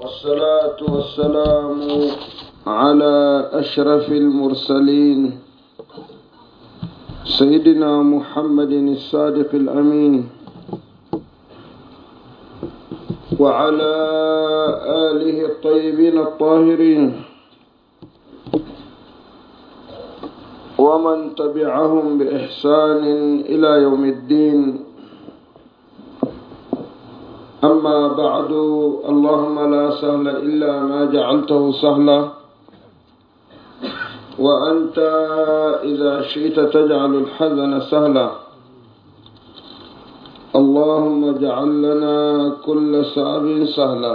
والصلاة والسلام على أشرف المرسلين سيدنا محمد الصادق الأمين وعلى آله الطيبين الطاهرين ومن تبعهم بإحسان إلى يوم الدين. أما بعد، اللهم لا سهل إلا ما جعلته سهلا وأنت إذا شئت تجعل الحزن سهلا. اللهم اجعل لنا كل صعب سهلا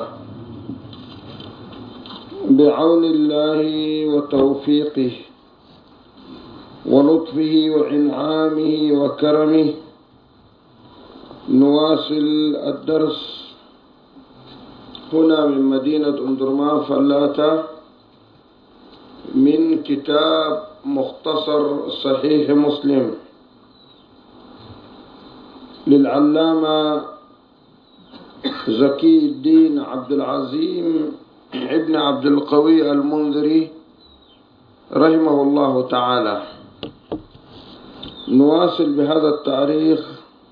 بعون الله وتوفيقه ولطفه وإنعامه وكرمه. نواصل الدرس هنا من مدينة أندرمان فلاتة من كتاب مختصر صحيح مسلم للعلامة زكي الدين عبد العظيم ابن عبد القوي المنذري رحمه الله تعالى. نواصل بهذا التاريخ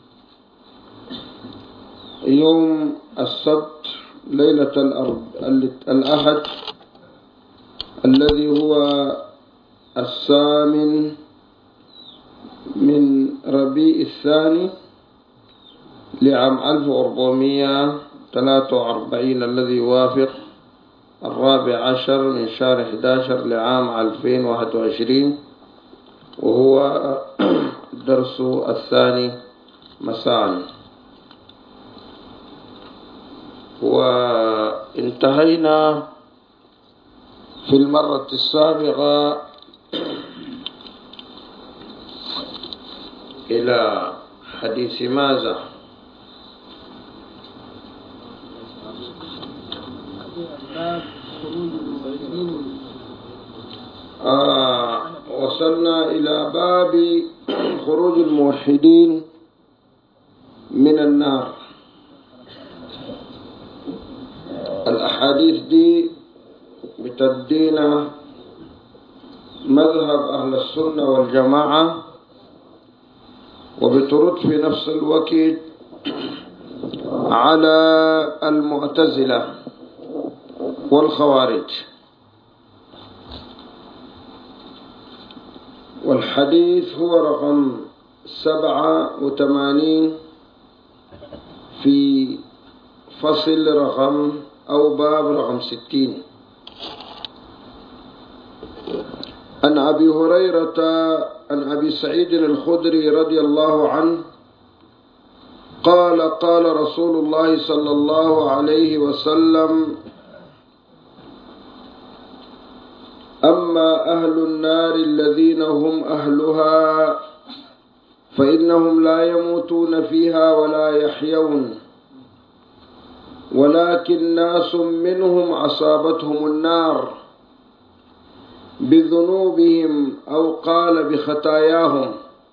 يوم السبت ليلة الأحد الذي هو 8 من ربيع الثاني لعام 1443 الذي يوافق 14 من شهر 11 لعام 2021، وهو الدرس الثاني مساء. وانتهينا في المرة السابقة إلى حديث ماذا؟ وصلنا إلى باب خروج الموحدين من النار. الأحاديث دي بتدينا مذهب أهل السنة والجماعة، وبترد في نفس الوقت على المعتزلة والخوارج. والحديث هو رقم 87 في فصل رقم أو باب رقم 60. عن أبي هريرة عن أبي سعيد الخدري رضي الله عنه قال: قال رسول الله صلى الله عليه وسلم: أما أهل النار الذين هم أهلها فإنهم لا يموتون فيها ولا يحيون، ولكن ناس منهم أصابتهم النار بذنوبهم أو قال بخطاياهم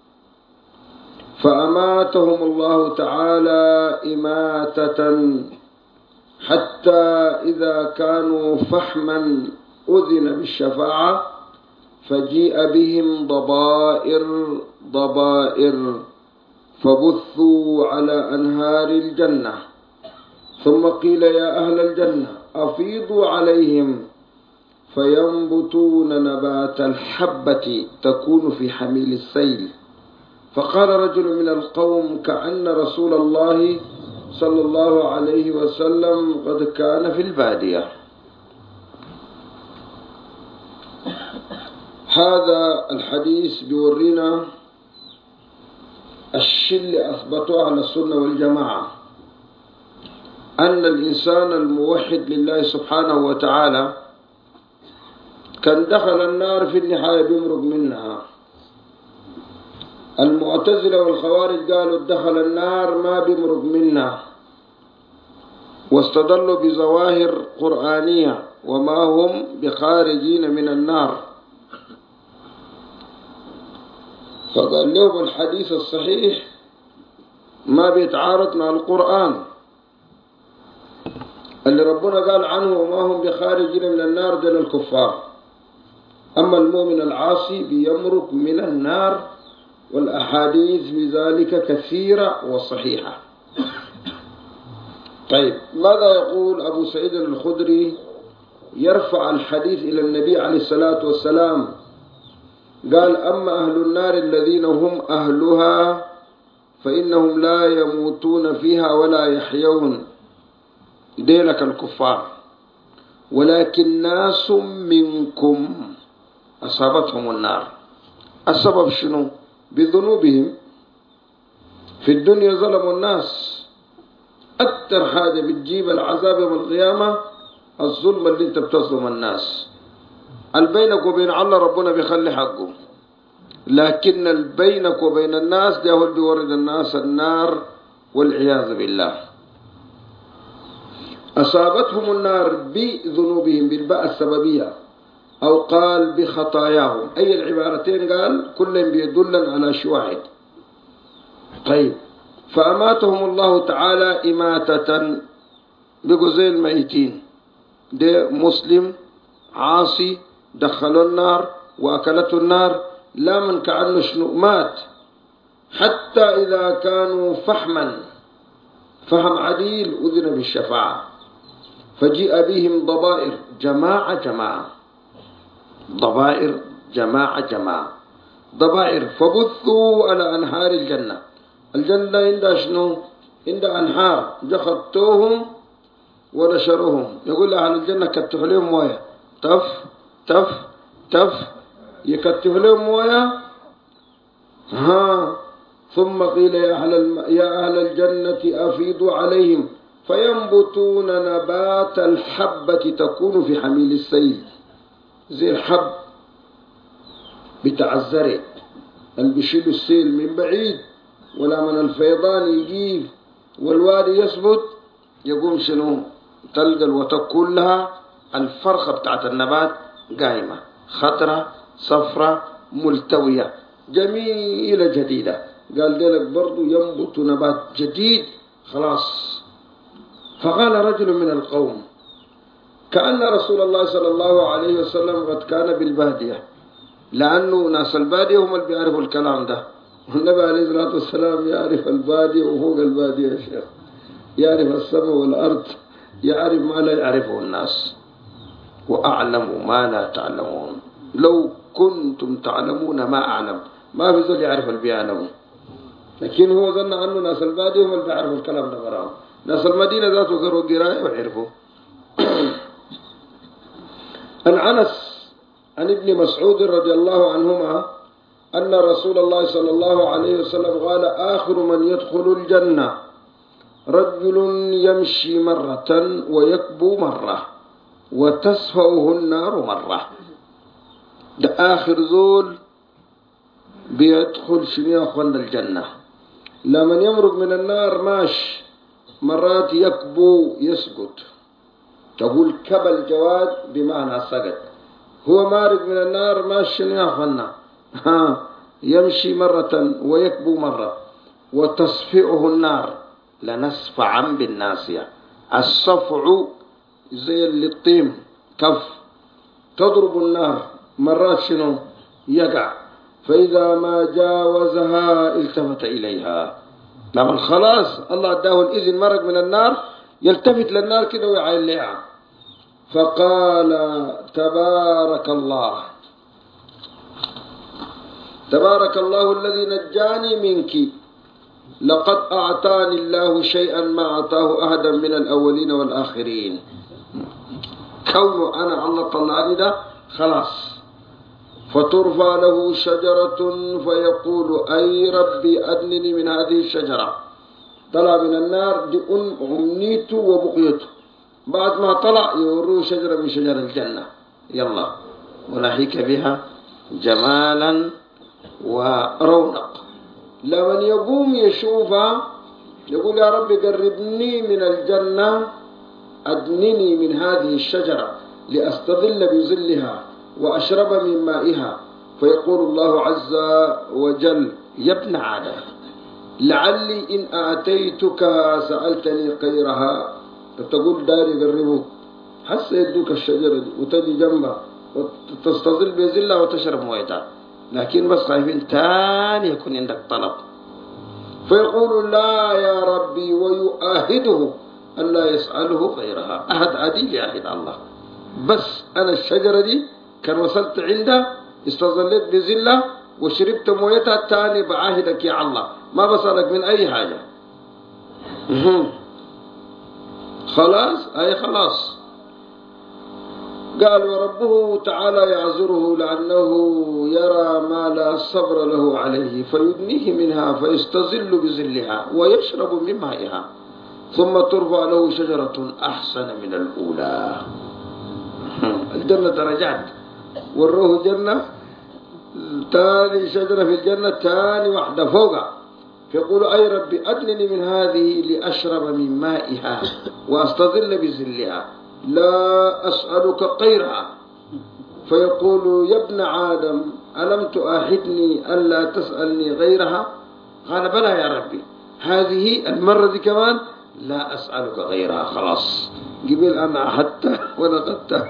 فأماتهم الله تعالى إماتة حتى إذا كانوا فحما أذن بالشفاعة فجيء بهم ضبائر فبثوا على أنهار الجنة، ثم قيل: يا أهل الجنة أفيضوا عليهم فينبتون نبات الحبة تكون في حميل السيل. فقال رجل من القوم: كأن رسول الله صلى الله عليه وسلم قد كان في البادية. هذا الحديث بيورينا الشيء اللي أثبته أهل السنة والجماعة، أن الإنسان الموحد لله سبحانه وتعالى كان دخل النار في النهاية بيمرق منها. المعتزلة والخوارج قالوا دخل النار ما بيمرق منها، واستدلوا بظواهر قرآنية وما هم بخارجين من النار. فقال لهم الحديث الصحيح ما بيتعارض مع القرآن. اللي ربنا قال عنه وما هم بخارجين من النار دل الكفار. أما المؤمن العاصي بيمرق من النار، والأحاديث بذلك كثيرة وصحيحة. طيب، ماذا يقول أبو سعيد الخدري؟ يرفع الحديث إلى النبي عليه الصلاة والسلام، قال: أما أهل النار الذين هم أهلها فإنهم لا يموتون فيها ولا يحيون، ديلك الكفار، ولكن ناس منكم أصابتهم النار. السبب شنو؟ بذنوبهم في الدنيا ظلموا الناس. أكثر حاجة بتجيب العذاب يوم القيامة الظلم اللي انت بتظلم الناس. البينك وبين الله ربنا بيخلي حقه، لكن البينك وبين الناس ده هو اللي بيورد الناس النار والعياذ بالله. أصابتهم النار بذنوبهم بالباء السببية، أو قال بخطاياهم، أي العبارتين قال كلهم بيدلن على شيء واحد. طيب، فأماتهم الله تعالى إماتة، بقوا زي الميتين. ده مسلم عاصي دخلوا النار وأكلته النار، لا من كأنه شنو مات، حتى إذا كانوا فحما، فهم عديل، أذن بالشفاعة، فجيء بهم ضبائر جماعة ضبائر جماعة ضبائر، فبثوا على أنهار الجنة. الجنة عندها شنو؟ عندها أنهار، جخطوهم ونشروهم. يقول أهل الجنة كتفوا لهم موية، تف تف تف، يكتفوا لهم موية. ثم قيل يا أهل الجنة أفيضوا عليهم، فينبتون نبات الحبة تكون في حميل السيل، زي الحب بتاع الزرع اللي بيشيل السيل من بعيد، ولا من الفيضان يجيب والوادي يثبت، يقوم شنو؟ تلقى الوتك كلها الفرخة بتاعت النبات قائمة، خضرة صفرة ملتوية جميلة جديدة. قال ديلك برضو ينبت نبات جديد خلاص. فقال رجل من القوم: كأن رسول الله صلى الله عليه وسلم قد كان بالبادية، لأنه ناس البادية هم اللي بيعرفوا الكلام ده، والنبي عليه الصلاة والسلام يعرف البادية وفوق البادية يا شيخ، يعرف السماء والأرض، يعرف ما لا يعرفه الناس. وأعلم ما لا تعلمون، لو كنتم تعلمون ما أعلم، ما في زول يعرف اللي بيعلمه، لكن هو ظن أنه ناس البادية هم اللي بيعرفوا الكلام ده براهم، ناس المدينة ذاته قروا قراءة وعرفوا. عن أنس عن ابن مسعود رضي الله عنهما أن رسول الله صلى الله عليه وسلم قال: آخر من يدخل الجنة رجل يمشي مرة ويكبو مرة وتسفأه النار مرة. ده آخر زول بيدخل شنو يا أخوان الجنة. لمن يمرق من النار ماش، مرات يكبو يسقط، تقول كبى الجواد بمعنى سقط. هو مارق من النار ماش شنو يا أخوانا، يمشي مرة ويكبو مرة وتصفئه النار، لنصفعا بالناسية. الصفع زي اللطيم كف، تضرب النار مرات شنو يقع، فإذا ما جاوزها التفت إليها. لما خلاص الله اداه الإذن مرق من النار، يلتفت للنار كده ويعين لها، فقال: تبارك الله، تبارك الله الذي نجاني منك، لقد أعطاني الله شيئا ما أعطاه أحدا من الأولين والآخرين. كونه أنا الله طلعني ده خلاص. فترفع له شجرة فيقول: أي ربي أدنني من هذه الشجرة. طلع من النار، دي أمنيته وبقيته. بعد ما طلع يوروه شجرة من شجر الجنة، يلا ونحيك بها جمالا ورونق. لمن يقوم يشوفها يقول: يا رب قربني من الجنة، أدنني من هذه الشجرة لأستظل بظلها وأشرب من مائها. فيقول الله عز وجل: يا ابن آدم، لعلي إن آتيتك سألتني خيرها تقول داري يقربوك حس يدوك الشجرة دي وتجي جنبها وتستظل بظلها وتشرب مويتها، لكن بس خايفين تاني يكون عندك طلب. فيقول لا يا ربي ويؤاهده أن لا يسأله غيرها. أحد عديل يعهد الله، بس أنا الشجرة دي كان وصلت عندها استظلت بظلها وشربت مويتها، التاني بعاهدك يا الله ما بسألك من أي حاجة. خلاص أي خلاص. قال وربه تعالى يعذره لأنه يرى ما لا صبر له عليه فيدنيه منها فيستظل بظلها ويشرب من مائها، ثم ترفع له شجرة أحسن من الأولى. الجنة درجات، وروه جنة تاني شجرة في الجنة تاني واحدة فوقها، فيقول أي ربي أدنني من هذه لأشرب من مائها وأستظل بظلها لا أسألك غيرها. فيقول يا ابن آدم ألم تؤاخذني ألا تسألني غيرها؟ قال بلى يا ربي، هذه المرة دي كمان لا أسألك غيرها. خلاص قبل أنا أحدت ونقدت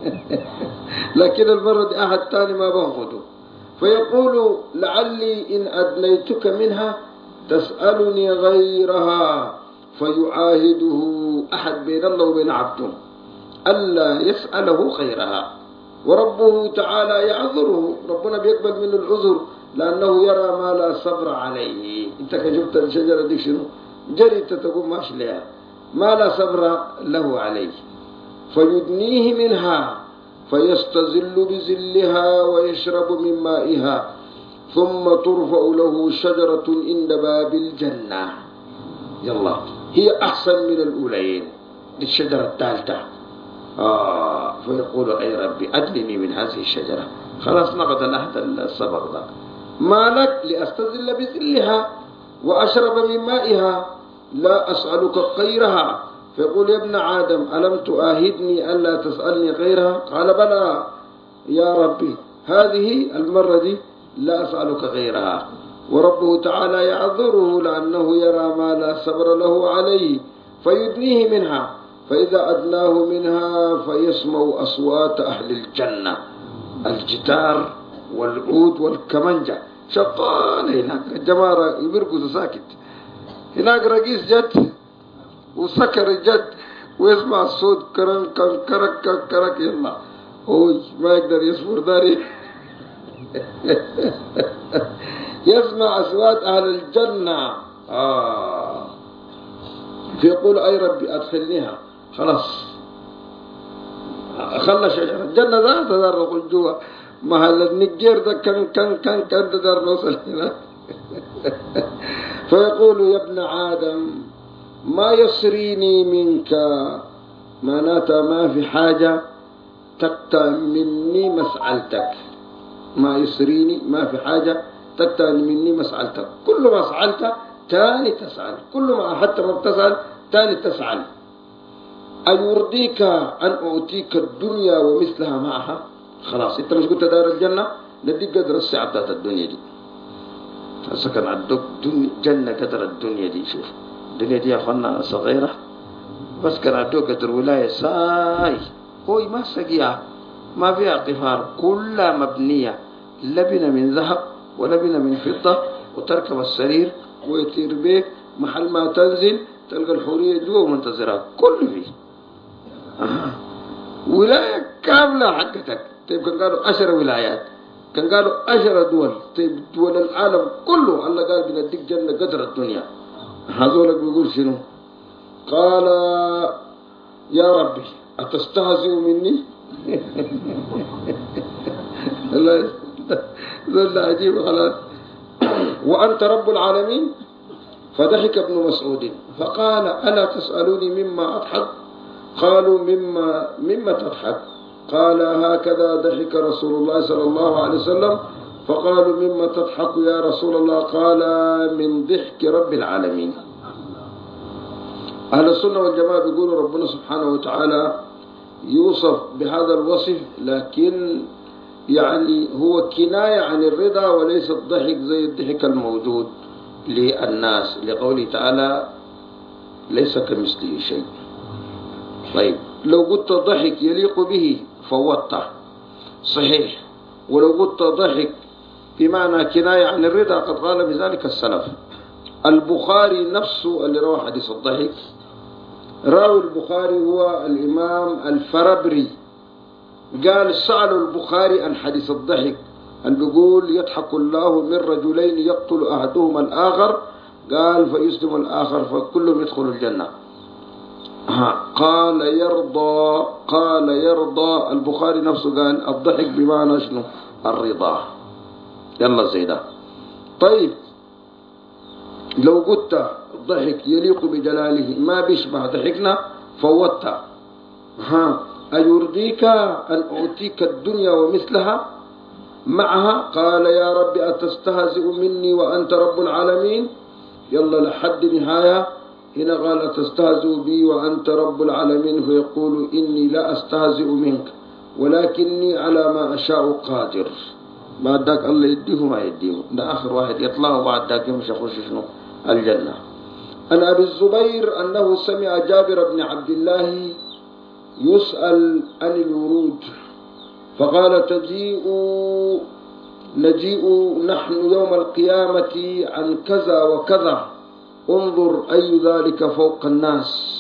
لكن المرة دي أحد تاني ما باخده. فيقول لعلي إن أدنيتك منها تسألني غيرها، فيعاهده أحد بين الله وبين عبده ألا يسأله غيرها. وربه تعالى يعذره، ربنا بيقبل منه العذر لأنه يرى ما لا صبر عليه. انت كجبت الشجرة دي شنو جريت تقوم ماشي لها ما لا صبر له عليه، فيدنيه منها فيستظل بظلها ويشرب من مائها، ثم ترفع له شجرة عند باب الجنة. يلا هي أحسن من الأولين، دي الشجرة الثالثة. فيقول أي ربي أدنني من هذه الشجرة. خلاص نقض العهد السبق ده، ما لك لأستظل بظلها وأشرب من مائها لا أسألك غيرها. فيقول يا ابن آدم ألم تؤاهدني ألا تسألني غيرها؟ قال بلى يا ربي، هذه المرة دي لا أسألك غيرها. وربه تعالى يعذره لأنه يرى ما لا صبر له عليه فيدنيه منها، فإذا أدناه منها فيسمع أصوات أهل الجنة، الجتار والعود والكمنجة شغال هناك، الجماعة يبرقوا ساكت هناك، رئيس جد وسكر الجد ويسمع الصوت كرن كرك كرك يلا هو ما يقدر يصبر داري يسمع أصوات أهل الجنة. فيقول أي ربي أدخلنيها. خلاص خلى شجرة الجنة ذات دار نقول جوا محل النجير ده كان دار نوصل هنا فيقول يا ابن آدم ما يسريني منك، معناتها ما في حاجة تقطع مني مسألتك. ما يسريني ما في حاجة تقطع مني مسألتك، كل ما سألت تاني تسأل، كل ما حتى ما بتسأل تاني تسأل. أيرضيك أن أعطيك الدنيا ومثلها معها؟ خلاص انت مش قلت دار الجنة، نديك قدر الساعة بتاعت الدنيا دي. سكن عندك جنة قدر الدنيا دي. شوف الدنيا دي يا أخوانا صغيرة، بس كان عندك قدر ولاية ساي هو ما سقيها ما فيها قفار، كلها مبنية لبنة من ذهب ولبنة من فضة، وتركب السرير ويطير بيك محل ما تنزل تلقى الحورية جوا ومنتظرها كل فيه. ولاية كاملة حقتك. طيب كان قالوا 10 ولايات، كان قالوا 10 دول. طيب دول العالم كله الله قال بنديك جنة قدر الدنيا. هذولك بيقول شنو؟ قال يا ربي أتستهزئ مني؟ ذل عجيب خلاص. وأنت رب العالمين؟ فضحك ابن مسعود فقال ألا تسألوني مما أضحك؟ قالوا مما تضحك؟ قال هكذا ضحك رسول الله صلى الله عليه وسلم. فقالوا مما تضحك يا رسول الله؟ قال من ضحك رب العالمين. أهل السنة والجماعة بيقولوا ربنا سبحانه وتعالى يوصف بهذا الوصف، لكن يعني هو كناية عن الرضا وليس الضحك زي الضحك الموجود للناس، لقوله تعالى ليس كمثله شيء. طيب لو قلت ضحك يليق به فوضته صحيح، ولو قلت ضحك بمعنى كناية عن الرضا قد قال بذلك السلف. البخاري نفسه اللي روى حديث الضحك، راوي البخاري هو الإمام الفربري، قال سألوا البخاري عن حديث الضحك اللي بيقول يضحك الله من رجلين يقتل أحدهما الآخر، قال فيسلم الآخر فكلهم يدخل الجنة. قال يرضى البخاري نفسه قال الضحك بمعنى شنو؟ الرضا. يلا زي ده. طيب لو قلت الضحك يليق بجلاله ما بيشبه ضحكنا فوتها، أيرضيك أن أعطيك الدنيا ومثلها معها؟ قال يا رب أتستهزئ مني وأنت رب العالمين؟ يلا لحد نهاية هنا قال تستهزئ بي وأنت رب العالمين، فيقول إني لا أستهزئ منك ولكني على ما أشاء قادر. بعد ذاك الله يديه ما يديه، ده آخر واحد يطلع وبعد ذاك يمشي يخش شنو؟ الجنة. عن أبي الزبير أنه سمع جابر بن عبد الله يسأل عن الورود فقال نجيء نحن يوم القيامة عن كذا وكذا، انظر أي ذلك فوق الناس.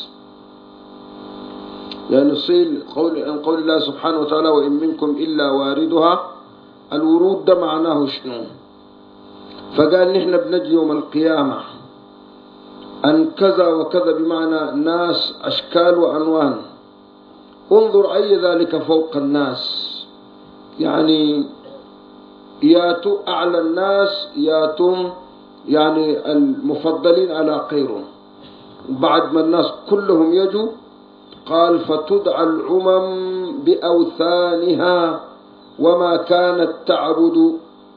يعني نصيل عن قول الله سبحانه وتعالى وإن منكم إلا واردها. الورود ده معناه شنو؟ فقال نحن بنجي يوم القيامة عن كذا وكذا بمعنى ناس أشكال وأنوان، انظر أي ذلك فوق الناس، يعني ياتوا أعلى الناس، ياتم يعني المفضلين على غيرهم، بعد ما الناس كلهم يجوا قال فتدعى الأمم بأوثانها وما كانت تعبد.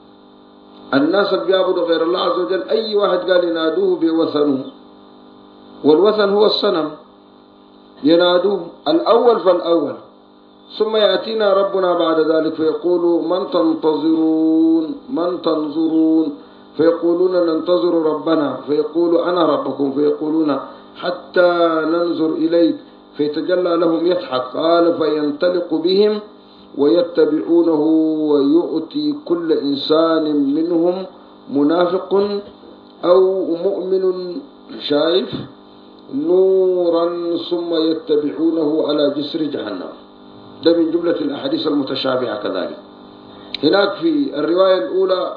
الناس اللي بيعبدوا غير الله عز وجل أي واحد قال ينادوه بوثنه، والوثن هو الصنم، ينادوه الأول فالأول، ثم يأتينا ربنا بعد ذلك فيقول من تنتظرون من تنظرون، فيقولون ننتظر ربنا، فيقول أنا ربكم، فيقولون حتى ننظر إليك، فيتجلى لهم يضحك، قال فينطلق بهم ويتبعونه ويؤتي كل إنسان منهم منافق أو مؤمن شايف نورا ثم يتبعونه على جسر جهنم. ده من جملة الأحاديث المتشابهة. كذلك هناك في الرواية الأولى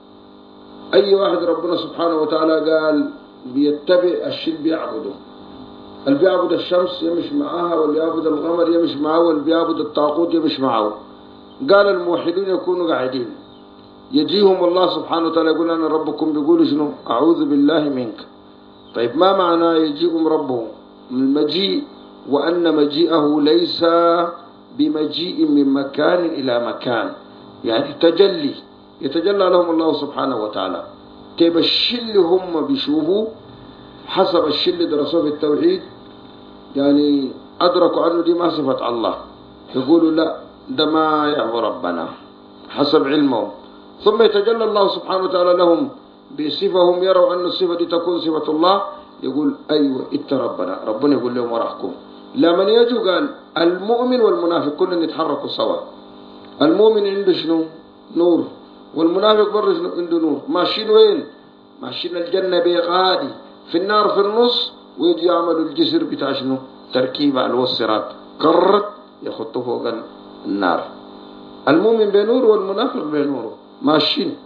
أي واحد ربنا سبحانه وتعالى قال بيتبع الشيء بيعبده، اللي بيعبد الشمس يمش معاها، واللي يعبد القمر يمش معاه، واللي بيعبد الطاغوت يمش معاه. قال الموحدون يكونوا قاعدين، يجيهم الله سبحانه وتعالى يقول أنا ربكم، بيقولوا شنو؟ أعوذ بالله منك. طيب ما معنى يجيهم ربهم؟ المجيء وأن مجيئه ليس بمجيء من مكان إلى مكان، يعني تجلي يتجلى لهم الله سبحانه وتعالى. طيب الشيء اللي هم بيشوفوه حسب الشيء اللي درسوه في التوحيد يعني أدركوا أنه دي ما صفة الله، يقولوا لا ده ما يعبد ربنا حسب علمهم، ثم يتجلى الله سبحانه وتعالى لهم بصفهم يروا أن الصفة دي تكون صفة الله، يقول أيوة إنت ربنا يقول لهم وراحكم. لمن يجوا قال المؤمن والمنافق كلهم يتحركوا سوا، المؤمن عنده شنو؟ نور، والمنافق برضه شنو؟ عنده نور. ماشيين وين؟ ماشيين الجنة بغادي، في النار في النص، ويجي يعملوا الجسر بتاع شنو؟ تركيب على الوصرات قررت يخطوا فوق النار. المؤمن بنور والمنافق بنور ماشيين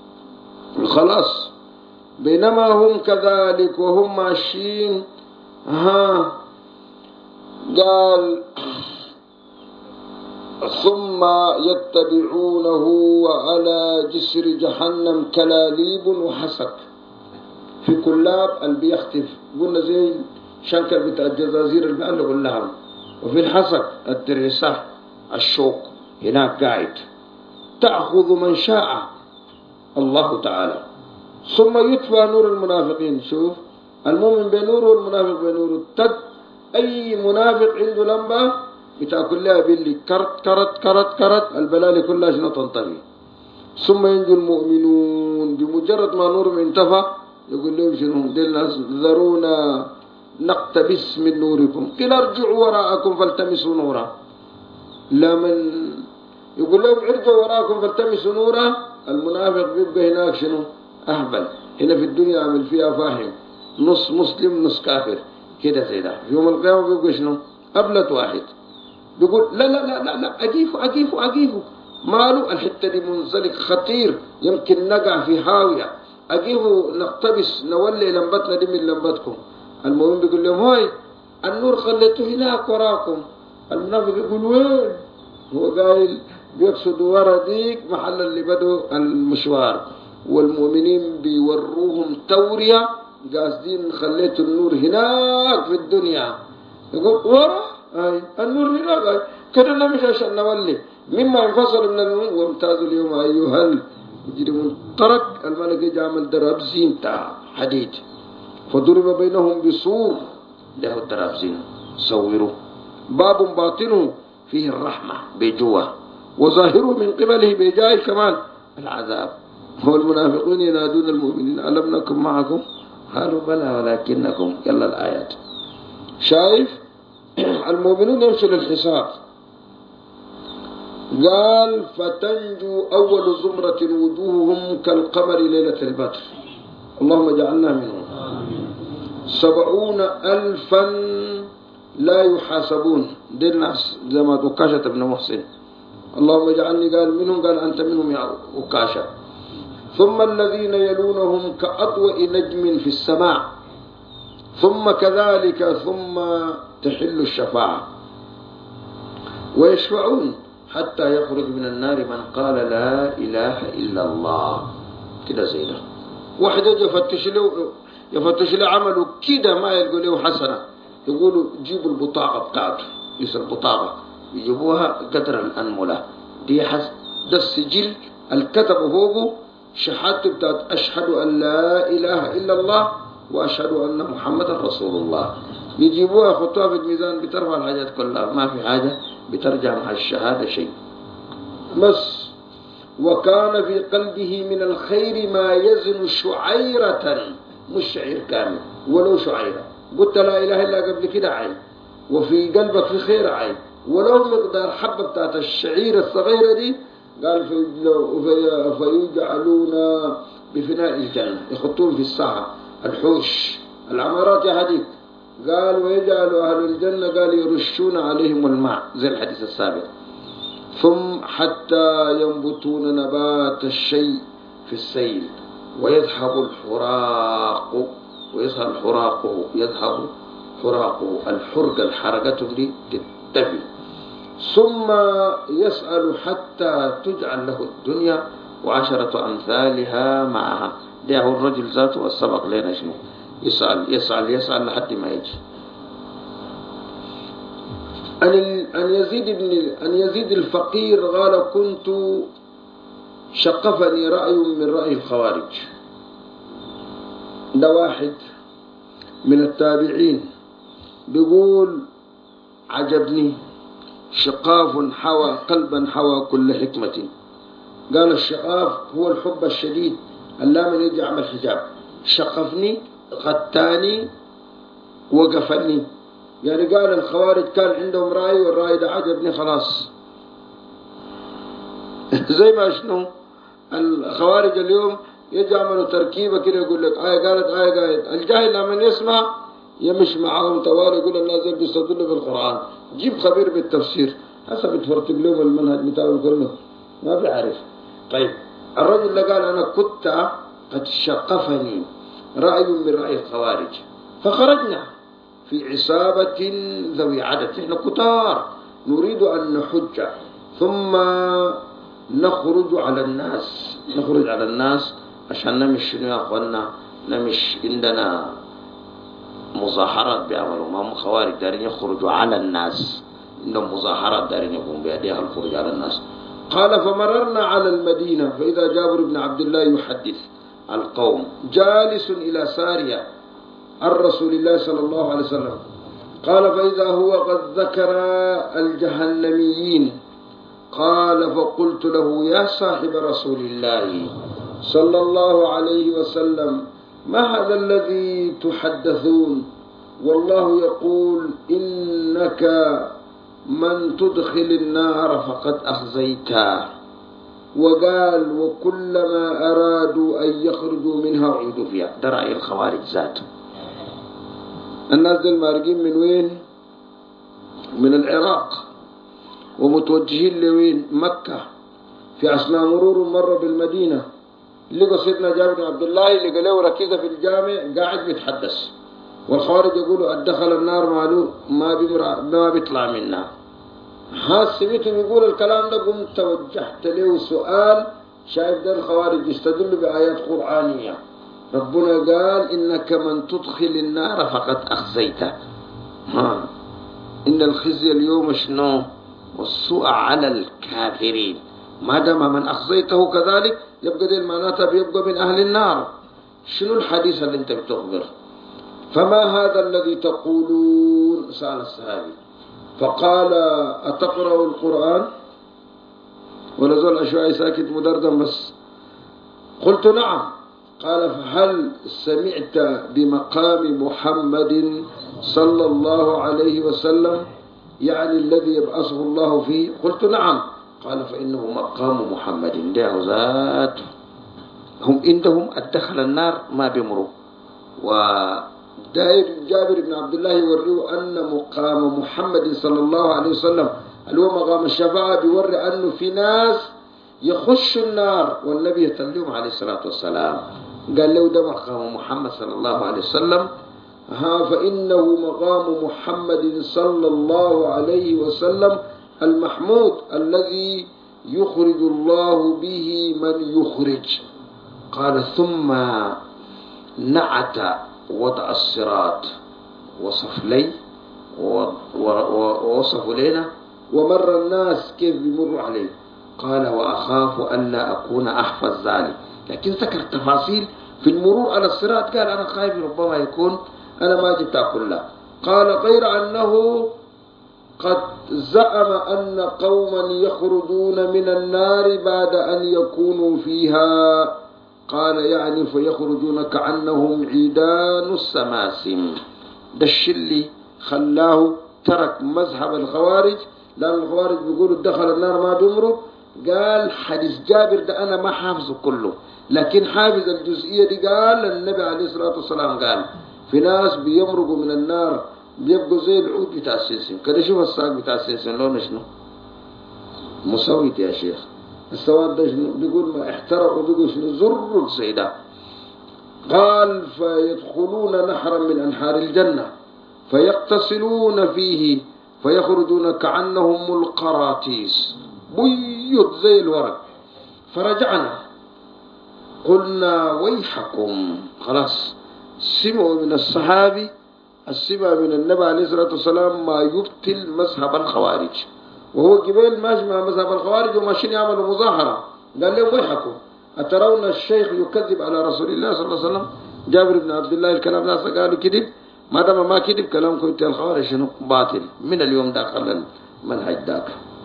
خلاص. بينما هم كذلك وهم ماشيين قال ثم يتبعونه وعلى جسر جهنم كلاليب وحسك. في كلاب اللي بيختف قلنا زي شنكر بتاع الجزازير اللي بيعلقوا اللحم، وفي الحسك الدريسة الشوك هناك قاعد تأخذ من شاء الله تعالى. ثم يطفى نور المنافقين. شوف المؤمن بنور والمنافق بنور. أي منافق عنده لمبة بتاكل لها باللي كرت كرت كرت كرت البلالي كلها شنو تنطفي. ثم ينجو المؤمنون بمجرد ما نورهم انتفى يقول لهم شنو دي الناس نقتبس من نوركم قيل ارجعوا وراءكم فالتمسوا نورا. لمن يقول لهم ارجعوا وراءكم فالتمسوا نورا، المنافق بيبقى هناك شنو؟ أهبل. هنا في الدنيا عمل فيها فاهم، نص مسلم نص كافر كده زي ده. في يوم القيامة بيبقى شنو؟ أبلت واحد بيقول لا لا لا لا لا أجيفوا ماله الحتة دي منزلق خطير، يمكن نقع في هاوية، أجيبوا نقتبس نولي لمبتنا دي من لمبتكم. المؤمن بيقول لهم هاي النور خليته هناك وراكم. المنافق يقول وين؟ هو قايل بيقصد ورا ديك محل اللي بدوا المشوار، والمؤمنين بيوروهم تورية قاصدين خليت النور هناك في الدنيا. يقول ورا أي النور هناك كده نمشي عشان نولي مما ينفصل من المؤمن. وامتازوا اليوم أيها المجرمون. ترك الملك يجي عمل دراب زين بتاع حديد فضرب بينهم بسور له الدراب زين صوروا باب باطنه فيه الرحمة بجوه وظاهره من قبله بجاي كمان العذاب. هو المنافقون ينادون المؤمنين ألم نكن معكم قالوا بلى ولكنكم. يلا الآيات. شايف المؤمنون يمشوا للحساب. قال فتنجو أول زمرة وجوههم كالقمر ليلة البدر. اللهم اجعلنا منهم. 70,000 لا يحاسبون. دي الناس زي ما وكاشة ابن محسن. اللهم اجعلني قال منهم، قال أنت منهم يا وكاشة. ثم الذين يلونهم كأضواء نجم في السماء ثم كذلك ثم تحل الشفاعة ويشفعون حتى يخرج من النار من قال لا إله إلا الله. كده زي ده. واحد يجي يفتش له عمله كده ما يلقوا له حسنة، يقولوا جيبوا البطاقة بتاعته، يسأل البطاقة يجيبوها قدر الأنملة دي ده السجل الكتب فوقه شهادته بتاعت أشهد أن لا إله إلا الله وأشهد أن محمد رسول الله. يجيبوها يحطوها في الميزان بترفع الحاجات كلها، ما في حاجة بترجع مع الشهادة شيء بس. وكان في قلبه من الخير ما يزن شعيرة، مش شعير كامل ولو شعيرة. قلت لا إله إلا قبل كده عين، وفي قلبك في خير عين، ولو مقدار حبة بتاعت الشعيرة الصغيرة دي. قال فيجعلون بفناء الجنة، يخطون في الساعة الحوش العمارات يا حديث. قال ويجعل أهل الجنة قال يرشون عليهم الماء زي الحديث السابق، ثم حتى ينبتون نبات الشيء في السيل ويذهب الحراق ويذهب حراقه الحرق الحرقة دي تتبي. ثم يسأل حتى تجعل له الدنيا وعشرة أمثالها معها. ده هو الرجل ذاته السبق لنا شنو يسأل لحد ما يجي. أن يزيد الفقير قال كنت شقفني رأي من رأي الخوارج. ده واحد من التابعين بيقول عجبني شقاف حوى قلبا حوى كل حكمة. قال الشقاف هو الحب الشديد اللي من يجي يعمل حجاب. شقفني غتاني وقفني، يعني قال الخوارج كان عندهم رأي والرأي ده عجبني خلاص. زي ما شنو الخوارج اليوم يجي يعملوا تركيبة كده يقول لك آية قالت آية قالت. الجاهل لما يسمع يمشي معهم طوال يقول الناس اللي بيستدلوا بالقرآن. جيب خبير بالتفسير حسب ترتب لهم المنهج بتاعه كله ما بيعرف. طيب الرجل اللي قال أنا كنت قد شقفني رأي من رأي الخوارج فخرجنا في عصابة ذوي عدد، احنا كتار نريد أن نحج ثم نخرج على الناس عشان نمش شنو يا أخوانا، نمش عندنا مظاهرات بيعملوا ما هم خوارج دارين يخرجوا على الناس، عندهم مظاهرات دارين يقوم بيديها الخروج على الناس. قال فمررنا على المدينة فإذا جابر بن عبد الله يحدث القوم جالس إلى سارية عن رسول الله صلى الله عليه وسلم. قال فإذا هو قد ذكر الجهنميين. قال فقلت له يا صاحب رسول الله صلى الله عليه وسلم ما هذا الذي تحدثون؟ والله يقول إنك من تدخل النار فقد أخزيته. وقال وكلما أرادوا أن يخرجوا منها أعيدوا فيها. ده رأي الخوارج ذاته. الناس دول مارقين من وين؟ من العراق ومتوجهين لوين؟ مكة. في أثناء مرور مرة بالمدينة لقى سيدنا جابر بن عبد الله، لقى له ركيزة في الجامع قاعد بيتحدث، والخوارج يقولوا أدخل النار مالو ما بيطلع منها. سمعته بيقول الكلام ده، قمت توجهت له سؤال. شايف ده الخوارج يستدل بآيات قرآنية، ربنا قال إنك من تدخل النار فقد أخزيته. إن الخزي اليوم شنو؟ والسوء على الكافرين. ما دام من أخزيته كذلك يبقى دي معناتها بيبقى من أهل النار. شنو الحديث اللي انت بتخبر؟ فما هذا الذي تقولون؟ سأل الصحابي، فقال أتقرأ القرآن؟ ونزل أشوائي ساكت مدردم بس. قلت نعم. قال فهل سمعت بمقام محمد صلى الله عليه وسلم، يعني الذي يبعثه الله فيه؟ قلت نعم. قال فإنه مقام محمد ده ذاته. هم عندهم أدخل النار ما بيمروا. ودائر جابر بن عبد الله يوريه أن مقام محمد صلى الله عليه وسلم اللي هو مقام الشفاعة بيوري أنه في ناس يخش النار والنبي يتلهم عليه الصلاة والسلام. قال له ده مقام محمد صلى الله عليه وسلم. فإنه مقام محمد صلى الله عليه وسلم المحمود الذي يخرج الله به من يخرج. قال ثم نعت وضع الصراط، وصف لي ووصف لنا ومر الناس كيف بيمروا عليه. قال وأخاف أن لا أكون أحفظ ذلك، لكن ذكر تفاصيل في المرور على الصراط. قال أنا خايف ربما يكون أنا ما جبتها كلها. قال غير أنه قد زعم أن قوما يخرجون من النار بعد أن يكونوا فيها. قال يعني فيخرجون كأنهم عيدان السماسم. ده الشيء خلاه ترك مذهب الخوارج، لأن الخوارج بيقولوا دخل النار ما بيمروا. قال حديث جابر ده أنا ما حافظه كله، لكن حافظ الجزئية دي. قال النبي عليه الصلاة والسلام قال في ناس بيمرقوا من النار بيبقوا زي العود بتاع السنسن كده. شوف الساق بتاع السنسن لونه شنو؟ مسويت يا شيخ. السواد ده شنو؟ بيقول ما احترقوا بيقول شنو؟ زر سيدا. قال فيدخلون نحرا من أنحار الجنة فيقتصلون فيه فيخرجون كأنهم القراطيس بيض زي الورق. فرجعنا قلنا ويحكم. خلاص سمعوا من الصحابي السمع من النبي عليه الصلاة والسلام ما يبطل مذهب الخوارج، وهو قبيل ماشي مع مذهب الخوارج وماشيين يعملوا مظاهرة. قال لهم ويحكم أترون الشيخ يكذب على رسول الله صلى الله عليه وسلم؟ جابر بن عبد الله الكلام ده قالوا كذب. ما دام ما كذب كلامكم انت الخوارج شنو؟ باطل. من اليوم داخل المنهج داك.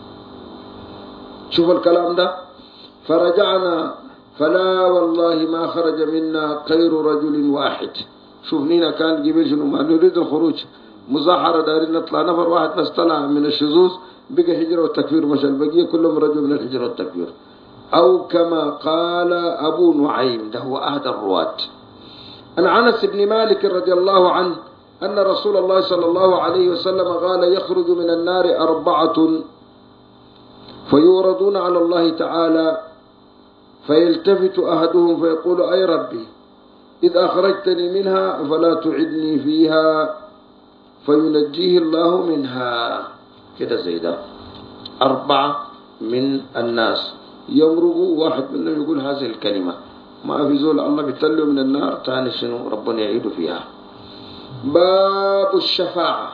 شوف الكلام ده. فرجعنا فلا والله ما خرج منا خير رجل واحد. شوف نينا كان قبل شنو؟ ما نريد الخروج مظاهرة دارين نطلع، نفر واحد بس طلع من الشذوذ بقى هجرة والتكفير، مش البقية كلهم رجعوا من الهجرة والتكفير. أو كما قال أبو نعيم، ده هو أحد الرواة، عن أنس بن مالك رضي الله عنه أن رسول الله صلى الله عليه وسلم قال يخرج من النار 4 فيوردون على الله تعالى فيلتفت أحدهم فيقول أي ربي إذ أخرجتني منها فلا تعدني فيها، فينجيه الله منها. كده زي ده 4 من الناس يمرقوا، واحد منهم يقول هذه الكلمة. ما في زول الله بيطلعوا من النار تاني شنو؟ ربنا يعيدوا فيها. باب الشفاعة.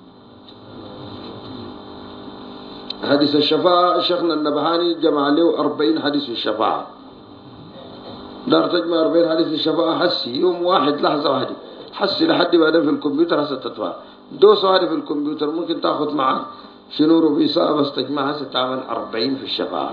حديث الشفاعة شيخنا النبهاني جمع له 40 حديث في الشفاعة. دار تجمع 40 حديث في الشفاعة حسي يوم واحد لحظة واحدة حسي لحد بعدين في الكمبيوتر هسه تدفع دوسة واحدة في الكمبيوتر ممكن تاخذ معك شنو ربع ساعة بس تجمعها ستعمل 40 في الشفاعة.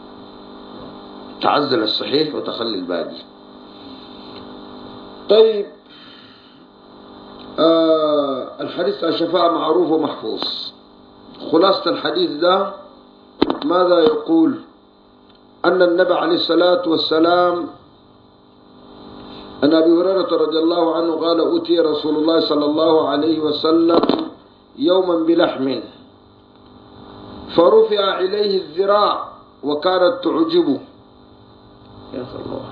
تعزل الصحيح وتخلي الباقي. طيب الحديث عن الشفاعة معروف ومحفوظ. خلاصة الحديث ده ماذا يقول؟ أن النبي عليه الصلاة والسلام أن أبي هريرة رضي الله عنه قال أتي رسول الله صلى الله عليه وسلم يوما بلحم فرفع إليه الذراع وكانت تعجبه. يا الله،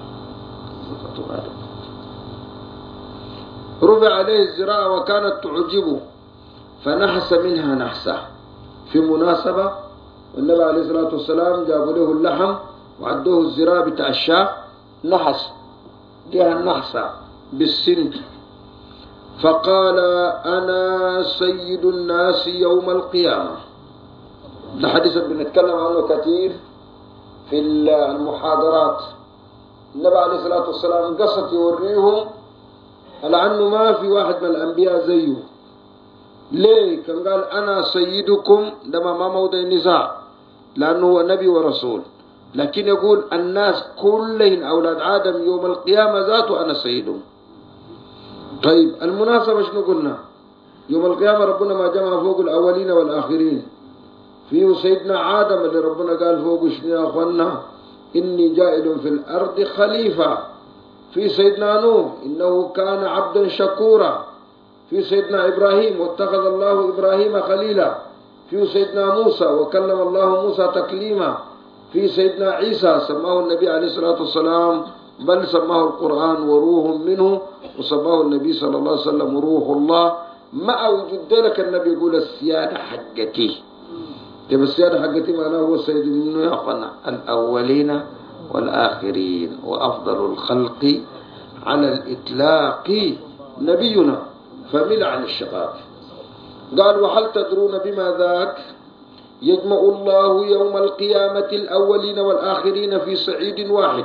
رفع عليه الذراع وكانت تعجبه فنحس منها نحسة. في مناسبة النبي عليه الصلاة والسلام جابوا له اللحم وعدوه الذراع بتاع الشاة، نحس جاء النحسة بالسن، فقال أنا سيد الناس يوم القيامة. ده حديث بنتكلم عنه كثير في المحاضرات. النبي عليه الصلاة والسلام قصد يوريهم على أنه ما في واحد من الأنبياء زيه. ليه؟ كان قال أنا سيدكم، ده ما موضع النزاع لأنه هو نبي ورسول، لكن يقول الناس كلهم أولاد آدم يوم القيامة ذاته أنا سيدهم. طيب المناسبة شنو قلنا؟ يوم القيامة ربنا ما جمع فوق الأولين والآخرين، فيه سيدنا آدم اللي ربنا قال فوق شنو يا أخوانا؟ إني جائل في الأرض خليفة. في سيدنا نوح إنه كان عبدا شكورا. في سيدنا إبراهيم واتخذ الله إبراهيم خليلا. في سيدنا موسى وكلم الله موسى تكليما. في سيدنا عيسى سماه النبي عليه الصلاة والسلام بل سماه القرآن وروح منه، وسماه النبي صلى الله عليه وسلم روح الله. مع وجود ذلك النبي يقول السيادة حقتي. طيب السيادة حقتي معناه هو السيد منه يا أخوانا الأولين والآخرين وأفضل الخلق على الإطلاق نبينا فمل عن الشقاق. قال وهل تدرون بما ذاك؟ يجمع الله يوم القيامة الأولين والآخرين في صعيد واحد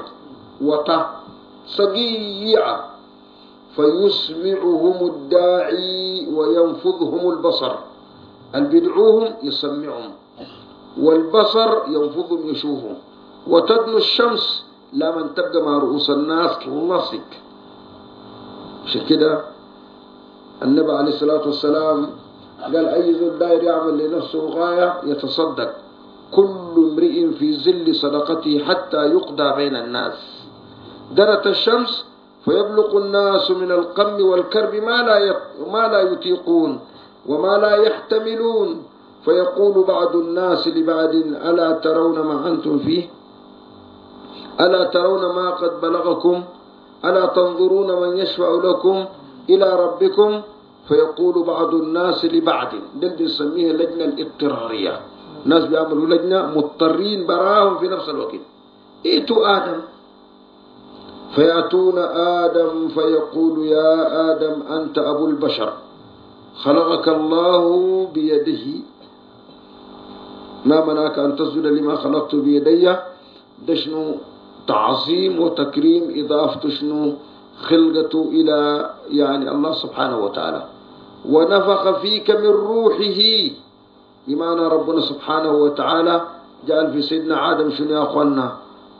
صقيع فيسمعهم الداعي وينفذهم البصر. البدعوهم يسمعهم والبصر ينفذهم يشوفهم. وتدنو الشمس لا من تبقى مع رؤوس الناس لصق. عشان كده النبي عليه الصلاة والسلام قال أي ذو داير يعمل لنفسه غاية يتصدق كل امرئ في ظل صدقته حتى يقضى بين الناس. دنت الشمس فيبلغ الناس من القم والكرب ما لا يطيقون وما لا يحتملون، فيقول بعض الناس لبعض ألا ترون ما أنتم فيه؟ ألا ترون ما قد بلغكم؟ ألا تنظرون من يشفع لكم إلى ربكم؟ فيقول بعض الناس لبعض، ده بنسميها اللجنة الاضطرارية. الناس بيعملوا لجنة مضطرين براهم في نفس الوقت. ائتوا آدم فيأتون آدم فيقول يا آدم أنت أبو البشر خلقك الله بيده ما منعك أن تسجد لما خلقت بيدي. ده شنو تعظيم وتكريم إضافة شنو خلقته إلى يعني الله سبحانه وتعالى. ونفخ فيك من روحه بمعنى ربنا سبحانه وتعالى جعل في سيدنا آدم شنو يا أخوانا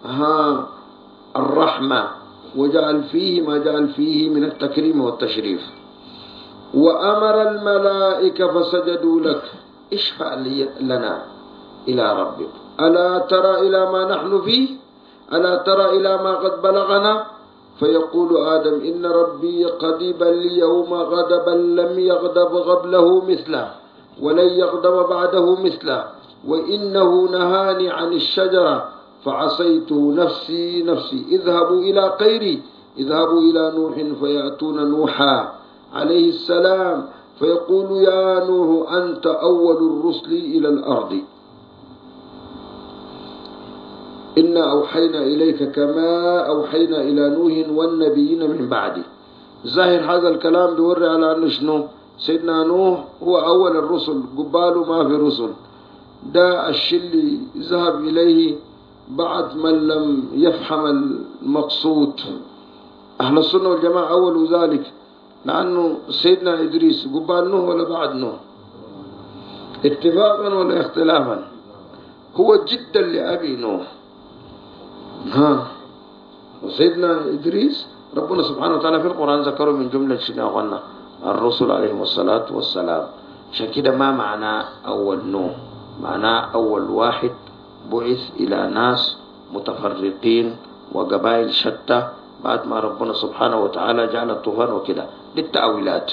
الرحمة، وجعل فيه ما جعل فيه من التكريم والتشريف. وأمر الملائكة فسجدوا لك اشفع لنا إلى ربك ألا ترى إلى ما نحن فيه؟ ألا ترى إلى ما قد بلغنا؟ فيقول آدم إن ربي غضب اليوم غضبا لم يغضب قبله مثله ولن يغضب بعده مثله، وإنه نهاني عن الشجرة فعصيته نفسي نفسي. اذهبوا إلى غيري، اذهبوا إلى نوح فيأتون نوحا عليه السلام فيقول يا نوح أنت أول الرسل إلى الأرض إنا أوحينا إليك كما أوحينا إلى نوح والنبيين من بعده. ظاهر هذا الكلام بيوري على أنه شنو سيدنا نوح هو أول الرسل، قباله ما في رسل. ده الشيء اللي ذهب إليه بعد من لم يفهم المقصود. أهل السنة والجماعة أول ذلك، لأنه سيدنا إدريس قبال نوح ولا بعد نوح؟ اتفاقا ولا اختلافا؟ هو جدا لأبي نوح. وسيدنا إدريس ربنا سبحانه وتعالى في القرآن ذكره من جملة شنو قلنا الرسل عليهم الصلاة والسلام. عشان كده ما معنى أول نوح، معناه أول واحد بعث إلى ناس متفرقين وقبائل شتى بعد ما ربنا سبحانه وتعالى جعل الطوفان وكده. دي التأويلات.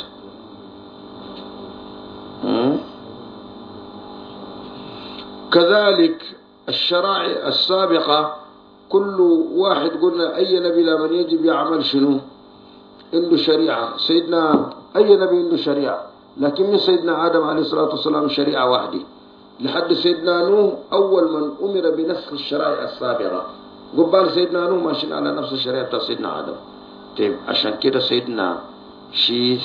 كذلك الشرائع السابقة كل واحد قلنا أي نبي لمن يجب يعمل شنو؟ عنده شريعة. سيدنا أي نبي عنده شريعة، لكن من سيدنا آدم عليه الصلاة والسلام شريعة واحدة لحد سيدنا نوح أول من أمر بنسخ الشرائع السابقة. قبال سيدنا نوح ماشيين على نفس الشريعة بتاع سيدنا آدم. طيب عشان كده سيدنا شيث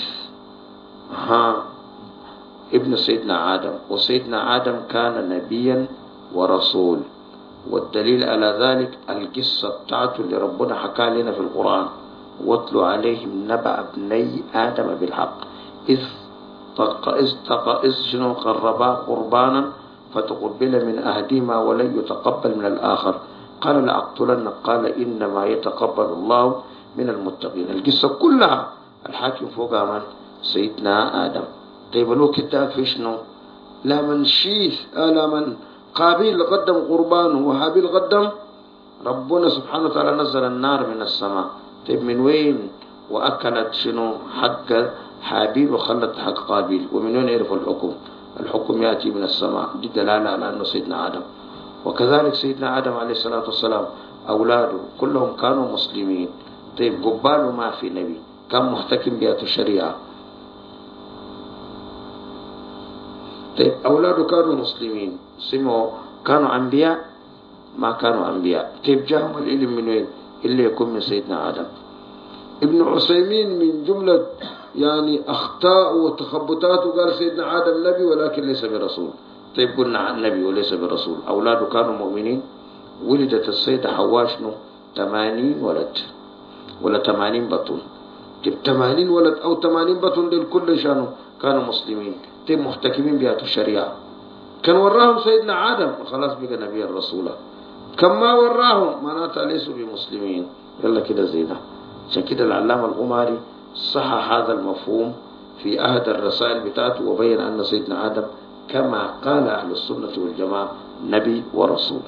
ابن سيدنا آدم، وسيدنا آدم كان نبيا ورسول. والدليل على ذلك القصة بتاعته اللي ربنا حكى لنا في القرآن: واتلو عليهم نبأ ابني آدم بالحق إذ قربا قربانا فتقبل من أحدهما ولن يتقبل من الآخر قال لأقتلنك قال إنما يتقبل الله من المتقين. القصة كلها الحاكم فوقها من؟ سيدنا آدم. طيب الوقت ده في شنو؟ لا من شيث لا من قابيل قدم قربانه وهابيل قدم، ربنا سبحانه وتعالى نزل النار من السماء. طيب من وين؟ وأكلت شنو؟ حق حابيل وخلت حق قابيل. ومن وين يعرف الحكم؟ الحكم يأتي من السماء. دي دلالة على أنه سيدنا آدم. وكذلك سيدنا آدم عليه الصلاة والسلام أولاده كلهم كانوا مسلمين. طيب قباله ما في نبي كان محتكم بيات الشريعة. طيب أولاده كانوا مسلمين، سمعوا كانوا أنبياء؟ ما كانوا أنبياء. طيب جاءهم العلم من وين؟ إلا يكون من سيدنا آدم. ابن عثيمين من جملة يعني أخطاء وتخبطات قال سيدنا آدم نبي ولكن ليس برسول. طيب قلنا عن نبي وليس برسول. أولاده كانوا مؤمنين. ولدت السيدة حواء شنو؟ 80 ولد ولا 80 بطن. طيب 80 ولد أو 80 بطن دول كل شانوا كانوا مسلمين. طيب محتكمين بيات الشريعة. كان وراهم سيدنا آدم خلاص بقى نبي الرسول. كما وراهم معناتها ليسوا بمسلمين. يلا كده زينا. عشان كده العلامة الغماري صحح هذا المفهوم في أحد الرسائل بتاعته وبين أن سيدنا آدم كما قال أهل السنة والجماعة نبي ورسول.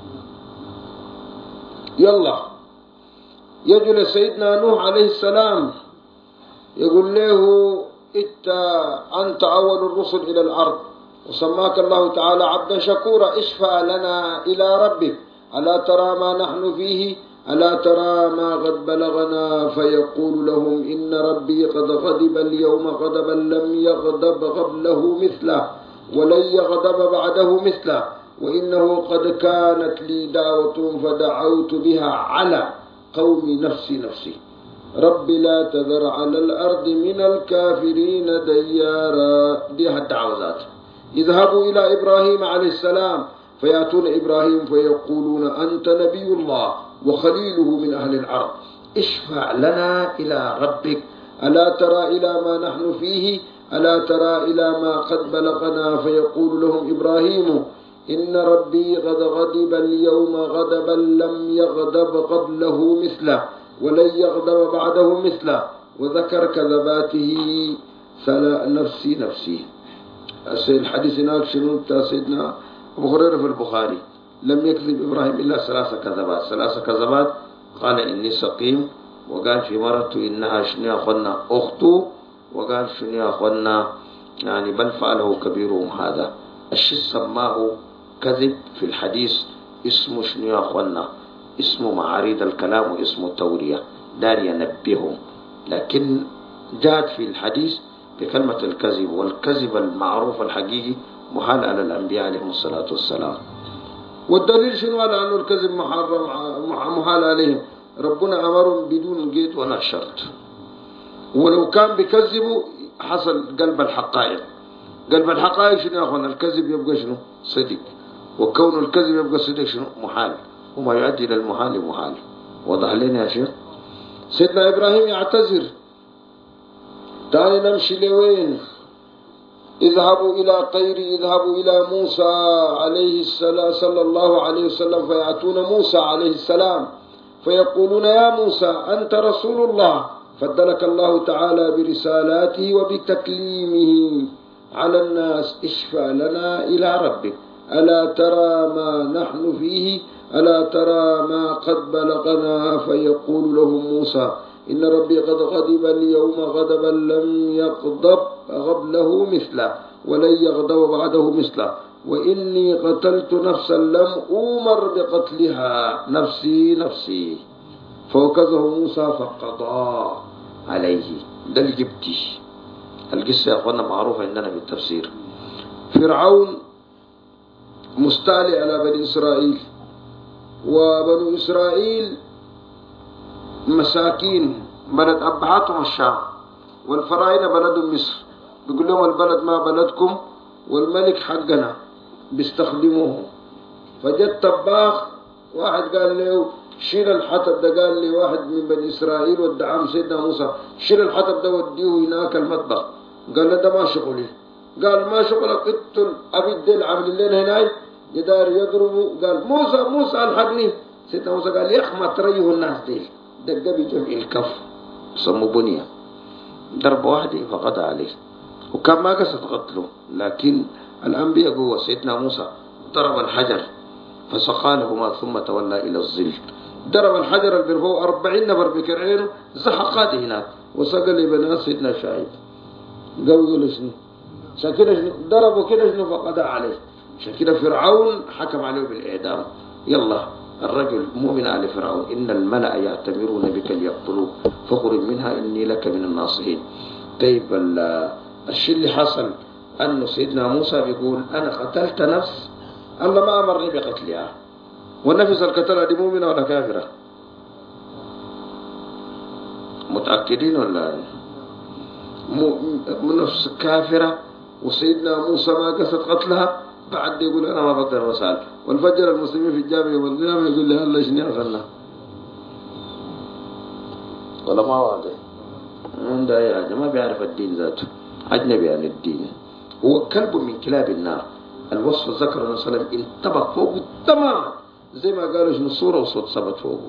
يلا يجل سيدنا نوح عليه السلام يقول له أنت أول الرسل إلى الأرض وسماك الله تعالى عبدا شكورا اشفع لنا إلى ربك ألا ترى ما نحن فيه ألا ترى ما قد بلغنا فيقول لهم إن ربي قد غضب اليوم غضبا لم يغضب قبله مثله ولن يغضب بعده مثله وإنه قد كانت لي دعوة فدعوت بها على قوم نفسي رب لا تذر على الأرض من الكافرين ديارا. دي الدعوات. اذهبوا إلى إبراهيم عليه السلام فيأتون إبراهيم فيقولون أنت نبي الله وخليله من أهل الأرض اشفع لنا إلى ربك ألا ترى إلى ما نحن فيه ألا ترى إلى ما قد بلغنا فيقول لهم إبراهيم إن ربي قد غضب اليوم غضبا لم يغضب قبله مثله ولن يغضب بعده مثله وذكر كذباته نفسي. الحديث هناك شنو بتاع سيدنا أبو هريرة في البخاري لم يكذب إبراهيم إلا 3 كذبات. قال إني سقيم، وقال في مرته إنها شنو يا أخوانا أخته، وقال شنو يا أخوانا يعني بل فعله كبيرهم هذا. الشيء سماه كذب في الحديث اسمه شنو يا أخوانا؟ اسمه معاريض الكلام واسمه تورية دار ينبههم. لكن جاءت في الحديث بكلمة الكذب، والكذب المعروف الحقيقي محال على الأنبياء عليهم الصلاة والسلام. والدليل شنو على أنه الكذب محال عليهم؟ ربنا أمرهم بدون قيد ولا شرط. ولو كان بكذبوا حصل قلب الحقائق. قلب الحقائق شنو يا أخوانا؟ الكذب يبقى شنو؟ صدق. وكون الكذب يبقى صدق شنو؟ محال. وما يؤدي إلى المحال محال. وضح لنا يا شيخ. سيدنا إبراهيم يعتذر. تعالي نمشي لوين؟ اذهبوا إلى موسى عليه السلام صلى الله عليه وسلم فيأتون موسى عليه السلام فيقولون يا موسى أنت رسول الله فضلك الله تعالى برسالاته وبتكليمه على الناس. اشفع لنا إلى ربك، ألا ترى ما نحن فيه، ألا ترى ما قد بلغنا. فيقول لهم موسى إن ربي قد غضب اليوم غضبا لم يغضب قبله مثله ولن يغضب بعده مثله، وإني قتلت نفسا لم أؤمر بقتلها، نفسي نفسي. فوكزه موسى فقضى عليه. ده الجبتي. القصة يا أخوانا معروفة عندنا في التفسير. فرعون مستعلي على بني إسرائيل، وبنو إسرائيل مساكين بلد أبهاتهم الشام، والفراعنة بلدهم مصر. بيقول لهم البلد ما بلدكم والملك حقنا بيستخدموه. فجت طباخ واحد قال له شيل الحطب ده، قال لي واحد من بني إسرائيل والدعام سيدنا موسى شيل الحطب ده وديه هناك المطبخ. قال له ده ما شغلي. قال ما شغلك، اقتل أبي الدل عامل لنا هناي جدار يضربه. قال موسى موسى الحقني. سيدنا موسى قال يا أخ ما تريه الناس ديل، دقة بجمع الكف سموا بنية، ضرب واحد فقضى عليه، وكان ما قصد قتله. لكن الأنبياء قوة. سيدنا موسى ضرب الحجر فسقى لهما ثم تولى إلى الظل. ضرب الحجر اللي بيرفعه 40 نفر بكرعينه زحقات هناك، وسقى لبنات سيدنا شعيب. قالوا شنو؟ عشان كده شنو ضربوا كده شنو فقضى عليه. عشان كده فرعون حكم عليه بالإعدام. يلا الرجل مؤمن آل فرعون إن الملأ يأتمرون بك ليقتلوك فاخرج منها إني لك من الناصحين. طيب الشيء اللي حصل أنه سيدنا موسى بيقول أنا قتلت نفس الله ما أمرني بقتلها. والنفس القتلة دي مؤمنة ولا كافرة؟ متأكدين ولا نفس كافرة؟ وسيدنا موسى ما قصد قتلها. بعد يقول أنا ما بقدر وسأل. والفجر المسلمين في الجامع يوم القيامة يقول لي هلا شنو أغنى ولا ما واضح عنده أي حاجة، ما بيعرف الدين ذاته، أجنبي عن الدين. هو كلب من كلاب النار. الوصف ذكر النبي صلى الله عليه وسلم انطبق فوقه تماما زي ما قالوا شنو الصورة وصوت ثبت فوقه.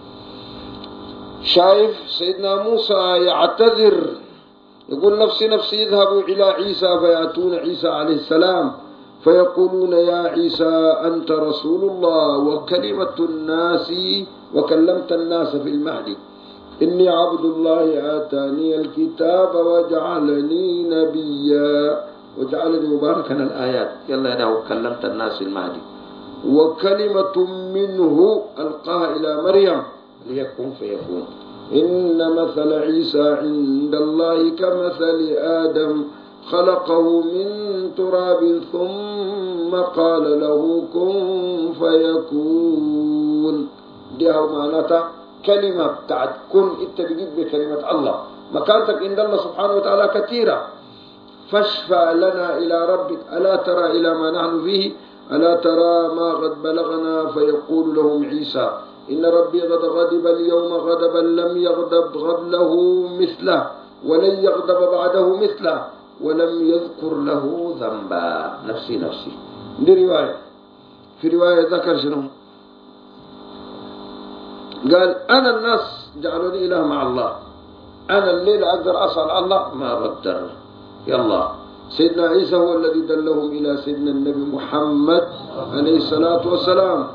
شايف سيدنا موسى يعتذر يقول نفسي نفسي. اذهبوا إلى عيسى فيأتون عيسى عليه السلام فيقولون يا عيسى أنت رسول الله وكلمة الناس وكلمت الناس في المهد. إني عبد الله آتاني الكتاب وجعلني نبيا وجعلني مباركا الآيات. يلا أنا وكلمت الناس في المهد. وكلمة منه ألقاها إلى مريم ليكون فيكون. إن مثل عيسى عند الله كمثل آدم خلقه من تراب ثم قال له كن فيكون. دي هو معناتها كلمة بتاعت كن. انت بجيب بكلمة الله. مكانتك عند الله سبحانه وتعالى كثيرة. فاشفع لنا إلى ربك ألا ترى إلى ما نحن فيه، ألا ترى ما قد بلغنا. فيقول لهم عيسى إن ربي قد غضب اليوم غضبا لم يغضب قبله مثله ولن يغضب بعده مثله ولم يذكر له ذنبا. نفسي نفسي. دي رواية. في رواية ذكر شنو؟ قال أنا الناس جعلوني إله مع الله، أنا الليل أقدر أسأل الله ما بقدر. يلا سيدنا عيسى هو الذي دلهم إلى سيدنا النبي محمد عليه الصلاة والسلام.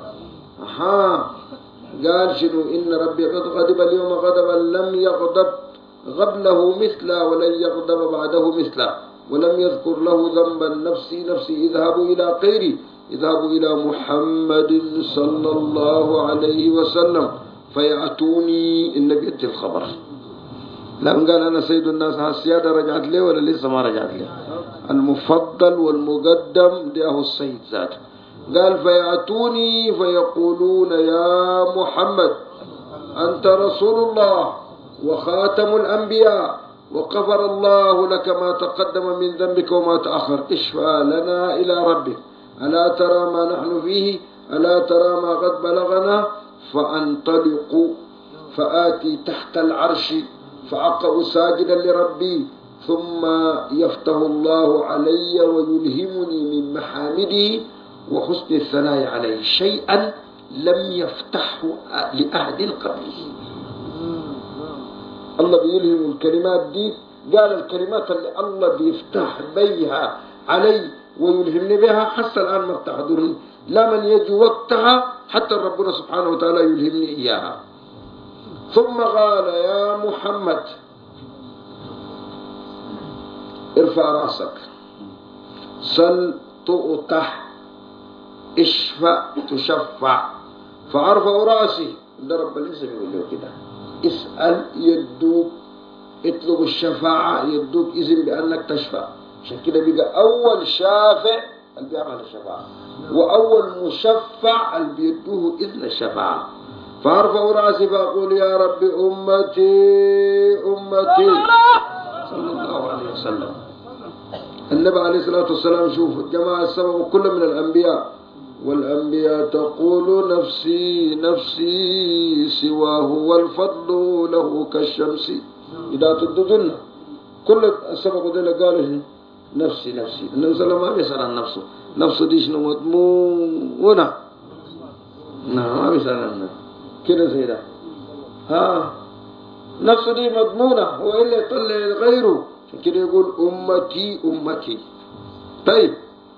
قال شنو؟ إن ربي قد غضب اليوم غضبا لم يغضب قبله مثله ولن يغضب بعده مثله ولم يذكر له ذنبا. نفسي نفسي. اذهبوا إلى غيري، اذهبوا إلى محمد صلى الله عليه وسلم فيأتوني. النبي يدي الخبر. لما قال أنا سيد الناس السيادة رجعت لي ولا لسه ما رجعت لي؟ المفضل والمقدم ده السيد ذاته. قال فيأتوني فيقولون يا محمد أنت رسول الله وخاتم الأنبياء وغفر الله لك ما تقدم من ذنبك وما تأخر. اشفع لنا إلى ربك ألا ترى ما نحن فيه، ألا ترى ما قد بلغنا. فأنطلق فآتي تحت العرش فأقع ساجدا لربي ثم يفتح الله علي ويلهمني من محامده وحسن الثناء عليه شيئا لم يفتحه لأحد قبله. الله بيلهم الكلمات دي. قال الكلمات اللي الله بيفتح بيها علي ويلهمني بها حتى الآن ما بتحضرني، لا من يجي وقتها حتى ربنا سبحانه وتعالى يلهمني إياها. ثم قال يا محمد ارفع راسك، سل تؤتح، اشفع تشفع. فأرفع راسي، ده رب العزة بيقول له كده، اسأل يدوك، اطلب الشفاعة يدوك إذن بأنك تشفع. عشان كده بيبقى أول شافع اللي بيعمل الشفاعة، وأول مشفع اللي بيدوه إذن الشفاعة. فأرفع راسي فأقول يا رب أمتي أمتي صلى الله عليه وسلم. النبي عليه الصلاة والسلام شوف الجماعة السبب كل من الأنبياء، والأنبياء تقول نفسي نفسي سواه والفضل له كالشمس إذا تددن. كل السبب ده قال نفسي نفسي. النبي صلى الله عليه وسلم ما بيسأل عن نفسه، نفسه دي شنو مضمونة، ما بيسأل عنها كده زي ده. نفسه دي مضمونة، وإلا يطلع غيره. كده يقول أمتي أمتي. طيب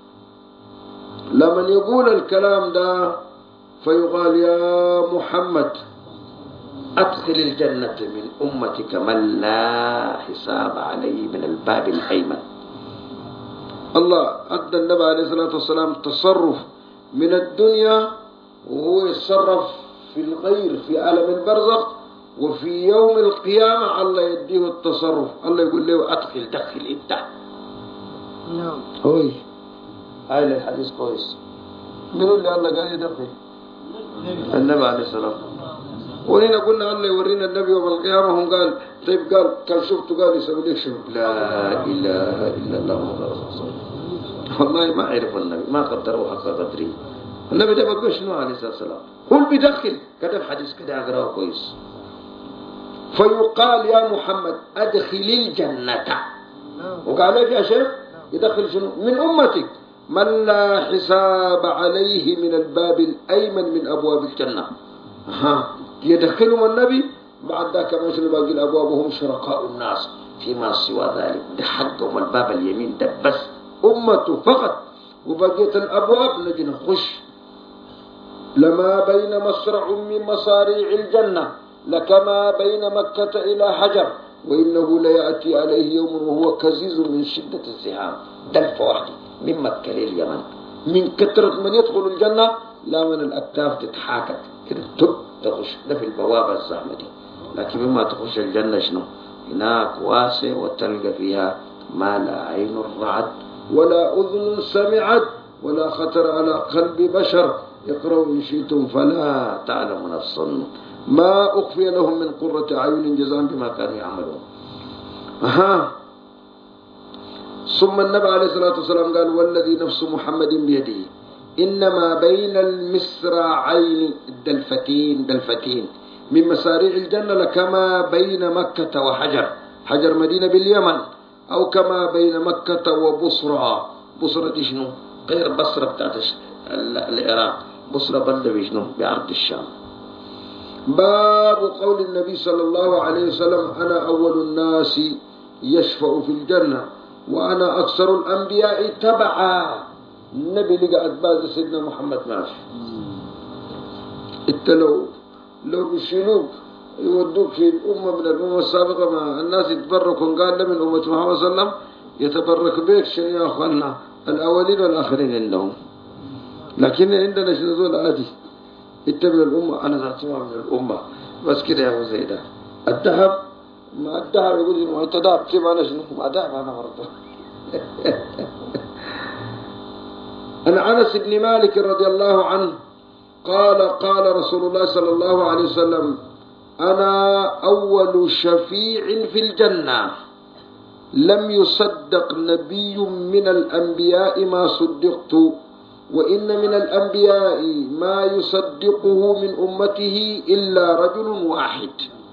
لمن يقول الكلام ده فيقال يا محمد أدخل الجنة من أمتك من لا حساب عليه من الباب الأيمن. الله أدى النبي عليه الصلاة والسلام تصرف من الدنيا، وهو يتصرف في الغير في عالم البرزخ، وفي يوم القيامة الله يديه التصرف. الله يقول له أدخل دخل انت. نعم هوي هاي الحديث كويس. من اللي الله قال يدخل؟ النبي عليه الصلاة والسلام. وهنا قلنا الله يورينا النبي يوم القيامة. هم قال طيب قال كان شفته قال يسوي لك شو؟ لا إله إلا الله محمد رسول الله. والله ما عرف النبي، ما قدره حق قدره. النبي ده بقول شنو عليه الصلاة والسلام؟ قل بدخل كتب حديث كده أقرأه كويس. فيقال يا محمد أدخل الجنة، وقال لك يا شيخ يدخل شنو؟ من أمتك من لا حساب عليه من الباب الأيمن من أبواب الجنة. يدخلهم النبي بعد ذاك مثل باقي الأبواب وهم شركاء الناس فيما سوى ذلك. ده حقهم الباب اليمين ده بس أمته فقط، وبقية الأبواب نجي نخش. لما بين مصرع من مصاريع الجنة لكما بين مكة إلى حجر، وإنه ليأتي عليه يوم وهو كزيز من شدة الزحام. ده الفواحد من مكة لليمن، من كثرة من يدخل الجنة لا من الأكتاف تتحاكت كده تخش. ده في البوابة الزحمة دي. لكن مما تخش الجنة شنو؟ هناك واسع وتلقى فيها ما لا عين رأت ولا أذن سمعت ولا خطر على قلب بشر. اقرأوا إن شئتم فلا تعلم نفس ما أخفي لهم من قرة أعين جزاء بما كانوا يعملون. ثم النبي عليه الصلاة والسلام قال والذي نفس محمد بيده إنما بين المسرعين دلفتين من مساريع الجنة لكما بين مكة وحجر، حجر مدينة باليمن، أو كما بين مكة وبصرى. بصرى دي شنو؟ غير بصرة بتاعت العراق، بصرى بلد بشنو؟ بعرض الشام. باب قول النبي صلى الله عليه وسلم أنا أول الناس يشفع في الجنة وأنا أكثر الأنبياء تبعا. النبي لقى أتباع سيدنا محمد ماشي. انت لو بيشيلوك يودوك في الأمة من الأمة السابقة، ما الناس يتبركون قال من أمة محمد صلى الله عليه وسلم يتبرك بك شنو يا أخوانا الأولين والآخرين عندهم. لكن عندنا شنو ذول عادي، انت من الأمة أنا ذاتي من الأمة بس كده يا أبو زيدة. الذهب ما الذهب يقول لي ما أنت ذهب كيف أنا شنو ما ذهب أنا برضه. عن أنس بن مالك رضي الله عنه قال قال رسول الله صلى الله عليه وسلم أنا أول شفيع في الجنة لم يصدق نبي من الأنبياء ما صدقت، وإن من الأنبياء ما يصدقه من أمته إلا رجل واحد.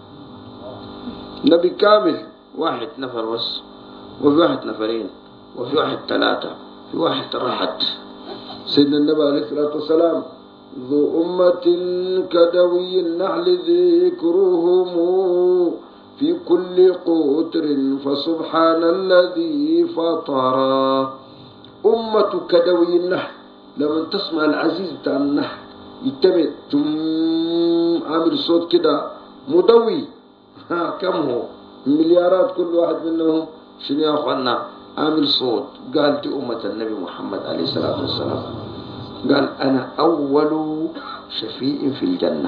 نبي كامل واحد نفر بس، وفي واحد نفرين، وفي واحد ثلاثة، في واحد راحت. سيدنا النبي عليه الصلاة والسلام ذو أمة كدوي النحل ذكرهم في كل قطر فسبحان الذي فطر أمة كدوي النحل. لما تسمع العزيز بتاع النحل يتمع عامل صوت كده مدوي. كم هو مليارات كل واحد منهم شنو يا أخوانا عامل صوت. قال دي أمة النبي محمد عليه الصلاة والسلام. قال أنا أول شفيع في الجنة.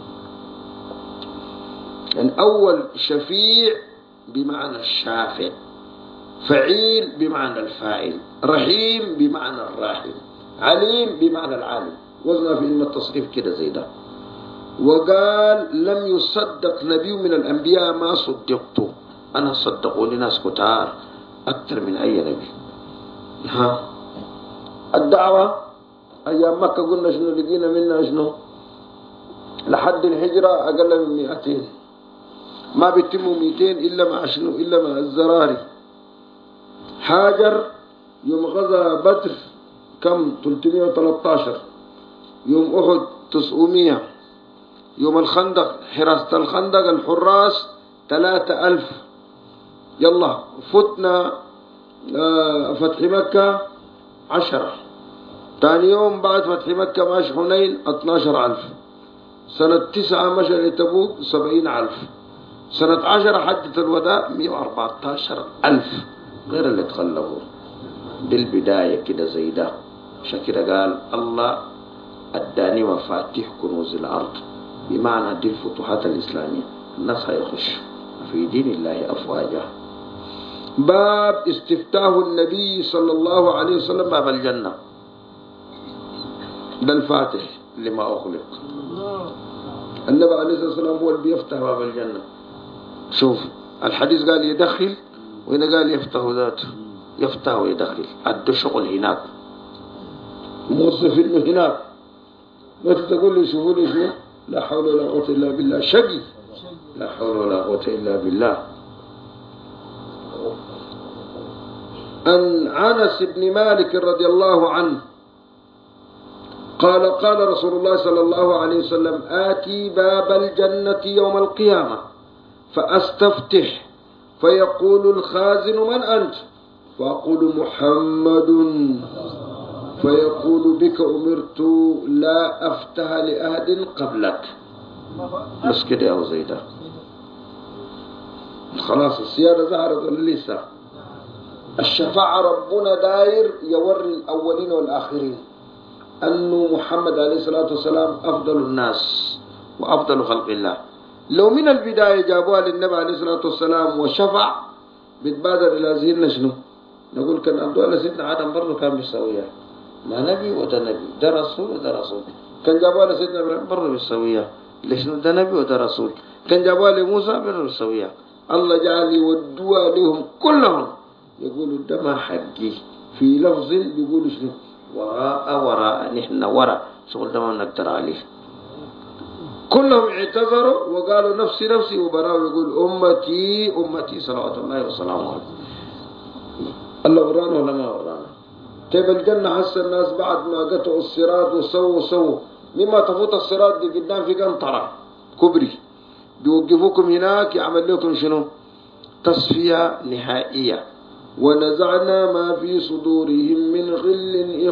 يعني أول شفيع بمعنى الشافع، فعيل بمعنى الفاعل، رحيم بمعنى الراحم، عليم بمعنى العالم. وزنها في علم التصريف كده زي ده. وقال لم يصدق نبي من الأنبياء ما صدقته. أنا صدقوني ناس كتار أكثر من أي نبي. الدعوة أيام مكة قلنا شنو لقينا منها شنو لحد الهجرة أقل من 200. ما بيتموا 200 إلا مع شنو إلا مع الزراري. هاجر يوم غزا بدر كم 313، يوم أحد 900، يوم الخندق حراسة الخندق الحراس 3000. يلا فتنا فتح مكة 10. ثاني يوم بعد فتح مكة ماشي حنين 12000. سنة 9 مشى لتبوك 70000. سنة 10 حجة الوداع 114000 غير اللي تخلفوا. بالبداية كده زي ده. شكرا قال الله اداني مفاتيح كنوز الأرض، بمعنى دي الفتوحات الإسلامية. الناس هيخش في دين الله أفواجا. باب استفتاح النبي صلى الله عليه وسلم باب الجنة. ده الفاتح لما أخلق. النبي عليه الصلاة والسلام هو اللي بيفتح باب الجنة. شوف الحديث قال يدخل، وهنا قال يفتح ذاته. يفتح ويدخل. عنده شغل هناك، موظف انه هناك. ما تقول لي شوفوا لي شنو لا حول ولا قوة إلا بالله. شقي لا حول ولا قوة إلا بالله. عن أنس بن مالك رضي الله عنه قال قال رسول الله صلى الله عليه وسلم آتي باب الجنة يوم القيامة فأستفتح فيقول الخازن من أنت؟ فأقول محمد. فيقول بك أمرت لا أفتح لأحد قبلك. بس كده يا زيدة. خلاص السيادة ظهرت ولا لسه؟ الشفاعة ربنا داير يوري الأولين والآخرين أنه محمد عليه الصلاة والسلام أفضل الناس وأفضل خلق الله. لو من البداية جابوها للنبي عليه الصلاة والسلام وشفع بتبادر إلى ذهننا شنو؟ نقول كان أبدو على سيدنا آدم برضه كان بيسويها. ما نبي وده نبي، ده رسول وده رسول. كان جابوها لسيدنا إبراهيم برضه بيسويها. ليش ده نبي وده رسول. كان جابوها لموسى برضه بيسويها. الله جعل يودوها لهم كلهم. يقولوا ده ما حقي. في لفظ بيقولوا شنو؟ وراء نحن وراء شغل ده ما نقدر عليه. كلهم اعتذروا وقالوا نفسي نفسي وبراوا. يقول أمتي أمتي صلوات الله وسلامه عليه. الله ورانا ولا ما ورانا؟ طيب الجنة حس الناس بعد ما قطعوا الصراط وسووا مما تفوت الصراط دي قدام في قنطرة كبري بيوقفوكم هناك يعمل لكم شنو؟ تصفية نهائية. ونزعنا ما في صدورهم من غل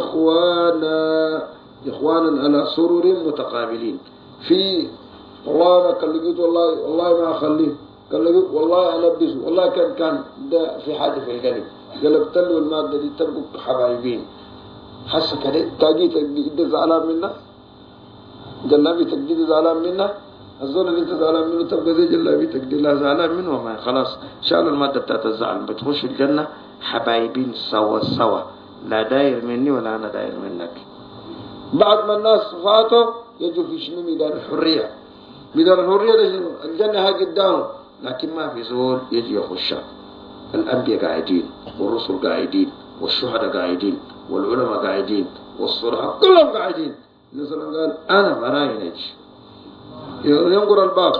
إخوانا على سرر متقابلين. في والله أنا كلقيت والله ما أخليه كلقيت والله أنا ألبسه والله كان ده في حاجة في القلب قلبت له المادة دي تربك حبايبين. حس كده تاجي تجديد زعلان منا جلابي تجديد زعلان منا الزول اللي انت زعلان منه تبقى زي جلابي تجديد لا زعلان منه ما خلاص شال المادة بتاعت الزعل بتخش الجنة حبايبين سوا لا داير مني ولا أنا داير منك. بعد ما الناس فاتوا يجوا في شنو ميدان الحرية. ميدان الحرية ده شنو الجنة ها قدامه لكن ما في زول يجي يخشها. الأنبياء قاعدين والرسل قاعدين والشهداء قاعدين والعلماء قاعدين والصلحاء كلهم قاعدين. النبي قال أنا براي نجي ينقر الباب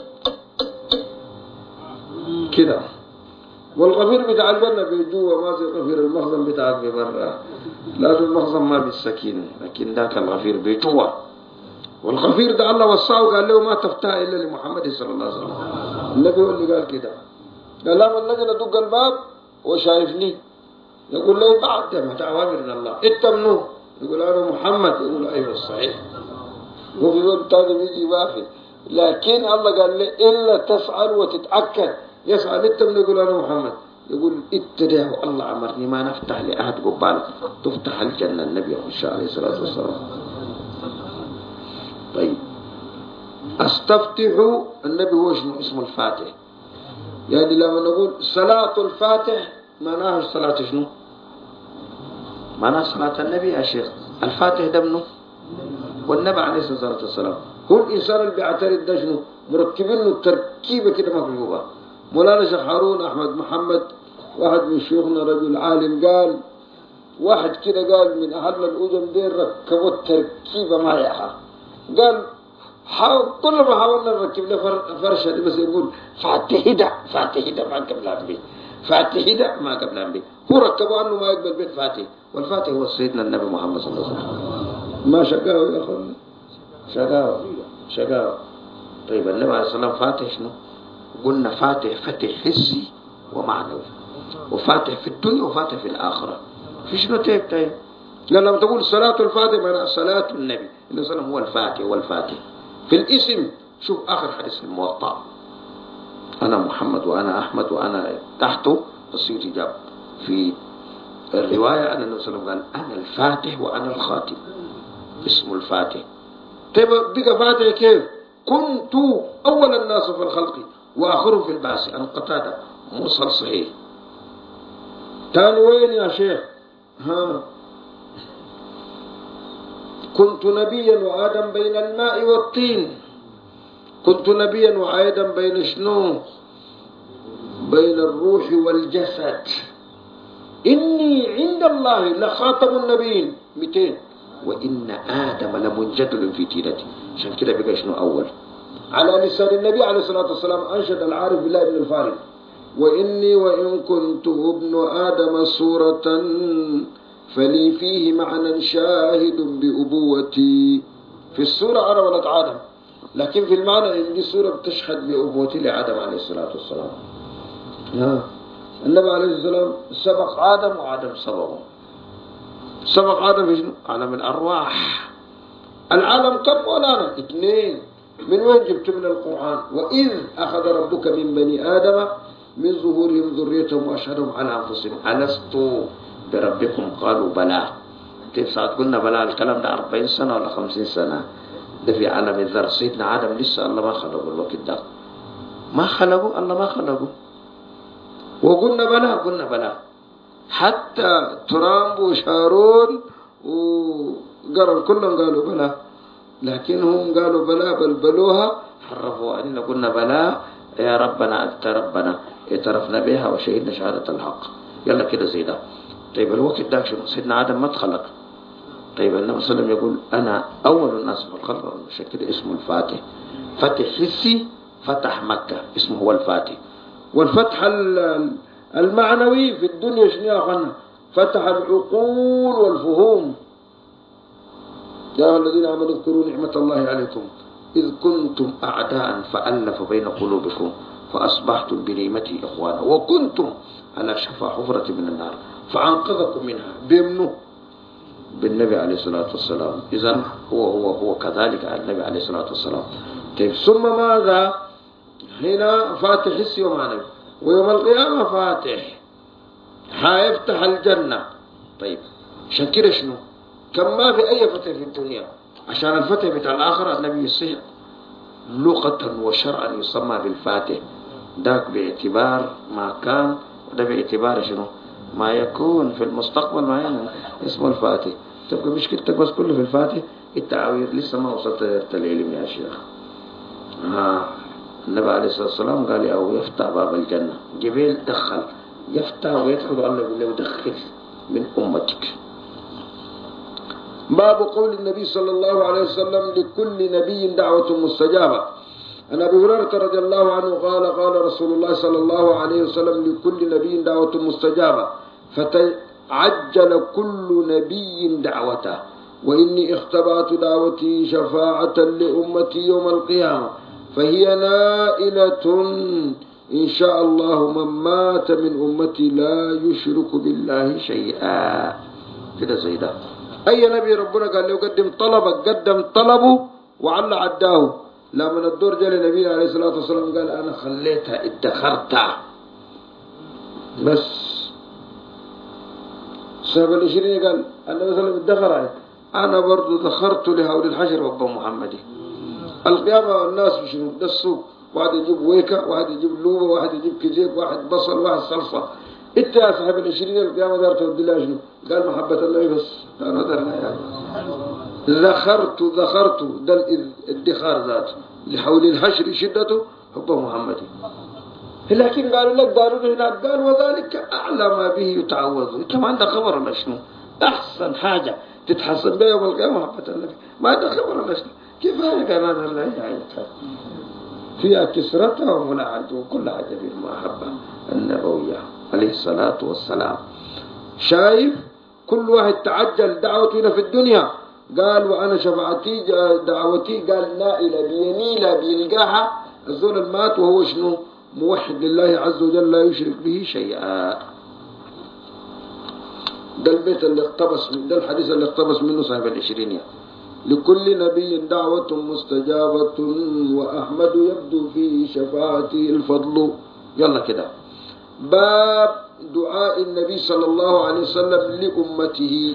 كده. والغفير بتاع الجنة بيجوا ما زي غفير المخزن بتاعك ببرا. لا المخزن ما بالسكينة لكن ذاك الغفير بيجوا. والغفير ده الله وصاه وقال له ما تفتح إلا لمحمد صلى الله عليه وسلم. النبي هو اللي قال كده. قال لما النجل ادق الباب وشايفني يقول له بعد ما اوامر من الله انت منو؟ يقول انا محمد. يقول ايوه صحيح. وفي يوم تاني بيجي واحد لكن الله قال لي الا تسأل وتتاكد. يسأل انت منو؟ يقول انا محمد. يقول اتداه الله امرني ما نفتح لاحد قبالك تفتح الجنه. النبي عليه الصلاه والسلام. طيب استفتح النبي هو شنو اسمه الفاتح. يعني لما نقول صلاة الفاتح معناها الصلاة شنو؟ معناها صلاة النبي يا شيخ. الفاتح ده منه والنبي عليه الصلاة والسلام. هو الإنسان اللي بيعترض ده شنو؟ مركبين له تركيبة كده مقلوبة. مولانا شيخ هارون أحمد محمد واحد من شيوخنا رجل عالم قال واحد كده قال من أهل الأجم دين ركبوا التركيبة ما يحا. قال كل ما حاولنا نركب له فرشة دي بس يقول فاتحدة ما قبلان به. فاتحدة ما قبلان به. هو ركبوا أنه ما يقبل بيت فاتح. والفاتح هو سيدنا النبي محمد صلى الله عليه وسلم. ما شقاوه يا أخوان شقاوه. طيب النبي عليه الصلاة والسلام فاتح شنو؟ قلنا فاتح فتح حسي ومعنوي وفاتح في الدنيا وفاتح في الآخرة. في شنو طيب لما تقول صلاة الفاتح معنى صلاة النبي صلى الله عليه وسلم هو الفاتح والفاتح. في الاسم شوف آخر حديث في الموطأ أنا محمد وأنا أحمد وأنا تحته تصير إجابة. في الرواية أن النبي صلى الله عليه وسلم قال أنا الفاتح وأنا الخاتم. اسم الفاتح. طيب بقى فاتح كيف؟ كنت أول الناس في الخلق وآخرهم في البعث. عن قتادة مرسل صحيح. تاني وين يا شيخ؟ كنت نبيا وآدم بين الماء والطين. كنت نبيا وآدم بين شنو؟ بين الروح والجسد. إني عند الله لخاتم النبيين 200 وإن آدم لمنجدل في تيرتي. عشان كده بقى شنو أول على لسان النبي عليه الصلاة والسلام. أنشد العارف بالله بن الفارغ وإني وإن كنت ابن آدم صورة فلي فيه معنى شاهد بأبوتي. في السورة أنا ولد آدم لكن في المعنى إن دي سورة بتشهد بأبوتي لآدم عليه الصلاة والسلام. النبي عليه الصلاة والسلام سبق آدم وآدم سبقه. سبق آدم في شنو؟ عالم الأرواح. العالم كم ولا 2. من وين جبت من القرآن؟ وإذ أخذ ربك من بني آدم من ظهورهم ذريتهم وأشهدهم على أنفسهم ألست بربكم قالوا بلى. كيف ساعات قلنا بلى؟ الكلام ده 40 سنة ولا 50 سنة. ده في عالم الذر. سيدنا آدم لسه الله ما خلقه الوقت ده. ما خلقه الله ما خلقه. وقلنا بلى حتى ترامب وشارون وقرن كلهم قالوا بلى لكنهم قالوا بلى بل بلوها حرفوا أننا قلنا بلى يا ربنا أنت ربنا اعترفنا بها وشهدنا شهادة الحق. يلا كده زي ده. طيب الوقت ده شنو؟ سيدنا آدم ما تخلق. طيب النبي صلى الله عليه وسلم يقول أنا أول الناس في الخلق. عشان كده اسمه الفاتح. فتح حسي فتح مكة اسمه هو الفاتح. والفتح المعنوي في الدنيا شنو يا أخوانا؟ فتح العقول والفهوم. يا أيها الذين آمنوا اذكروا نعمة الله عليكم إذ كنتم أعداء فألف بين قلوبكم فأصبحتم بنعمته إخوانا وكنتم على شفا حفرة من النار فأنقذكم منها. بيمنه بالنبي عليه الصلاة والسلام. إذن هو كذلك النبي عليه الصلاة والسلام. طيب ثم ماذا؟ هنا فاتح حسي ومعنوي ويوم القيامة فاتح حيفتح الجنة. طيب عشان كده شنو؟ كم ما في أي فتح في الدنيا عشان الفتح بتاع الآخرة النبي يصيح لغة وشرعا يسمى بالفاتح. ذاك باعتبار ما كان وده باعتبار شنو؟ ما يكون في المستقبل معين اسمه الفاتح. تبقى مشكلتك بس كله في الفاتح. التعاوير لسه ما وصلت للعلم يا شيخ. النبي عليه الصلاة والسلام قال أو يفتح باب الجنة. جبريل دخل يفتح ويدخل الله يقول له دخل من أمتك. باب قول النبي صلى الله عليه وسلم لكل نبي دعوة مستجابة. عن أبي هريرة رضي الله عنه قال قال رسول الله صلى الله عليه وسلم لكل نبي دعوة مستجابة فتعجل كل نبي دعوته وإني اختبأت دعوتي شفاعة لأمتي يوم القيامة فهي نائلة إن شاء الله من مات من أمتي لا يشرك بالله شيئا. كده زي ده. أي نبي ربنا قال له قدم طلبك قدم طلبه وعلى عداه. لما الدور جاء لنبينا عليه الصلاة والسلام قال أنا خليتها ادخرتها بس. السنة العشرين قال النبي صلى الله عليه وسلم ادخر أنا برضو ذخرت لهول الحشر وابا محمدي. القيامة الناس بشنو ده السوق، واحد يجيب ويكة، واحد يجيب لوبة، واحد يجيب كجيب، واحد بصل، واحد صلصة. انت يا صاحب العشرين القيامة دار تودي لها شنو؟ قال محبة الله بس. أنا درنا يعني ذخرت ده الادخار ذاته لحول الحشر شدته حب محمدي. لكن قالوا لك قالوا هناك قال وذلك أعلى ما به يتعوذ. انت ما عندك خبر ولا شنو؟ أحسن حاجة تتحسن بها يوم القيامة محبة النبي. ما عندك خبر ولا شنو؟ كفاية كلام الله يعني فيها كسرتها ومناعة وكل حاجة في المحبة النبوية عليه الصلاة والسلام. شايف كل واحد تعجل دعوته هنا في الدنيا قال وأنا شفاعتي دعوتي قال نائلة بينيلة بيلقاها. الزول المات وهو شنو؟ موحد لله عز وجل لا يشرك به شيئا. ده البيت اللي اقتبس من ده الحديث اللي اقتبس منه صاحب العشرين. لكل نبي دعوة مستجابة وأحمد يبدو في شفاعته الفضل. يلا كده باب دعاء النبي صلى الله عليه وسلم لأمته.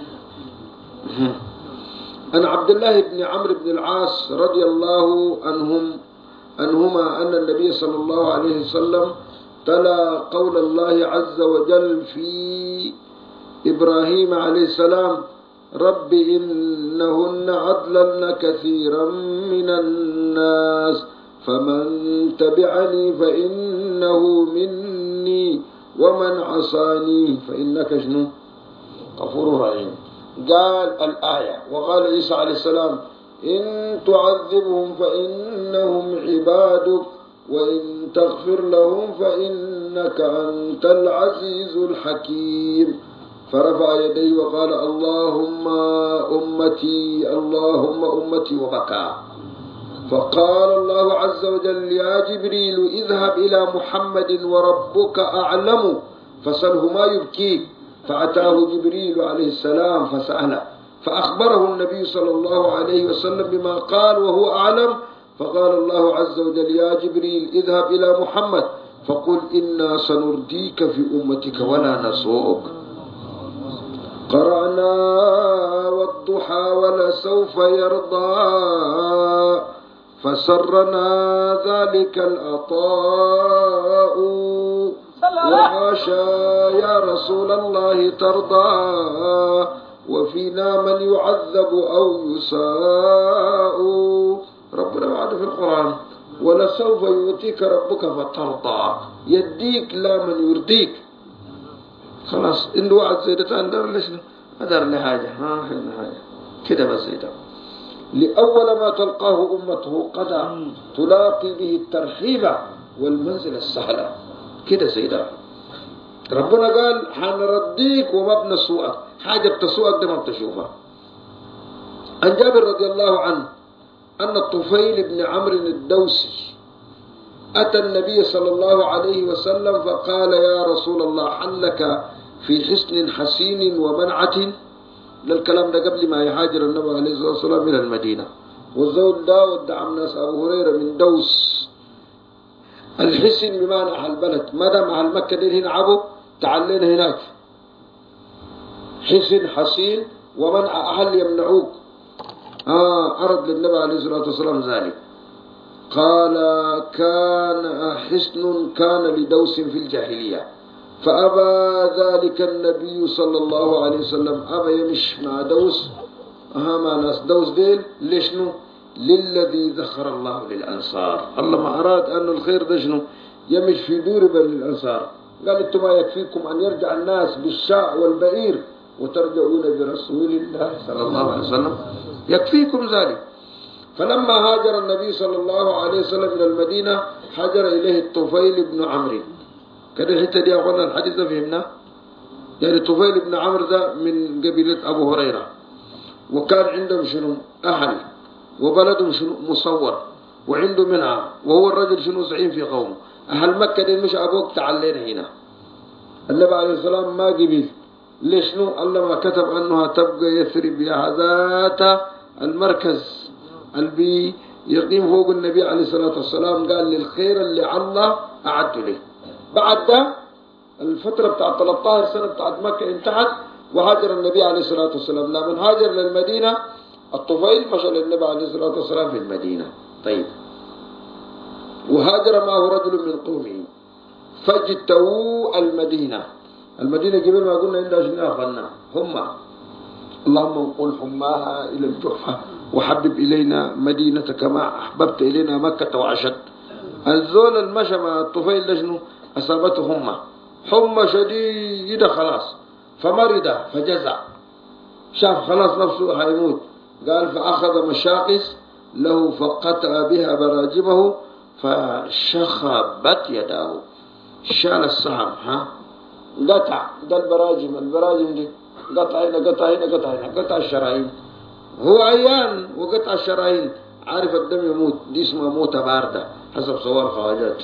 عن عبد الله بن عمرو بن العاص رضي الله عنهما أن النبي صلى الله عليه وسلم تلا قول الله عز وجل في إبراهيم عليه السلام رب إنهن أضللن كثيرا من الناس فمن تبعني فإنه مني ومن عصاني فإنك شنو غفور رحيم. قال الآية. وقال عيسى عليه السلام إن تعذبهم فإنهم عبادك وإن تغفر لهم فإنك أنت العزيز الحكيم. فرفع يديه وقال اللهم أمتي اللهم أمتي وبكى. فقال الله عز وجل يا جبريل اذهب إلى محمد وربك أعلم فسأله ما يبكيك. فأتاه جبريل عليه السلام فسأله فأخبره النبي صلى الله عليه وسلم بما قال وهو أعلم. فقال الله عز وجل يا جبريل اذهب إلى محمد فقل إنا سنرديك في أمتك ولا نسوءك. قرأنا والضحى ولسوف يرضى فسرنا ذلك العطاء وحاشا يا رسول الله ترضى وفينا من يعذب أو يساء. ربنا وعد في القرآن ولسوف يؤتيك ربك فترضى يديك لا من يرضيك. خلاص إن وعد زيدتان دار ليش ما دار لي حاجة حاجة كده بس زيدة. لأول ما تلقاه أمته قد تلاقي به الترحيب والمنزل السهلة كده زيدة. ربنا قال حنرديك وما بنسوءك حاجة بتسوءك ده ما بتشوفها. عن جابر رضي الله عنه أن الطفيل بن عمرو الدوسي أتى النبي صلى الله عليه وسلم فقال يا رسول الله حلك في حصن حسين ومنعة. للكلام ده قبل ما يهاجر النبي عليه الصلاة والسلام إلى المدينة. والزول ده ودع الناس أبو هريرة من دوس. الحسن بمعنى أهل البلد ما دام أهل مكة دين هنا عبوا تعلينا هناك. حسن حسين ومنع أهل يمنعوك. عرض للنبي عليه الصلاة والسلام ذلك. قال كان حصن كان لدوس في الجاهلية فأبى ذلك النبي صلى الله عليه وسلم. أبى يمش مع دوس مع ناس دوس ديل ليشنو للذي ذخر الله للأنصار. الله ما أراد أن الخير ده شنو يمش في دور بل للأنصار. قال انتم ما يكفيكم أن يرجع الناس بالشاء والبعير وترجعون برسول الله صلى الله عليه وسلم يكفيكم ذلك. فلما هاجر النبي صلى الله عليه وسلم إلى المدينة هاجر إليه الطفيل بن عمرو. كده الحتة دي أخوانا الحديث ده فهمنا. يعني الطفيل بن عمرو ده من قبيلة أبو هريرة وكان عندهم شنو أهل وبلدهم شنو مصور وعنده منها، وهو الرجل شنو زعيم في قومه. أهل مكة دي مش أبوك تعلينا هنا. النبي عليه السلام ما قبل. ليش شنو؟ الله ما كتب أنها تبقى يثرب يا ذات المركز البي يقيم فوق النبي عليه الصلاة والسلام. قال للخير اللي الله أعدته له. بعد ده الفترة بتاعت 13 سنة بتاعت مكة انتهت، وهاجر النبي عليه الصلاة والسلام. لما هاجر للمدينة الطفيل مشى للنبي عليه الصلاة والسلام في المدينة. طيب، وهاجر معه رجل من قومه فاجتووا المدينة. المدينة قبل ما قلنا إلا شنو أخذنا هم. اللهم انقل حماها إلى الجحفة وحبب إلينا مدينة كما أحببت إلينا مكة وعشد. الزول المشى مع الطفيل لشنو أصابته حمى شديدة خلاص، فمرض فجزع، شاف خلاص نفسه هيموت. قال فأخذ مشاقص له فقطع بها براجمه فشخبت يداه. شال السهم قطع ده البراجم دي قطع هنا قطع هنا قطع هنا، قطع الشرايين. هو عيان وقطع الشرايين، عارف الدم يموت. دي اسمها موتة باردة حسب صور خواجات.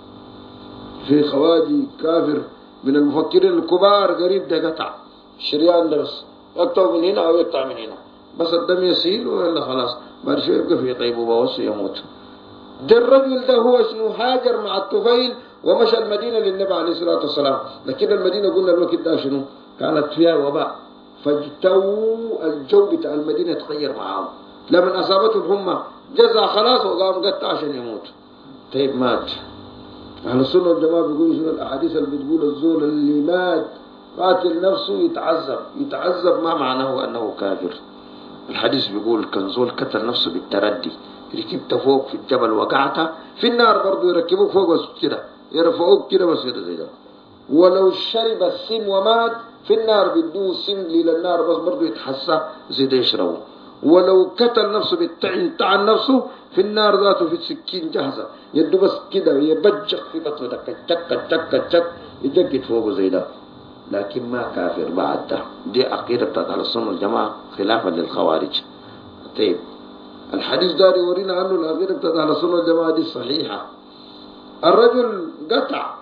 في خواجي كافر من المفكرين الكبار قريب ده قطع شريان درس، يقطع من هنا أو يقطع من هنا، بس الدم يسيل ولا خلاص بعد شوية يبقى في غيبوبة وصي يموت. ده الرجل ده هو شنو هاجر مع الطفيل ومشى المدينة للنبي عليه الصلاة والسلام. لكن المدينة قلنا الوقت ده شنو كانت فيها وباء، فاجتووا الجو بتاع المدينة تغير معاهم. لما أصابته الحمى جزع خلاص وقام قطع عشان يموت. طيب مات. أهل السنة والجماعة بيقولوا شنو الأحاديث اللي بتقول الزول اللي مات قاتل نفسه يتعذب ما معناه أنه كافر. الحديث بيقول كان زول قتل نفسه بالتردي، ركبت فوق في الجبل وقعت في النار برضه يركبوك فوق بس كده يرفعوك كده بس كده زي ده. ولو شرب السم ومات في النار بدو سم للنار بس برضه يتحسى زي ده يشربه. ولو قتل نفسه بالتعن طعن نفسه في النار ذاته في السكين جاهزة يدو بس كده يبجق في بطنه تك يدقت فوقه زي ده، لكن ما كافر بعد ده. دي عقيدة بتاعت على السنة والجماعة خلافا للخوارج. طيب الحديث ده يورينا عنه العقيدة بتاعت على السنة والجماعة دي صحيحة. الرجل قطع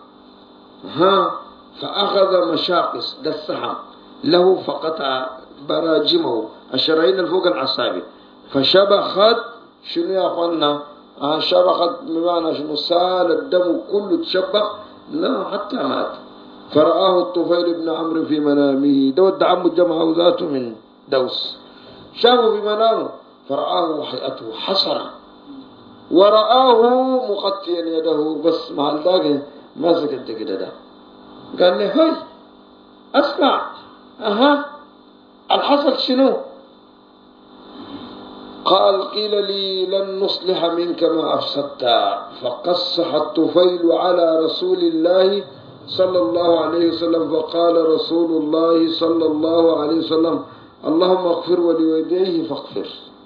فأخذ مشاقص ده السهم له فقطع براجمه الشرايين الفوق العصابي فشبخت شنو يا أخوانا شبخت بمعنى شنو سال الدم كله تشبخ لا حتى مات. فرآه الطفيل بن عمرو في منامه، دود عمه جمعه ذاته من دوس، شافه في منامه فرآه هيئته حسنة ورآه مغطيا يده بس مع الباقي ماسك انت كده ده. قال لي هاي اسمع الحصل شنو؟ قال قيل لي لن نصلح منك ما أفسدت. فقصح الطفيل على رسول الله صلى الله عليه وسلم فقال رسول الله صلى الله عليه وسلم اللهم اغفر ولوالديه فاغفر.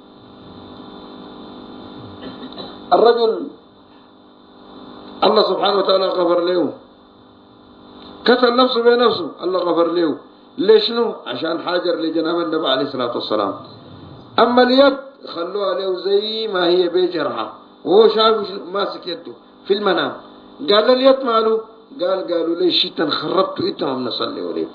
الرجل الله سبحانه وتعالى غفر له، قتل نفسه بنفسه الله غفر له. ليش نو؟ عشان حاجر لجناب النبي عليه الصلاة والسلام. أما اليد خلوها له زي ما هي بجرحة وهو شايف ماسك يده في المنام. قال اليد ماله؟ قالوا لي شيطان خربته انت ما بنصلي وليك.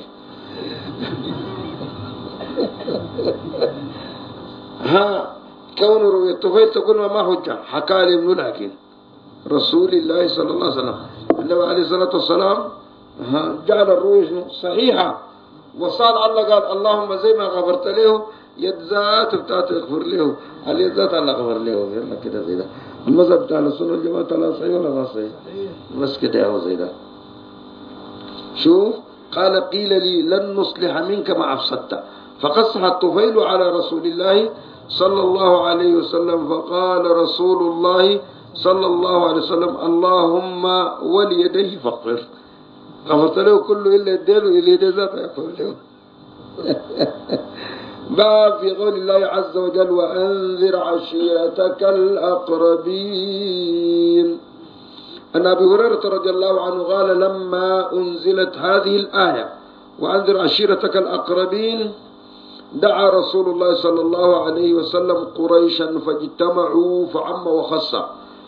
كون رؤية الطفيل تقول ما حجة حكى لي ابن لكن رسول الله صلى الله عليه وسلم النبي عليه الصلاة والسلام جعل الرؤية صحيحة وصال الله قال اللهم زي ما غفرت له يد ذات بتاعته يغفر له، اليد ذات الله غفر له. يلا كده زي ده المذهب بتاع السنة والجماعة طلع صحيح ولا ما صحيح؟ بس كده هو زي ده. شوف قال قيل لي لن نصلح منك ما أفسدت. فقصح الطفيل على رسول الله صلى الله عليه وسلم فقال رسول الله صلى الله عليه وسلم اللهم وليديه فاغفر. غفرت له كله إلا يديله إلا يديه ذاته يغفر له. باب في قول الله عز وجل وأنذر عشيرتك الأقربين. أن أبي هريرة رضي الله عنه قال لما أنزلت هذه الآية وأنذر عشيرتك الأقربين دعا رسول الله صلى الله عليه وسلم قريشا فاجتمعوا فعم وخص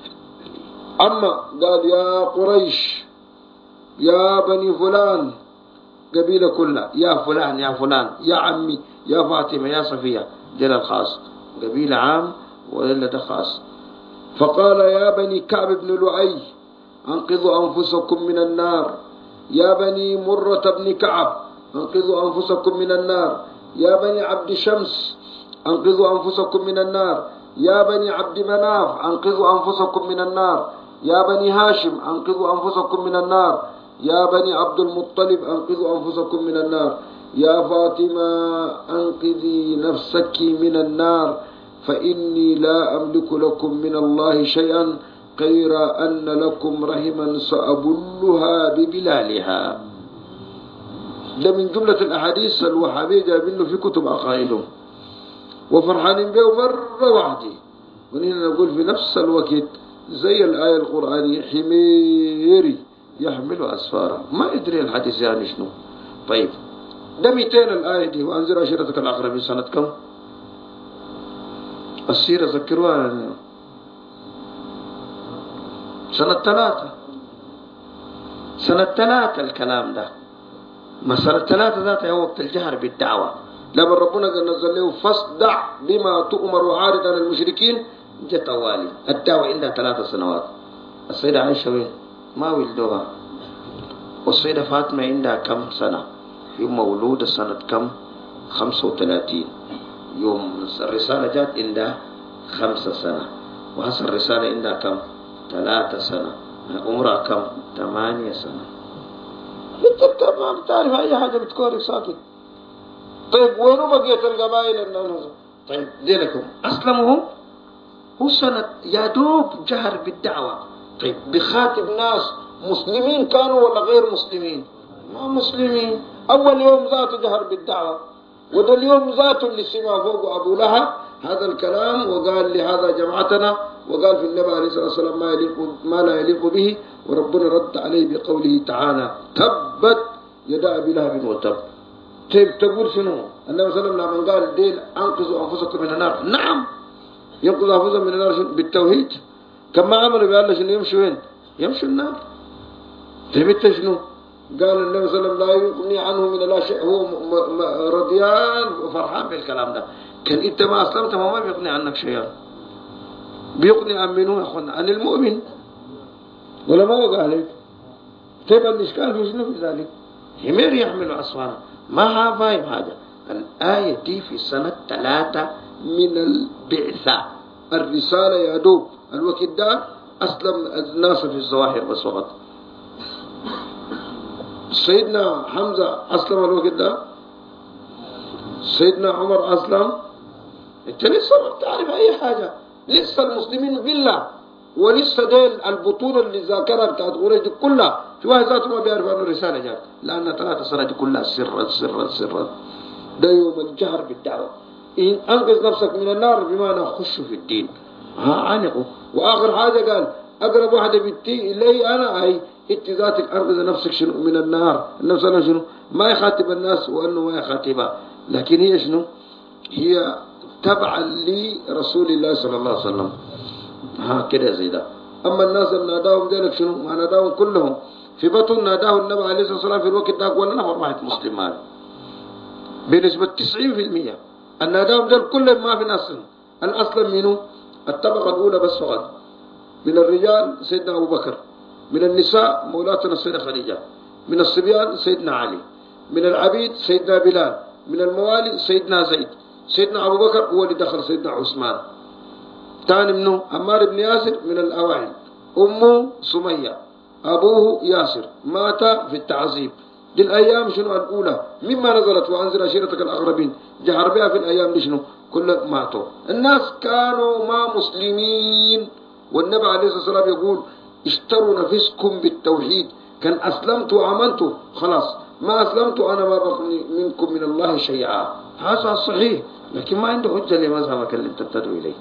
أما قال يا قريش يا بني فلان، قبيلة كلها يا فلان يا فلان، يا عمي يا فاطمة يا صفية، دل الخاص، قبيلة عام وإلا ده خاص. فقال يا بني كعب بن لؤي أنقذوا أنفسكم من النار، يا بني مرة بن كعب أنقذوا أنفسكم من النار، يا بني عبد شمس أنقذوا أنفسكم من النار، يا بني عبد مناف أنقذوا أنفسكم من النار، يا بني هاشم أنقذوا أنفسكم من النار، يا بني عبد المطلب أنقذوا أنفسكم من النار، يا فاطمة أنقذي نفسك من النار، فإني لا أملك لكم من الله شيئا غير أن لكم رحما سأبلها ببلالها. ده من جملة الأحاديث الوهابية جايبينه في كتب عقائدهم وفرحانين به مرة واحدة. ونحن نقول في نفس الوقت زي الآية القرآنية حميري يحمل أسفارا، ما أدري الحديث يعني شنو. طيب ده 200 الآية دي، وأنذر عشيرتك الأقربين سنة كم؟ السيرة ذكروها سنة 3 الكلام ده، ما سنة 3 ذات يوم وقت الجهر بالدعوة، لما ربنا قال نزل له فاصدع بما تؤمر وعارض عن المشركين، جاء طوالي الدعوة عندها 3 سنوات. السيدة عائشة وين؟ ما ولدوها. والسيدة فاطمة عندها كم سنة؟ يوم مولودة سنة كم؟ 35. يوم الرسالة جات عندها 5 سنة، وهسه الرسالة عندها كم؟ 3 سنة. عمرها كم؟ 8 سنة. انت ما بتعرف اي حاجة بتكوري ساكت. طيب وينو بقية القبائل الناس؟ طيب دينكم اسلموا هو سنة يا دوب جهر بالدعوة. طيب بخاتب ناس مسلمين كانوا ولا غير مسلمين؟ ما مسلمين. اول يوم ذاته جهر بالدعوة، وده اليوم ذاته اللي سمع فوق ابو لهب هذا الكلام وقال لهذا جمعتنا، وقال في النبي عليه الصلاة والسلام ما لا يليق به، وربنا رد عليه بقوله تعالى تبت يدا أبي لهب وتب. تقول شنو؟ النبي صلى الله عليه وسلم لما قال دين أنقذوا أنفسكم من النار، نعم ينقذ أنفسهم من النار بالتوحيد. كما عملوا بقال شنو؟ يمشوا وين؟ يمشوا النار. تبت شنو؟ قال النبي صلى الله عليه وسلم لا يغني عنه من الله شيء، هو رضيان وفرحان بالكلام ده. كان انت ما اسلمت ما بيغني عنك شيئا، بيغني عن منه يا اخوانا؟ عن المؤمن، ولا ما وقع عليك؟ طيب الاشكال في شنو في ذلك؟ حمير يحمل اسفارا، ما فاهم حاجه. الايه دي في سنه 3 من البعثه، الرساله يا دوب الوقت ده اسلم الناس في الظواهر بس فقط. سيدنا حمزه اسلم الوقت ده، سيدنا عمر اسلم. انت لسه ما بتعرف اي حاجه، لسه المسلمين غله، ولسه ديل البطوله اللي ذاكرها بتاعت قريش دي كلها في واحد ذاته ما بيعرف انه الرساله جات، لان 3 سنوات دي كلها سرا. ده يوم الجهر بالدعوه. ان انقذ نفسك من النار بمعنى خش في الدين، عنقوا. واخر حاجه قال اقرب واحده بنتي الي انا اي انت ذاتك انقذ نفسك شنو من النار. النبي صلى الله عليه وسلم شنو؟ ما يخاطب الناس وانه ما يخاطبها، لكن هي شنو؟ هي تبعا لرسول الله صلى الله عليه وسلم. كده زي ده. اما الناس اللي ناداهم ذلك شنو؟ ما ناداهم كلهم في بطن ناداه النبي عليه الصلاه والسلام في الوقت ده ولا نفر واحد مسلم بنسبه 90%. الناداهم ذلك كلهم ما في ناس. الاصل منه الطبقه الاولى بس فقط، من الرجال سيدنا ابو بكر، من النساء مولاتنا السيده خديجه، من الصبيان سيدنا علي، من العبيد سيدنا بلال، من الموالي سيدنا زيد. سيدنا أبو بكر هو اللي دخل سيدنا عثمان. ثاني منه عمار بن ياسر من الأوائل، أمه سمية، أبوه ياسر مات في التعذيب. دي الأيام شنو الأولى مما نزلت وأنزل عشيرتك الأقربين، جهر بها في الأيام دي شنو؟ كل ماتوا. الناس كانوا ما مسلمين، والنبي عليه الصلاة والسلام يقول اشتروا نفسكم بالتوحيد. كان أسلمت وآمنت خلاص، ما أسلمت أنا ما بقني منكم من الله شيئا. هذا صحيح، لكن ما عنده حجة لمذهبك اللي تدعو إليه.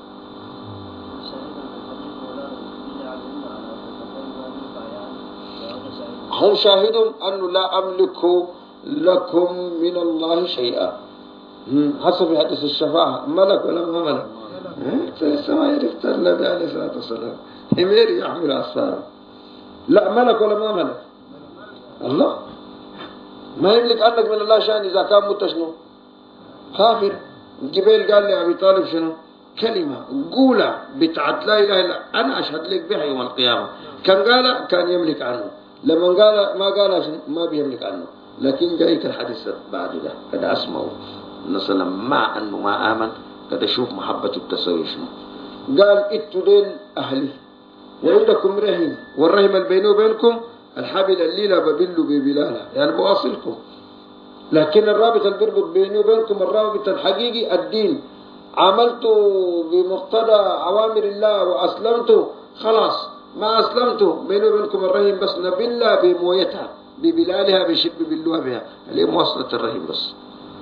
هم شاهدون أنه لا أملك لكم من الله شيئا، حسب حديث الشفاعة. ملك ولا ما ملك؟ لسه ما عرفت النبي عليه الصلاة والسلام حمير يحمل أسفاره. لا ملك ولا ما ملك؟ الله ما يملك عنك من الله شأن إذا كان متشنو كافر. جبريل قال لأبي طالب شنو؟ كلمة قولة بتاعت لا إله إلا أنا أشهد لك بها يوم القيامة. كان قال كان يملك عنه، لما قال ما قال ما بيملك عنه. لكن جايك الحديث بعد ده كده أسمعه مثلا مع أنه ما آمن كده شوف محبة التسوي شنو. قال اتدين أهلي وعندكم رحم، والرحم اللي بيني وبينكم الحبل الليلة ببلوا ببلالة يعني بواصلكم، لكن الرابط اللي بيربط بيني وبينكم الرابط الحقيقي الدين. عملت بمقتضى أوامر الله وأسلمت خلاص، ما أسلمت بيني وبينكم الرحم بس نبلها بمويتها ببلالها بشب بلوها بها اللي مواصلة الرحم بس.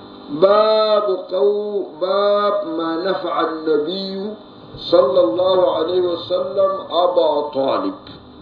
باب ما نفع النبي صلى الله عليه وسلم أبا طالب.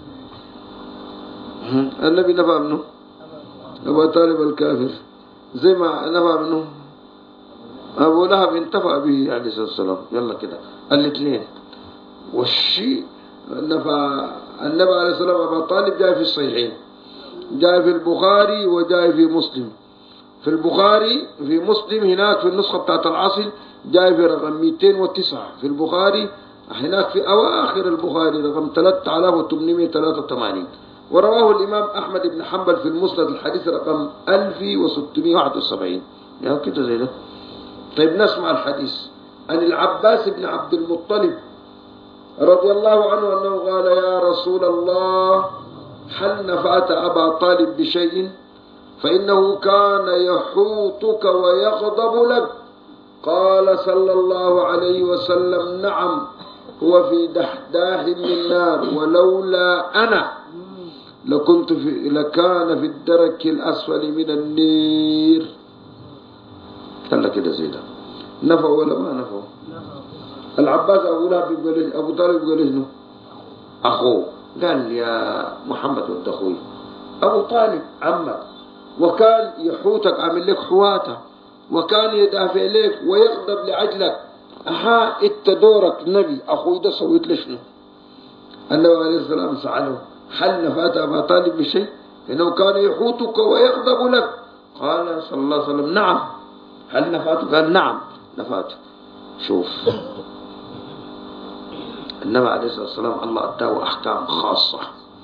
النبي نفع منه أبا طالب الكافر زي ما نفع منه أبو لهب انتفع به عليه الصلاة والسلام. يلا كده الاثنين. والشيء نفع النبي عليه الصلاة والسلام أبا طالب جاء في الصحيحين، جاء في البخاري وجاء في مسلم. في البخاري في مسلم هناك في النسخة بتاعت العصر جاء في رقم 209 في البخاري، هناك في أواخر البخاري رقم 3883. ورواه الإمام أحمد بن حنبل في المسند الحديث رقم 1671 يعني كده زي ده. طيب نسمع الحديث عن العباس بن عبد المطلب رضي الله عنه أنه قال يا رسول الله هل نفعت أبا طالب بشيء فإنه كان يحوطك ويغضب لك؟ قال صلى الله عليه وسلم نعم هو في دحداح من نار ولولا أنا لكان في الدرك الأسفل من النير. قال كده زي ده نفع ولا ما نفع؟ العباس أبو طالب يقول له أخوه، قال يا محمد ود أخوي أبو طالب عمك، وكان يحوتك عامل لك حواته وكان يدافع لك ويغضب لعجلك. إنت دورك نبي أخوي ده سويت له شنو؟ النبي عليه الصلاة والسلام سأله هل نفعت أبا طالب بشيء؟ إنه كان يحوتك ويغضب لك. قال صلى الله عليه وسلم نعم. هل نفعته؟ قال نعم نفعته. شوف النبي عليه الصلاة والسلام الله أداه أحكام خاصة.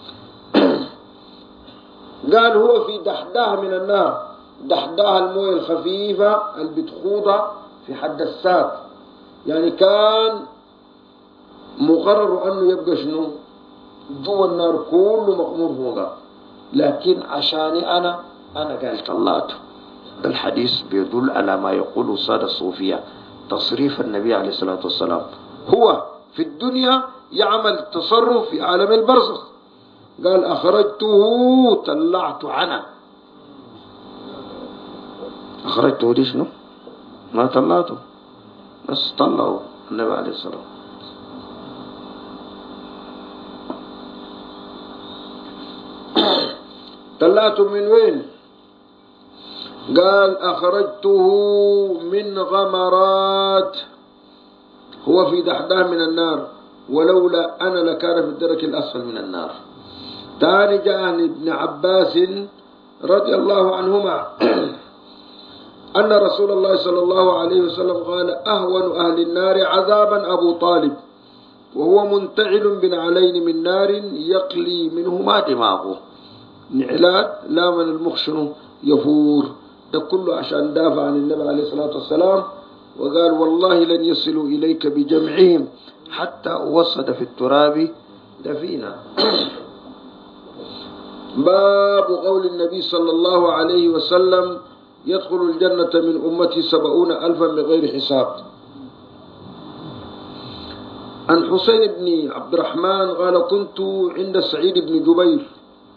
قال هو في دحداه من النار، دحداه المويه الخفيفة اللي بتخوضها في حد الساق، يعني كان مقرر أنه يبقى شنو جوا النار كله مقمور فوقها، لكن عشاني أنا قال طلعته. الحديث بيدل على ما يقول السادة الصوفية تصريف النبي عليه الصلاة والسلام. هو في الدنيا يعمل تصرف في عالم البرزخ، قال أخرجته طلعت عنه. أخرجته دي شنو؟ ما طلعته بس طلعوا النبي عليه الصلاة والسلام. طلعته من وين؟ قال أخرجته من غمرات هو في دحداه من النار ولولا أنا لكان في الدرك الأسفل من النار. تاني جاء عن ابن عباس رضي الله عنهما أن رسول الله صلى الله عليه وسلم قال أهون أهل النار عذابا أبو طالب وهو منتعل بنعلين من نار يقلي منهما دماغه. نعلات لا من المخشن يفور، ده كله عشان دافع عن النبي عليه الصلاة والسلام. وقال والله لن يصلوا إليك بجمعهم حتى أوصد في التراب دفينا. باب قول النبي صلى الله عليه وسلم يدخل الجنة من أمتي 70,000 بغير حساب. عن حسين بن عبد الرحمن قال كنت عند سعيد بن جبير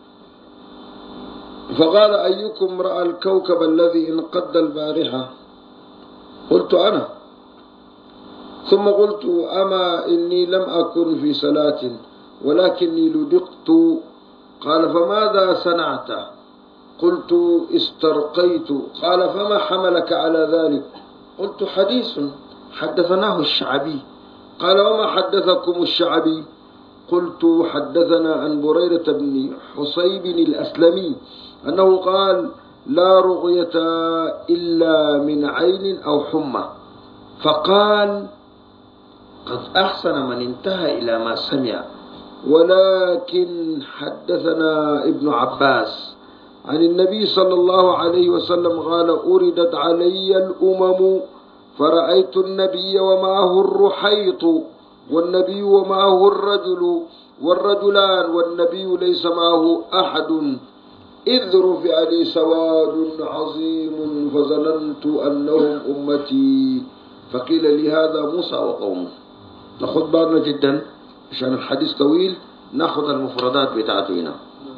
فقال أيكم رأى الكوكب الذي انقض البارحة؟ قلت أنا. ثم قلت أما إني لم أكن في صلاة ولكني لدقت. قال فماذا صنعت؟ قلت استرقيت. قال فما حملك على ذلك؟ قلت حديث حدثناه الشعبي قال وما حدثكم الشعبي؟ قلت حدثنا عن بريرة بن حصيب الأسلمي أنه قال لا رقية إلا من عين أو حمى. فقال قد أحسن من انتهى إلى ما سمع، ولكن حدثنا ابن عباس عن النبي صلى الله عليه وسلم قال أردت علي الأمم فرأيت النبي ومعه الرحيط والنبي ومعه الرجل والرجلان والنبي ليس معه أحد، إذ رفع لي سواد عظيم فظننت أنهم أمتي، فقيل لي هذا موسى وقومه. ناخذ بالنا جدا عشان الحديث طويل، ناخذ المفردات بتاعتنا.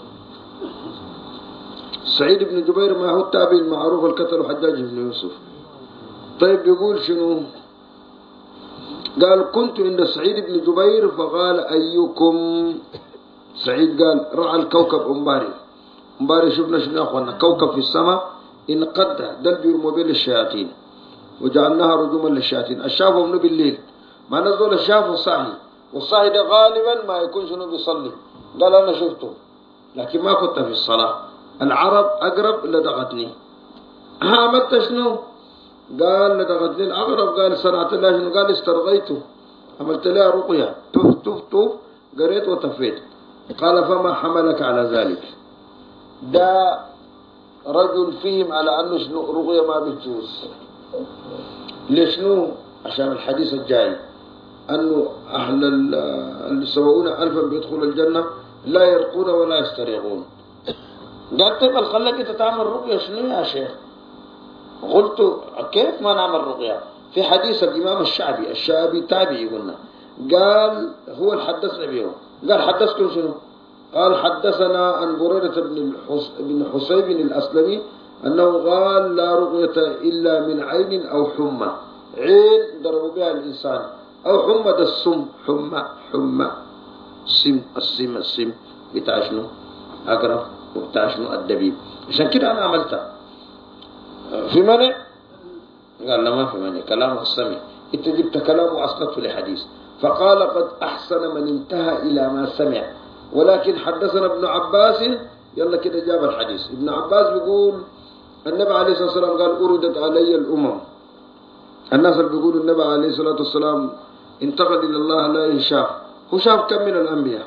سعيد بن جبير ما هو التابعي المعروف القتل حجاج بن يوسف. طيب يقول شنو؟ قال كنت عند سعيد بن جبير فقال أيكم، سعيد قال رأى الكوكب أمباري شفنا شنو يا أخوانا؟ كوكب في السماء انقضى دل بيرموا بين الشياطين وجعلناها رجوما للشياطين. الشافوا منه بالليل، ما نزل الشاف والصاحي، والصاحي ده غالبا ما يكون شنو بيصلي. قال أنا شفته لكن ما كنت في الصلاة، العرب أقرب لدغتني. عملت شنو؟ قال لدغتني العقرب. قال صنعت الله شنو؟ قال استرغيته، عملت لها رقية، توف توف توف، قريت وتفيت. قال فما حملك على ذلك؟ ده رجل فيهم على أنه شنو رقية ما بتجوز. ليشنو؟ عشان الحديث الجاي أنه أهل اللي 70,000 بيدخلوا الجنة لا يرقون ولا يستريقون. قال طيب خلك تتعمل رقية شنو يا شيخ؟ قلت كيف ما نعمل رقية؟ في حديث الإمام الشعبي تابعي قلنا، قال هو اللي حدثنا به. قال حدثكم شنو؟ قال حدثنا عن بريرة بن حصيب الأسلمي أنه قال لا رقية إلا من عين أو حمى. عين ضربوا بها الإنسان، أو حمى ده السم، حمى السم بتاع شنو؟ أقرب، وبتاع شنو؟ الدبيب. عشان كده أنا عملتها. في منع؟ قال لا ما في منع، كلامه السمع. انت جبت كلامه وأسقطته لحديث. فقال قد أحسن من انتهى إلى ما سمع، ولكن حدثنا ابن عباس. يلا كده جاب الحديث. ابن عباس بيقول النبي عليه الصلاة والسلام قال أردت علي الأمم. الناس اللي بيقولوا النبي عليه الصلاة والسلام انتقل إلى الله لا يشاف، هو شاف كم من الأنبياء؟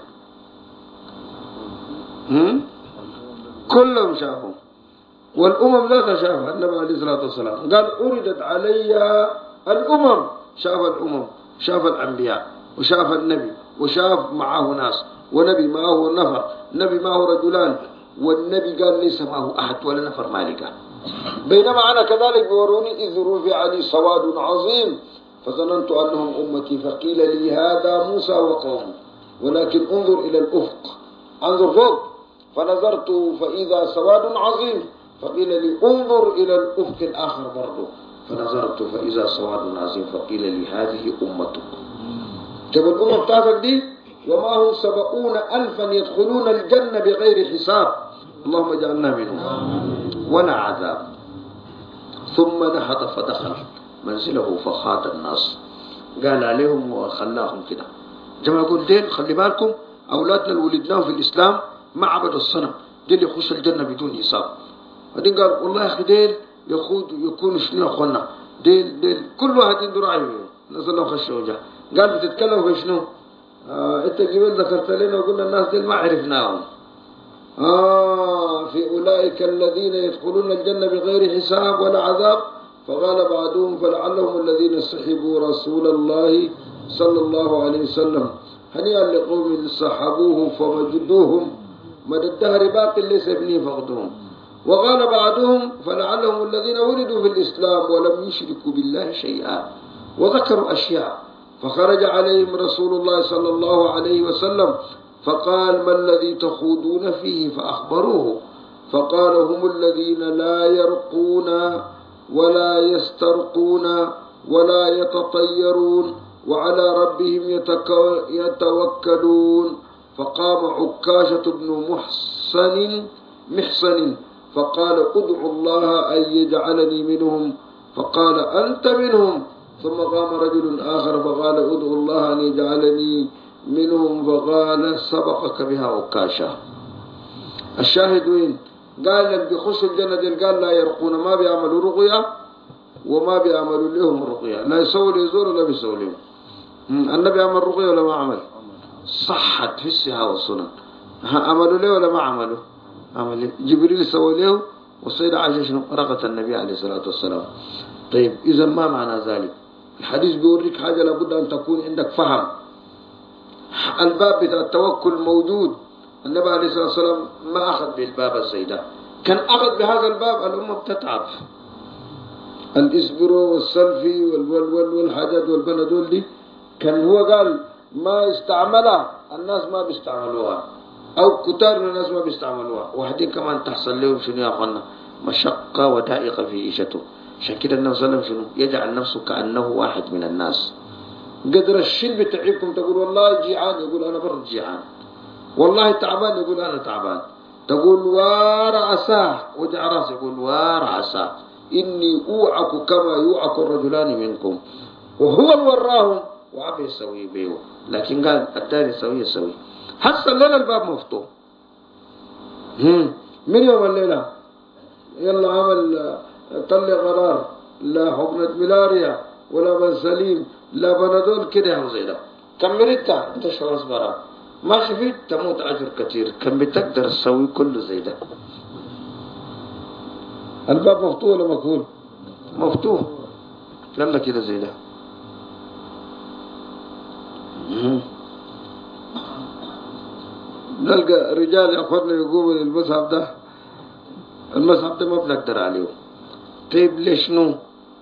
كلهم شافوا، والأمم لا تشافها. النبي عليه الصلاة والسلام قال أردت علي الأمم، شاف الأمم، شاف الأنبياء، وشاف النبي، وشاف معه ناس، ونبي معه نفر، نبي معه رجلان، والنبي قال ليس معه أحد ولا نفر مالك. بينما أنا كذلك بوروني إذ رفع لي سواد عظيم فظننت أنهم أمتي، فقيل لي هذا موسى وقومه، ولكن انظر إلى الأفق، انظر فوق. فنظرت فإذا سواد عظيم، فقيل لي انظر إلى الأفق الآخر برضه، فنظرت فإذا سواد عظيم، فقيل لي هذه أمتك. جب الأمة بتاعتك دي ومعهم 70,000 يدخلون الجنة بغير حساب، اللهم اجعلنا منهم، ولا عذاب. ثم نهض فدخل منزله فخاط الناس، قال عليهم وخلاهم كده. جماعة يقول ديل خلي بالكم، أولادنا اللي ولدناهم في الإسلام ما عبدوا الصنم، ديل يخش الجنة بدون حساب. بعدين قال والله يا أخي ديل يكون شنو يا أخوانا، ديل كل واحد عنده رأيه. نزل لهم خش وجه. قال بتتكلم في شنو؟ انت قبل ذكرت لنا وقلنا الناس ديل ما عرفناهم. في أولئك الذين يدخلون الجنة بغير حساب ولا عذاب. فقال بعضهم فلعلهم الذين سحبوا رسول الله صلى الله عليه وسلم هنيئا لقوم صحبوه فمجدوهم مدى الدهر باق ليس ابني فقدهم. وقال بعضهم فلعلهم الذين ولدوا في الإسلام ولم يشركوا بالله شيئا، وذكروا أشياء. فخرج عليهم رسول الله صلى الله عليه وسلم فقال ما الذي تخوضون فيه؟ فأخبروه. فقال هم الذين لا يرقون ولا يسترقون ولا يتطيرون وعلى ربهم يتوكلون. فقام عكاشة بن محصن فقال ادعوا الله أن يجعلني منهم. فقال أنت منهم. ثم قام رجل آخر فقال ادعو الله أن يجعلني منهم، فقال سبقك بها عكاشة. الشاهد وين؟ قال لك بيخشوا الجنة دي، قال لا يرقون، ما بيعملوا رقية وما بيعملوا لهم رقية، لا يسوي ليزور ولا بيسوي لهم. النبي عمل رقية ولا ما عمل؟ صحت في السها والسنن. عملوا له ولا ما عملوا؟ عمل. جبريل سوى له، والسيدة عائشة شنو؟ رقت النبي عليه الصلاة والسلام. طيب إذا ما معنى ذلك؟ الحديث بيوريك حاجة لابد أن تكون عندك فهم. الباب بتاع التوكل موجود. النبي عليه الصلاة والسلام ما أخذ بالباب الزيدة، كان أخذ بهذا الباب الأمة بتتعب. الإسبرو والسلفي والحاجات والبندول دي كان هو قال ما استعملها الناس ما بيستعملوها، أو كتار من الناس ما بيستعملوها، وحدين كمان تحصل لهم شنو يا أخوانا؟ مشقة ودائقة في عيشته. عشان كده النبي صلى الله عليه وسلم شنو؟ يجعل نفسه كأنه واحد من الناس. قدر الشل بتعبكم تقول والله جيعان، يقول أنا برد جيعان. والله تعبان، يقول أنا تعبان. تقول ورأساه وجع راسه، يقول ورأساه إني أوعك كما يوعك الرجلان منكم، وهو الوراهم وعبي يسوي بيه. لكن قال الدار يسوي. حتى الليلة الباب مفتوح. من يوم الليلة يلا عمل طلع قرار، لا حقنة ملاريا ولا بنسليم لا بنادول كده هم زي ده. كم مريتا انت شو اصبرا ما شفيت تموت أجر كثير. كم بتقدر تسوي كله زي ده؟ الباب مفتوح ولا مقفول؟ مفتوح. يلا كده زي ده. نلقى رجال ياخذنا يقوموا للمصحف ده، المصحف ده ما بنقدر عليه. طيب ليش نو؟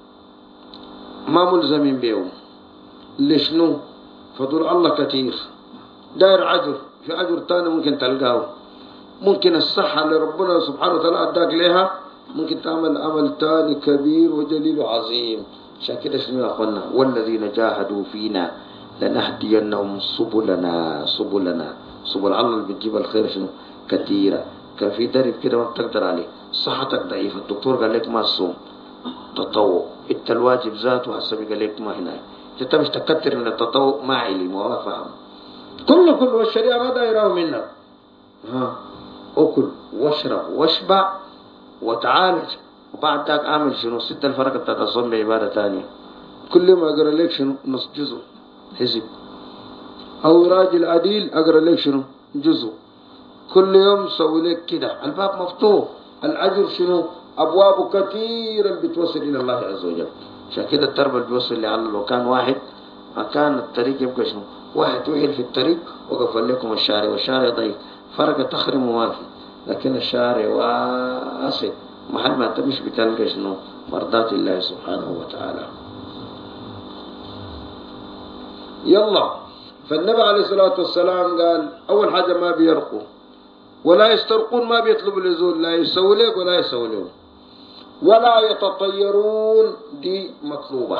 ما ملزمين بيهم. ليش نو؟ فضل الله كثير. داير عجر، في عجر تاني ممكن تلقاه. ممكن الصحة اللي ربنا سبحانه وتعالى اداك لها ممكن تعمل عمل تاني كبير وجليل وعظيم. عشان كده شنو يا اخوانا؟ والذين جاهدوا فينا لنهدينهم سبل الله اللي بتجيب الخير شنو؟ كثيرة. كان في درب كده ما بتقدر عليه، صحتك ضعيفة، الدكتور قال لك ما تصوم تطوع، انت الواجب ذاته حسب قال لك ما هنا، انت مش تكتر من التطوع ما علم وما فهم. كل والشريعة ما دايراه منك. أكل واشرب واشبع وتعالج، وبعد ذاك اعمل شنو؟ 6 الفرق بتاعت الصوم بعبادة تانية. كل ما اقرا لك شنو؟ نص جزء حزب، او راجل عديل اقرا لك شنو؟ جزء. كل يوم سوي لك كده. الباب مفتوح. الأجر شنو؟ أبوابه كثيرا بتوصل إلى الله عز وجل. عشان كده التربة اللي بيوصل لعل لو كان واحد ما كان الطريق يبقى شنو؟ واحد وقف في الطريق وقفل لكم الشارع، والشارع ضيق، فرق تخرم وما في. لكن الشارع واسع، محل ما تمش بتلقى شنو؟ مرضات الله سبحانه وتعالى. يلا. فالنبي عليه الصلاة والسلام قال أول حاجة ما بيرقوا ولا يسترقون، ما بيطلبوا النزول، لا يسوي لك ولا يسوي لهم، ولا يتطيرون. دي مطلوبة،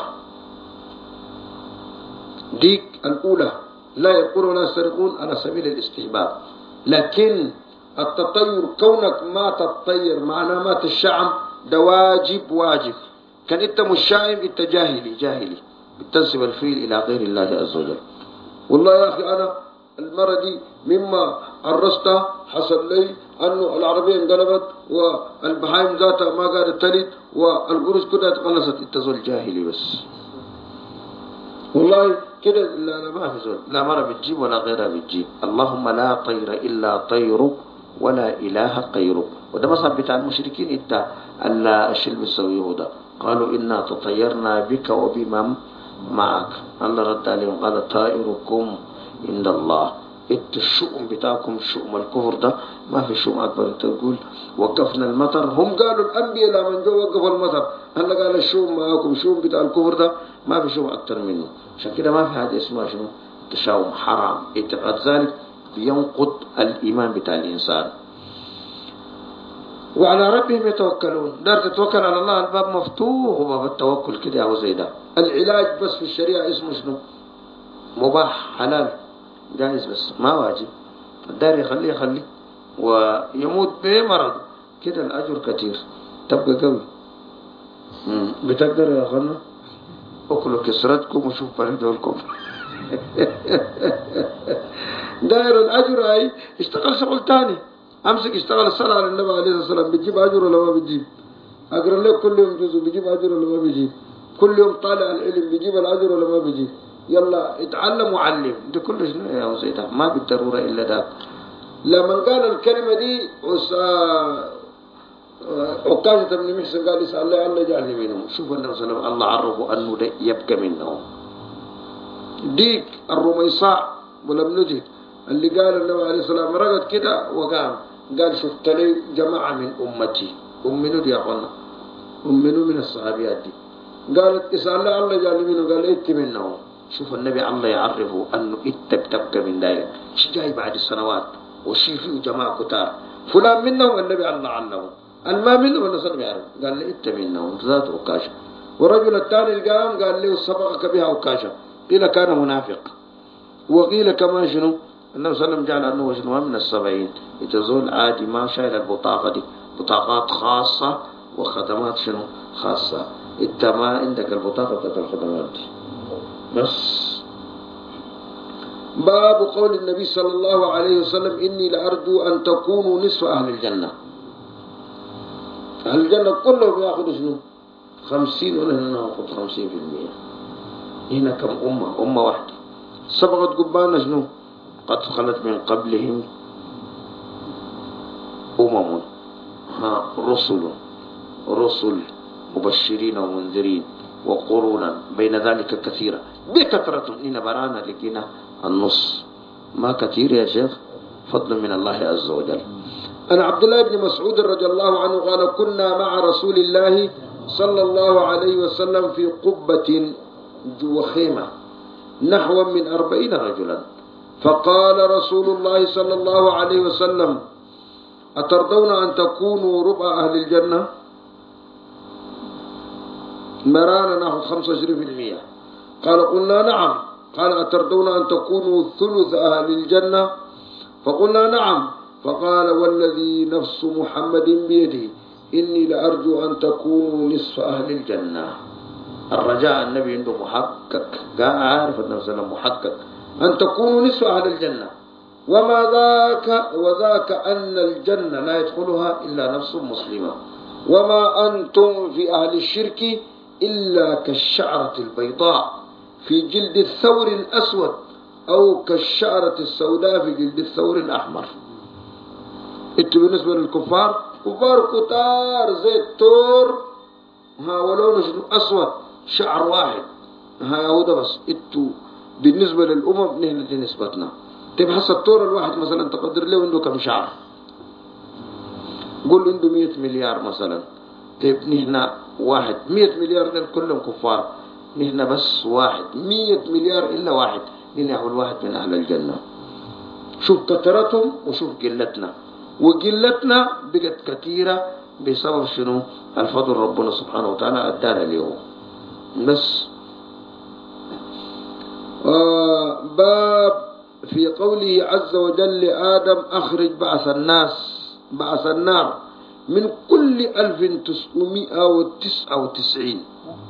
دي الأولى. لا يرقون ولا يسترقون على سبيل الاستحباب. لكن التطير كونك ما تتطير مع علامات الشعم ده واجب. كان انت مش شاعم، انت جاهلي بتنسب الفيل إلى غير الله عز وجل. والله يا أخي أنا المرة دي مما عرستها حصل لي أنه العربية انقلبت والبهايم ذاتها ما قادت تلد والقروش كلها تقلصت. انت زول جاهلي بس. والله كده لا ما في زول، لا مرة بتجيب ولا غيرها بتجيب. اللهم لا طير إلا طيرك ولا إله غيرك. وده مصاب بتاع المشركين انت ألا الشيء اللي بيسويه ده. قالوا إنا تطيرنا بك وبمن معك. الله رد عليهم قال طائركم عند الله. الشؤم بتاعكم شؤم الكفر ده ما في شؤم أكبر. تقول وقفنا المطر، هم قالوا الأنبياء لما جو وقفوا المطر. هلا قال الشؤم معكم، شؤم بتاع الكفر ده ما في شؤم أكتر منه. عشان كده ما في حاجة اسمها شنو؟ التشاؤم حرام. اعتقاد ذلك بينقض الإيمان بتاع الإنسان. وعلى ربهم يتوكلون. دار تتوكل على الله، الباب مفتوح وباب التوكل كده أو زي ده. العلاج بس في الشريعة اسمه شنو؟ مباح حلال جائز بس ما واجب. الدار يخليه ويموت بمرض كده الأجر كتير، تبقى قوي. بتقدر يا أخوانا؟ اكلوا كسرتكم وشوف بردولكم. داير الأجر هاي اشتغل شغل تاني. أمسك اشتغل الصلاة على النبي عليه الصلاة والسلام، بيجيب أجر ولا ما بيجيب؟ أقرأ لك كل يوم جزء، بيجيب أجر ولا ما بيجيب؟ كل يوم طالع العلم، بيجيب الأجر ولا ما بيجيب؟ يلا اتعلم وعلم. ده كله شنو يا سيدي؟ ما بالضرورة إلا ده. لما قال الكلمة دي عكاشة بن محسن قال يسأل الله يجعلني منهم. شوف النبي صلى الله عليه وسلم الله عرفه أنه ده يبقى منهم. ديك الرميصاء ولم نجد اللي قال النبي عليه الصلاة والسلام رقد كده وقام قال شفت لي جماعة من أمتي. أمنوا دي يا أخوانا، أمنوا من الصحابيات دي. قالت اسأل الله يجعلني منهم، قال ائت منهم. شوف النبي الله يعرفه أنه تبقى من داير شي جاي بعد السنوات وشي فيه جماعة كتار فلان منهم. النبي الله علمه الما منهم النبي صلى الله عليه وسلم قال له ائت منهم ذات عكاشة. ورجل الثاني القام قال له سبقك بها عكاشة، قيل كان منافق، وقيل كمان شنو النبي صلى الله عليه وسلم جعل أنه شنو من السبعين. يتزول عادي ما شايل البطاقة دي، بطاقات خاصة وخدمات شنو خاصة. انت ما عندك البطاقة بتاعت الخدمات دي بس. باب قول النبي صلى الله عليه وسلم إني لأرجو أن تكونوا نصف أهل الجنة. أهل الجنة كلهم يأخذوا شنو 50 ونحن نأخذ 50%. هنا كم أمة واحدة سبقت قبانا شنو قد خلت من قبلهم رسل مبشرين ومنذرين وقرونا بين ذلك كثيرا بكثرة. هنا برانا لقينا النص ما كثير يا شيخ، فضل من الله عز وجل. أنا عبد الله بن مسعود رضي الله عنه قال كنا مع رسول الله صلى الله عليه وسلم في قبة وخيمة نحو من 40 رجلا، فقال رسول الله صلى الله عليه وسلم أترضون أن تكونوا ربع أهل الجنة؟ مرانا نحو 25%. قال قلنا نعم. قال أترضون أن تكونوا ثلث أهل الجنة؟ فقلنا نعم. فقال والذي نفس محمد بيده إني لأرجو أن تكونوا نصف أهل الجنة. الرجاء النبي عنده محقق، قال عارف النبي صلى الله عليه وسلم محقق أن تكونوا نصف أهل الجنة. وما ذاك وذاك أن الجنة لا يدخلها إلا نفس مسلمة، وما أنتم في أهل الشرك إلا كالشعرة البيضاء في جلد الثور الأسود أو كالشعرة السوداء في جلد الثور الأحمر. انتوا بالنسبة للكفار كفار كتار زي الثور ولونه أسود شعر واحد يهودا بس. انتوا بالنسبة للأمم نحن دي نسبتنا. تبحث الثور الواحد مثلا تقدر له عنده كم شعر، قول عنده 100 مليار مثلا. طيب نحن واحد 100 مليار دول كلهم كفار، نحن بس واحد 100 مليار إلا واحد، نحن أول واحد من أهل الجنة. شوف كثرتهم وشوف قلتنا، وقلتنا بقت كثيرة بسبب شنو الفضل ربنا سبحانه وتعالى أدانا اليوم بس. باب في قوله عز وجل لآدم أخرج بعث النار من كل 1999.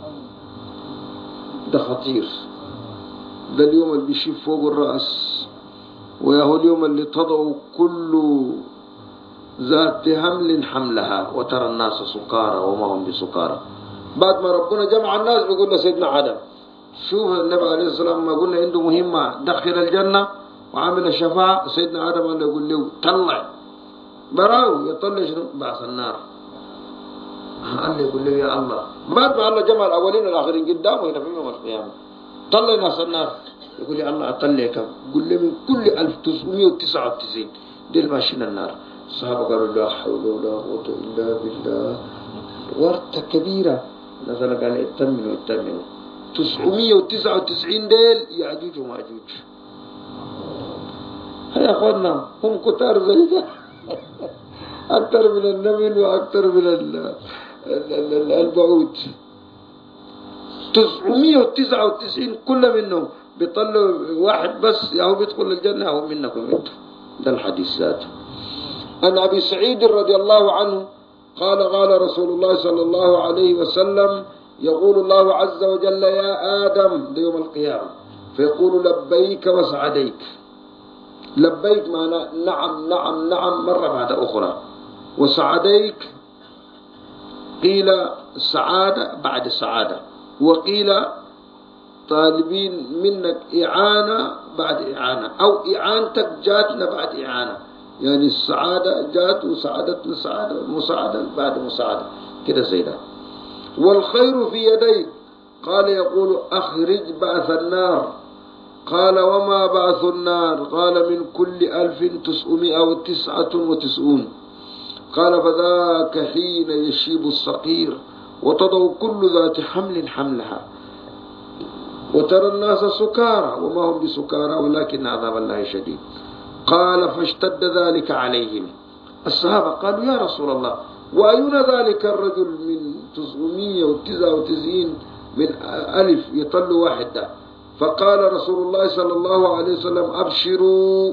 ده خطير، ده اليوم اللي بيشيب فوق الرأس، ويهو اليوم اللي تضع كل ذات حمل حملها وترى الناس سكارى وما هم بسكارى. بعد ما ربنا جمع الناس بيقول لسيدنا آدم شوف النبي عليه الصلاة والسلام ما قلنا عنده مهمة دخل الجنة وعمل الشفاعة. سيدنا آدم قال له يقول له طلع براو يطلع شنو بعث النار. قال له يقول له يا الله بعد ما الله جمع الأولين والآخرين قدامه هنا في يوم القيامة طلع ناس النار. يقول لي الله أطلع كم؟ يقول له من كل 1999 دي ماشيين النار. الصحابة قالوا لا حول ولا قوة إلا بالله، ورطة كبيرة. نزل قال اتمنوا 999 ديل يعجوج وماجوج. يا أخوانا هم كتار زي ده أكثر من النمل وأكثر من البعوض. 999 كل منهم بيطلعوا واحد بس يا هو بيدخل الجنة أو منكم انتم. ده الحديث ذاته. عن أبي سعيد رضي الله عنه قال قال رسول الله صلى الله عليه وسلم يقول الله عز وجل يا آدم، ده يوم القيامة، فيقول لبيك وسعديك. لبيك معنى نعم نعم نعم مرة بعد أخرى، وسعديك قيل السعادة بعد السعادة، وقيل طالبين منك إعانة بعد إعانة، أو إعانتك جاتنا بعد إعانة، يعني السعادة جات وسعادتنا سعادة، مساعدة بعد مساعدة كده زي ده. والخير في يديك، قال يقول أخرج بعث النار، قال وما بعث النار؟ قال من كل 1999. قال فذاك حين يشيب الصقير وتضع كل ذات حمل حملها وترى الناس سكارى وما هم بسكارى ولكن عذاب الله شديد. قال فاشتد ذلك عليهم. الصحابة قالوا يا رسول الله وأينا ذلك الرجل من 999 من ألف يطل واحد ده؟ فقال رسول الله صلى الله عليه وسلم أبشروا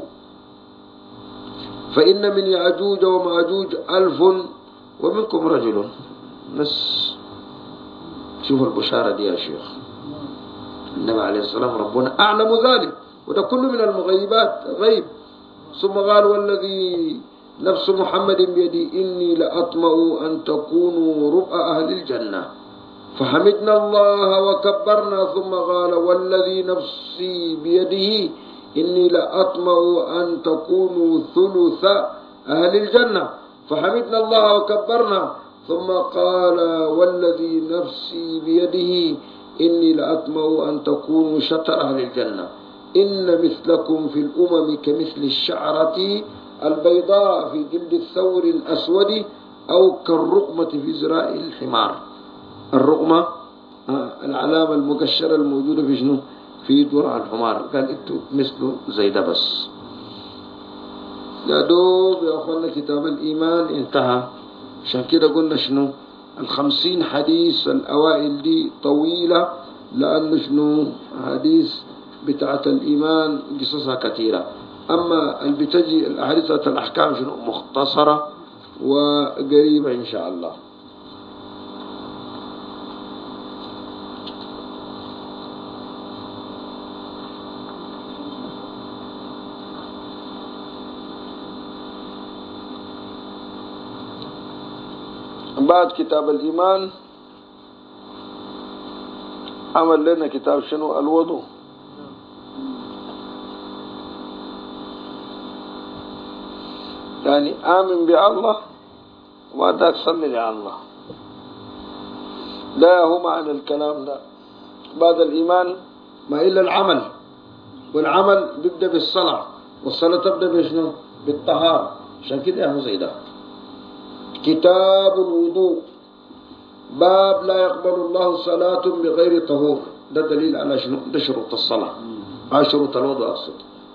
فإن من يأجوج ومأجوج 1000 ومنكم رجل. بس شوفوا البشارة دي يا شيخ، النبي عليه الصلاة والسلام ربنا أعلم ذلك، وده كله من المغيبات غيب. ثم قال والذي نفس محمد بيدي إني لأطمع أن تكونوا ربع أهل الجنة، فحمدنا الله وكبرنا، ثم قال والذي نفسي بيده إني لأطمع أن تكونوا ثلث أهل الجنة، فحمدنا الله وكبرنا، ثم قال والذي نفسي بيده إني لأطمع أن تكونوا شطر أهل الجنة، إن مثلكم في الأمم كمثل الشعرة البيضاء في جلد الثور الأسود أو كالرقمة في زراء الحمار. الرقمة العلامة المقشرة الموجودة في شنو؟ في درع الحمار. قال انتوا مثله زي ده بس. يا دوب يا أخوانا كتاب الإيمان انتهى. عشان كده قلنا شنو 50 حديث الأوائل دي طويلة، لأنه شنو حديث بتاعة الإيمان قصصها كثيرة. أما اللي بتجي الأحاديث الأحكام شنو مختصرة وقريبة إن شاء الله. بعد كتاب الإيمان عمل لنا كتاب شنو الوضوء. يعني آمن بالله وما تصلي لله، لا هو معنى الكلام ده. بعد الإيمان ما إلا العمل، والعمل بيبدأ بالصلاة، والصلاة تبدأ بشنو بالطهارة. عشان كده هو زي ده. كتاب الوضوء باب لا يقبل الله صلاة بغير طهور. ده دليل على شنو؟ ده شروط الصلاة، شروط الوضوء أقصد،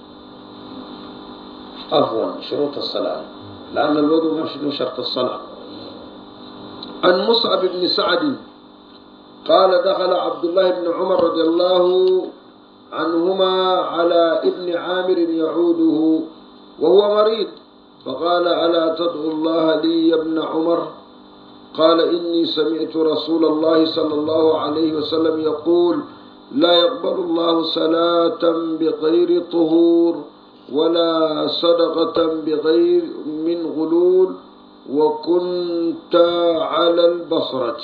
عفوا شروط الصلاة، لأن الوضوء مش شرط الصلاة. عن مصعب بن سعد قال دخل عبد الله بن عمر رضي الله عنهما على ابن عامر يعوده وهو مريض، فقال ألا تدعو الله لي يا ابن عمر؟ قال إني سمعت رسول الله صلى الله عليه وسلم يقول لا يقبل الله صلاة بغير طهور ولا صدقة بغير من غلول وكنت على البصرة.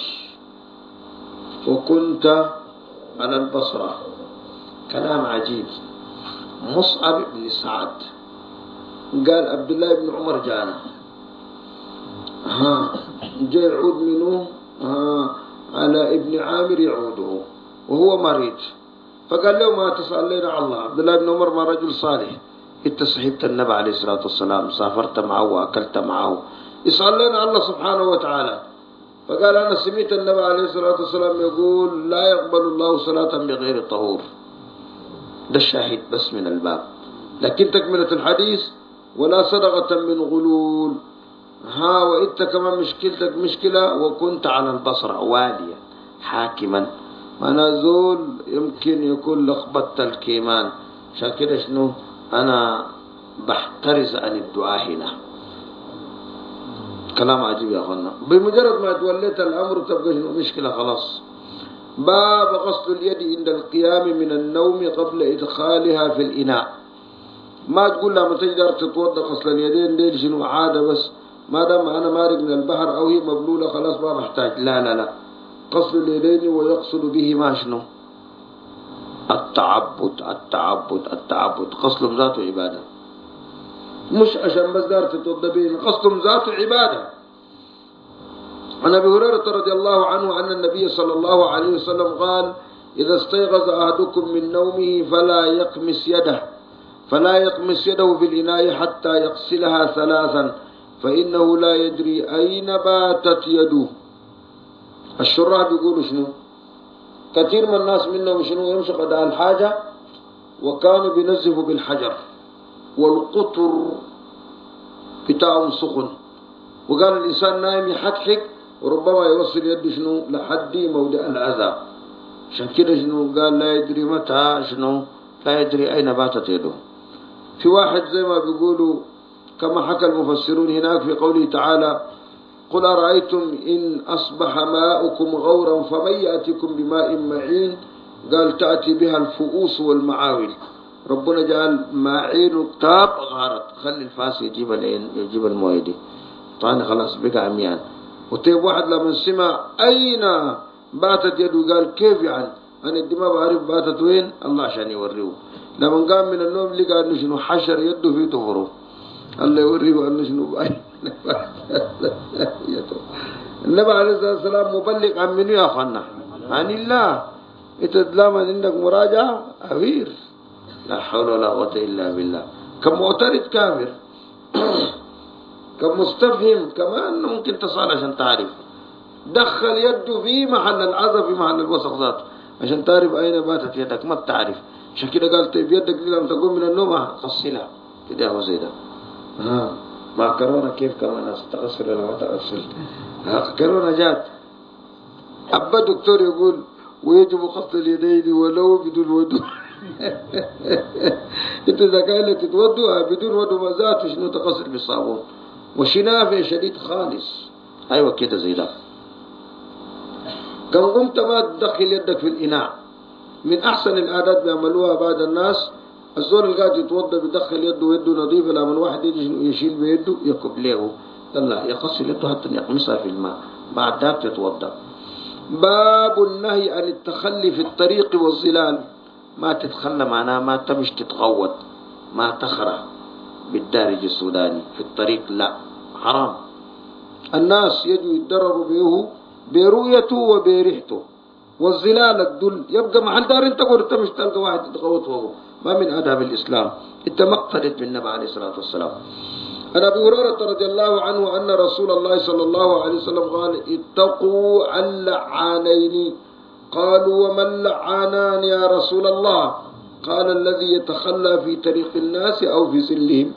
وكنت على البصرة كلام عجيب. مصعب بن سعد قال عبد الله بن عمر جانا جاء يعود منه على ابن عامر يعوده وهو مريض، فقال له ما تصلينا على الله. عبد الله بن عمر ما رجل صالح، انت صحبت النبي عليه الصلاة والسلام، سافرت معه وأكلت معه، يصلينا الله سبحانه وتعالى. فقال أنا سمعت النبي عليه الصلاة والسلام يقول لا يقبل الله صلاة بغير طهور. ده الشاهد بس من الباب، لكن تكملة الحديث ولا صدقة من غلول. وإنت كمان مشكلتك مشكلة وكنت على البصرة واليا حاكما، أنا زول يمكن يكون لخبطت الكيمان. عشان كده شنو أنا بحترز عن الدعاء هنا. كلام عجيب يا أخوانا. بمجرد ما توليت الأمر تبقى شنو مشكلة خلاص. باب غسل اليد عند القيام من النوم قبل إدخالها في الإناء. ما تقول لما تقدر تتوضا غسل اليدين ديل شنو عادة بس ما دام أنا مارق من البحر أو هي مبلولة خلاص ما محتاج. لا لا لا، غسل اليدين ويقصد به ما شنو؟ التعبد التعبد التعبد. غسلهم ذاته عبادة، مش عشان بس دار تتوضا به، غسلهم ذاته عبادة. عن أبي هريرة رضي الله عنه أن النبي صلى الله عليه وسلم قال: إذا استيقظ أحدكم من نومه فلا يقمس يده في الإناء حتى يغسلها ثلاثا فإنه لا يدري أين باتت يده. الشراح بيقولوا شنو؟ كثير من الناس منهم شنو يمشي قدام الحاجة وكانوا بينزفوا بالحجر والقطر بتاعهم سخن، وقال الإنسان نايم يحكحك وربما يوصل يده شنو لحد موضع الأذى. عشان كده شنو قال لا يدري متى شنو، لا يدري أين باتت يده. في واحد زي ما بيقولوا كما حكى المفسرون هناك في قوله تعالى: قل أرأيتم إن أصبح ماؤكم غورا فمن يأتيكم بماء معين، قال تأتي بها الفؤوس والمعاول. ربنا جعل معين التاب غارت، خلي الفاس يجيب المويه دي طاني خلاص بقى عميان. وطيب واحد لما سمع أين باتت يده قال كيف يعني أنا الدماء بعرف باتت وين، الله عشان يوريه. لما قام من النوم لقى أنه شنو حشر يده في ظهره، الله يوريه أنه شنو باين. النبي عليه الصلاة والسلام مبلغ عن منو يا أخوانا؟ عن الله. إنت دائما عندك مراجعة أوير، لا حول ولا قوة إلا بالله. كمعترض كافر كمستفهم كمان ممكن تصال عشان تعرف. دخل يده في محل العذى في محل الوسخ ذاته عشان تعرف أين باتت يدك، ما بتعرف. عشان كده قال طيب يدك دي لما تقوم من النوم غسلها كده هو زي ده. مع كورونا كيف كمان تغسل ولا ما تغسل؟ كورونا جات أبا دكتور يقول ويجب غسل اليدين ولو بدون وضوء. انت اذا قال لك تتوضا بدون وضوء ما ذاته شنو تغسل بالصابون وشنافه شديد خالص. ايوه كده زي ده. كم قمت ما تدخل يدك في الاناء، من احسن العادات بيعملوها بعض الناس، الزول اللي قاعد يتوضا بيدخل يده ويده نظيفه، لما الواحد يجي يشيل بيده يكب له، لا يغسل يده حتى يقمصها في الماء، بعد ذاك يتوضا. باب النهي عن التخلي في الطريق والظلال. ما تتخلى معناها ما تمش تتغوط، ما تخرى بالدارج السوداني في الطريق، لا حرام. الناس يجوا يتضرروا به برؤيته وبريحته. والظلال الدل يبقى محل دار انت قلت مش تلقى واحد تتغوط فوقه، ما من آداب الإسلام. انت ما اقتدت بالنبي عليه الصلاة والسلام. عن أبي هريرة رضي الله عنه أن رسول الله صلى الله عليه وسلم قال: اتقوا اللعانين. قالوا وما اللعانان يا رسول الله؟ قال: الذي يتخلى في طريق الناس أو في ظلهم.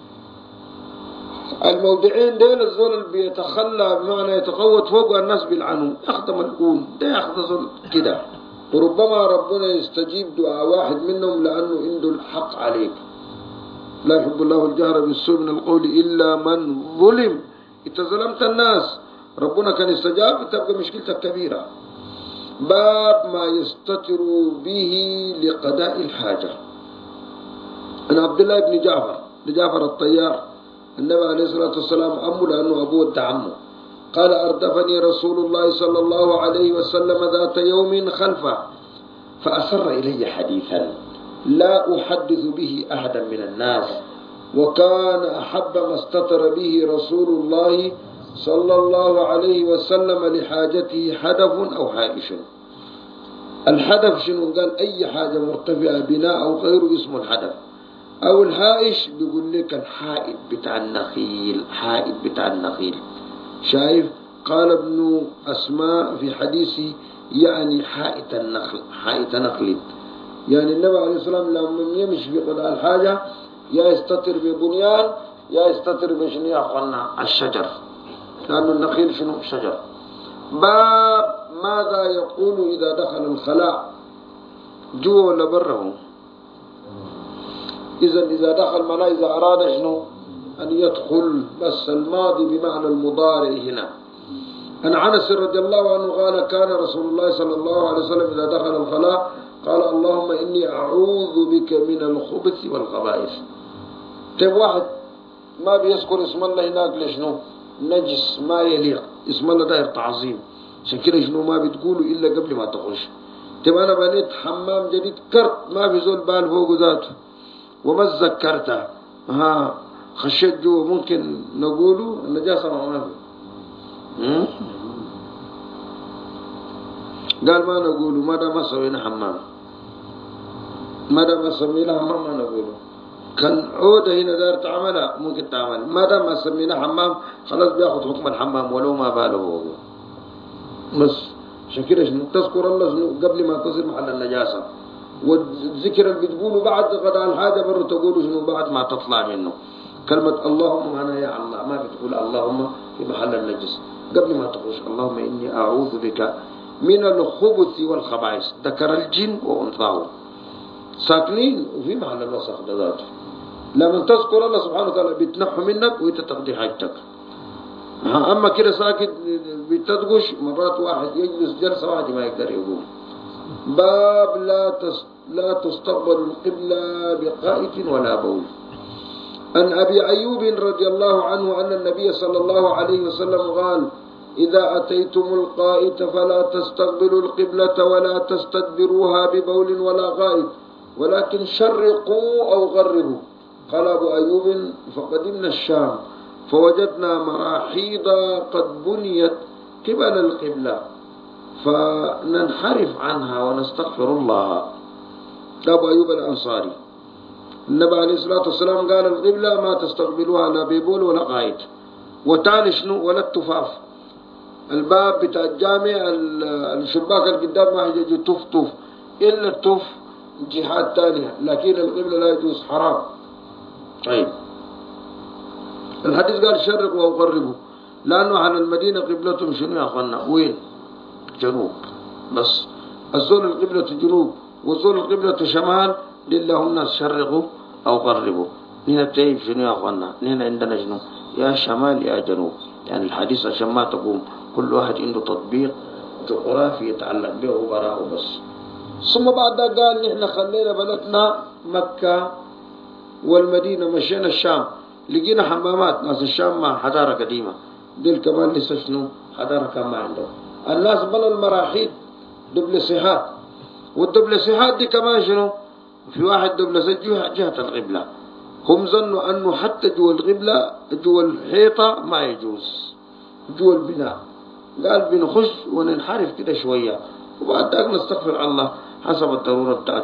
الموضعين ديل الزول اللي بيتخلى بمعنى يتقوت فوق الناس بالعنو، ياخذ ملعون، ده ياخذ كده، وربما ربنا يستجيب دعاء واحد منهم لأنه عنده الحق عليك. لا يحب الله الجهر بالسوء من القول إلا من ظلم. إنت ظلمت الناس ربنا كان يستجاب، تبقى مشكلتك كبيرة. باب ما يستتر به لقضاء الحاجة. عن عبد الله بن جعفر الطيار النبي عليه الصلاة والسلام أمه لأنه أبوه عمه، قال: أردفني رسول الله صلى الله عليه وسلم ذات يوم خلفه فأسر إلي حديثا لا أحدث به أحدا من الناس، وكان أحب ما استتر به رسول الله صلى الله عليه وسلم لحاجته حدف أو حائش. الحدف شنو؟ قال أي حاجة مرتفعة بناء أو غيره اسمه الحدف، أو الحائش بيقول لك الحائط بتاع النخيل، حائط بتاع النخيل. شايف؟ قال ابن أسماء في حديثي يعني حائط النخل، حائط نخل. يعني النبي عليه الصلاة والسلام لما يمشي في قضاء الحاجة يا يستتر ببنيان يا يستتر بشنو يا أخوانا؟ الشجر، لأنه النخيل شنو؟ شجر. باب ماذا يقول إذا دخل الخلاء، جوا ولا بره؟ إذا دخل معناه إذا أراد شنو؟ أن يدخل، بس الماضي بمعنى المضارع هنا. عن أنس رضي الله عنه قال كان رسول الله صلى الله عليه وسلم إذا دخل الخلاء قال اللهم إني أعوذ بك من الخبث والخبائث. طيب واحد ما بيذكر اسم الله هناك لشنو؟ نجس ما يليق، اسم الله داير تعظيم، عشان كده شنو ما بتقولوا إلا قبل ما تخش. طيب أنا بنيت حمام جديد كرت ما في زول بال فوق ذاته وما تذكرتها خشيت جوا، ممكن نقولوا النجاسة ما في؟ قال ما نقولوا ما دام ما سوينا حمام، ما دام ما سمينا حمام ما نقوله. كان عودة هنا دار تعملها ممكن تعمل، ما دام ما سمينا حمام خلاص بياخذ حكم الحمام ولو ما باله هو بس. عشان كده شنو تذكر الله شنو قبل ما تصل محل النجاسة، والذكر اللي بتقوله بعد قضاء الحاجة برضه تقوله شنو بعد ما تطلع منه. كلمة اللهم أنا يا الله ما بتقول اللهم في محل النجس قبل ما تخش. اللهم إني أعوذ بك من الخبث والخبائث، ذكر الجن وأنثاه ساكنين وفي محل الوسخ ذاته. لما تذكر الله سبحانه وتعالى بيتنحوا منك ويتقضي حاجتك. أما كده ساكت بتدقش مرات واحد يجلس جلسة واحد ما يقدر يقوم. باب لا تستقبل القبلة بقائت ولا بول. عن أبي أيوب رضي الله عنه أن النبي صلى الله عليه وسلم قال إذا أتيتم القائت فلا تستقبلوا القبلة ولا تستدبروها ببول ولا غائط ولكن شرقوا أو غربوا. قال أبو أيوب فقدمنا الشام فوجدنا مراحيض قد بنيت قبل القبلة فننحرف عنها ونستغفر الله. أبو أيوب الأنصاري النبي عليه الصلاة والسلام قال القبلة ما تستقبلوها لا ببول ولا غائط. وتاني شنو ولا التفاف. الباب بتاع الجامع الشباك القدام ما يجي تف إلا التف جهات تانية، لكن القبلة لا يجوز حرام. طيب الحديث قال شرقوا أو غربوا لأنه على المدينة قبلتهم شنو يا أخوانا؟ وين؟ جنوب بس. الزول القبلة جنوب والزول القبلة شمال لله الناس شرقوا أو غربوا. هنا بتعيب شنو يا أخوانا؟ هنا عندنا شنو؟ يا شمال يا جنوب. يعني الحديث عشان ما تقوم كل واحد عنده تطبيق جغرافي يتعلق به وبراه بس. ثم بعد قال نحن خلينا بلدنا مكة والمدينة مشينا الشام لقينا حمامات. ناس الشام ما حضارة قديمة دول كمان لسه شنو حضارة كان ما عندهم. الناس بنوا المراحيض دبلسيحات، والدبلسيحات دي كمان شنو في واحد دبلسات جهة القبلة. هم ظنوا أنه حتى جوا القبلة جوا الحيطة ما يجوز جوا البناء. قال بنخش وننحرف كده شوية وبعد ذلك نستغفر الله حسب الضرورة بتاعت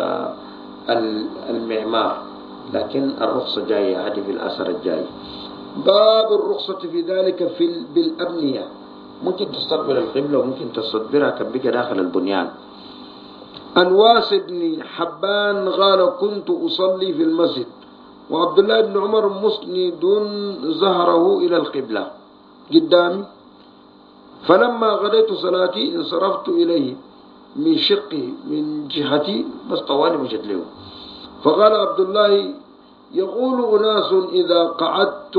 المعمار. لكن الرخصة جاية هذه في الأثر الجاي. باب الرخصة في ذلك بالأبنية، ممكن تستقبل القبلة وممكن تستدبرها كبك داخل البنيان. أنواس بن حبان قال كنت أصلي في المسجد وعبد الله بن عمر مسند ظهره إلى القبلة قدامي، فلما غديت صلاتي انصرفت إليه من شقي من جهتي بس طوالي مشت له. فقال عبد الله يقول أناس إذا قعدت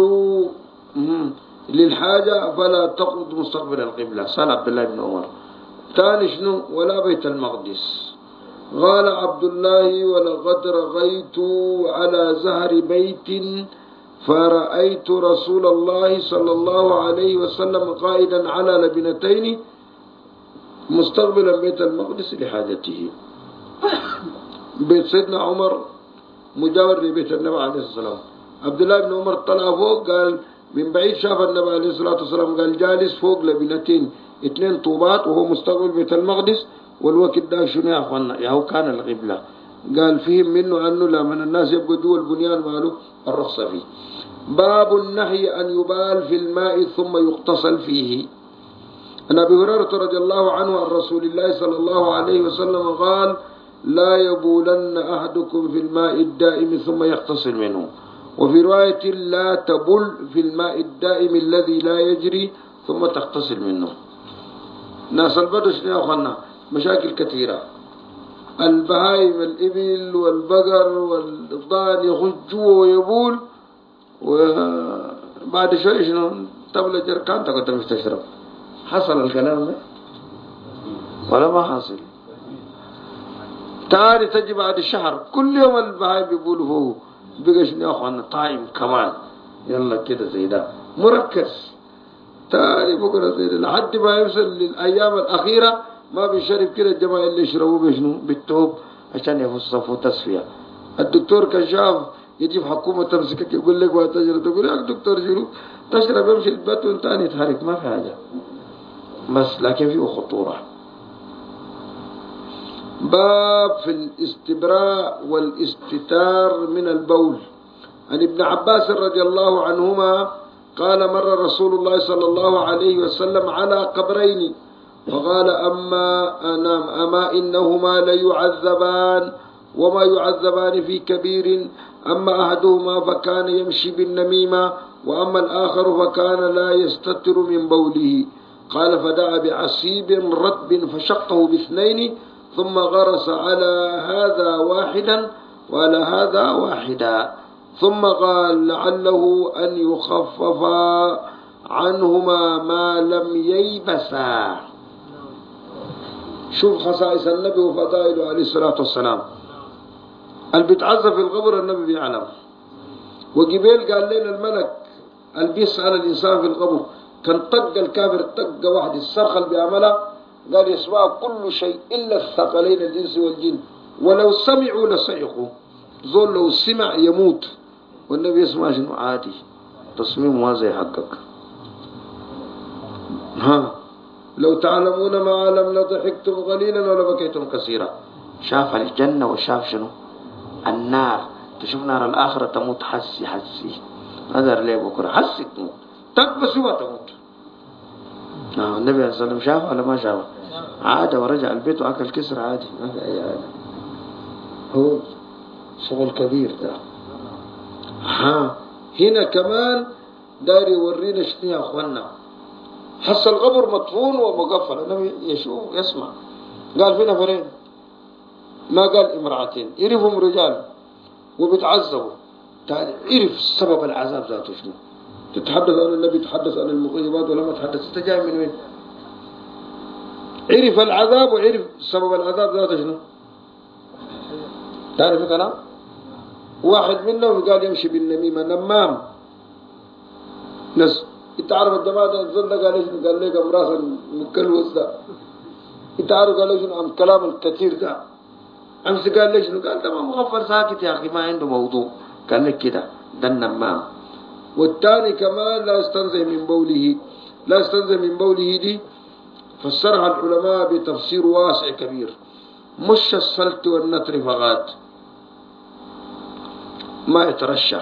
للحاجة فلا تقعد مستقبل القبلة. سأل عبد الله بن عمر ثاني شنو ولا بيت المقدس. قال عبد الله ولقد رغيت على زهر بيت فرأيت رسول الله صلى الله عليه وسلم قائدا على لبنتين مستقبلا بيت المقدس لحاجته. بيت سيدنا عمر مجاور لبيت النبي عليه الصلاة والسلام. عبد الله بن عمر طلع فوق قال من بعيد شاف النبي عليه الصلاة والسلام قال جالس فوق لبنتين 2 طوبات وهو مستقبل بيت المقدس. والوقت ده شنو يا اخوانا يا هو كان القبلة. قال فيهم منه أنه لا من الناس يبقى جوا البنيان ماله الرخصة فيه. باب النهي أن يبال في الماء ثم يغتسل فيه. عن أبي هريرة رضي الله عنه عن رسول الله صلى الله عليه وسلم قال لا يبولن أحدكم في الماء الدائم ثم يغتسل منه. وفي رواية لا تبل في الماء الدائم الذي لا يجري ثم تغتسل منه. ناس البدش يا أخوانا مشاكل كثيرة. البهايم الإبل والبقر والضان يخش جوا ويبول وبعد شوي شنو تبلى جركان تقدر مش تشرب حصل الكلام ده ولا ما حصل؟ تعالي تجي بعد الشهر كل يوم البهاي بيقولوا فوق بقى شنو يا اخوانا طايم كمان يلا كده زي ده مركز. تعالي بكره زي ده لحد ما يوصل للايام الاخيره ما بيشرب كده الجماعه اللي يشربوا بشنو بالتوب عشان يفصفوا تصفيه. الدكتور كشاف يجيب حكومه تمسكك يقول لك ما تشرب تقول يا دكتور شنو تشرب يمشي البيت وانت تاني تحرك ما في حاجه بس لكن فيه خطوره. باب في الاستبراء والاستتار من البول. عن ابن عباس رضي الله عنهما قال مر رسول الله صلى الله عليه وسلم على قبرين فقال أما إنهما ليعذبان وما يعذبان في كبير أما أحدهما فكان يمشي بالنميمة وأما الآخر فكان لا يستتر من بوله. قال فدعا بعصيب رطب فشقه باثنين ثم غرس على هذا واحدا وعلى هذا واحدا ثم قال لعله أن يخفف عنهما ما لم ييبسا. شوف خصائص النبي وفضائله عليه الصلاة والسلام. اللي بيتعذب في القبر النبي بيعلم. وجبيل قال لنا الملك اللي بيسأل الإنسان في القبر كان طق الكافر طقة واحد الصرخة اللي بيعملها قال يسمع كل شيء إلا الثقلين الإنس والجن ولو سمعوا لصعقوا. زول لو سمع يموت والنبي يسمع شنو عادي تصميم واضح حقك. لو تعلمون ما علم لضحكتم قليلا ولبكيتم كثيرا. شاف الجنة وشاف شنو النار. تشوف نار الآخرة تموت حسي حسي هذا ليه بكرة حسي تموت تكبس ما تموت. النبي صلى الله عليه وسلم شافه ولا ما شافه؟ عاد ورجع البيت وأكل كسر عادي ما في أي حاجة. هو شغل كبير ده. هنا كمان داري يورينا شنو يا أخوانا حس القبر مطفون ومقفل. النبي يشوف يسمع. قال في نفرين ما قال امرأتين يعرفهم رجال وبيتعذبوا. عرف سبب العذاب ذاته شنو. تتحدث عن النبي تحدث عن المغيبات ولا ما تحدث انت جاي من وين؟ عرف العذاب وعرف سبب العذاب ذاته شنو. تعرف الكلام؟ واحد منهم قال يمشي بالنميمة نمام ناس. انت عارف الجماعة ده الزول ده قال شنو؟ قال لك امراس المكلوس ده. انت عارف قال شنو عن كلام الكثير ده. امس قال لي شنو؟ قال ده ما مغفل ساكت يا اخي ما عنده موضوع. قال لك كده ده النمام. والثاني كمان لا يستنزه من بوله. لا يستنزه من بوله دي فسرها العلماء بتفسير واسع كبير. مش السلت والنتر فقط ما يترشح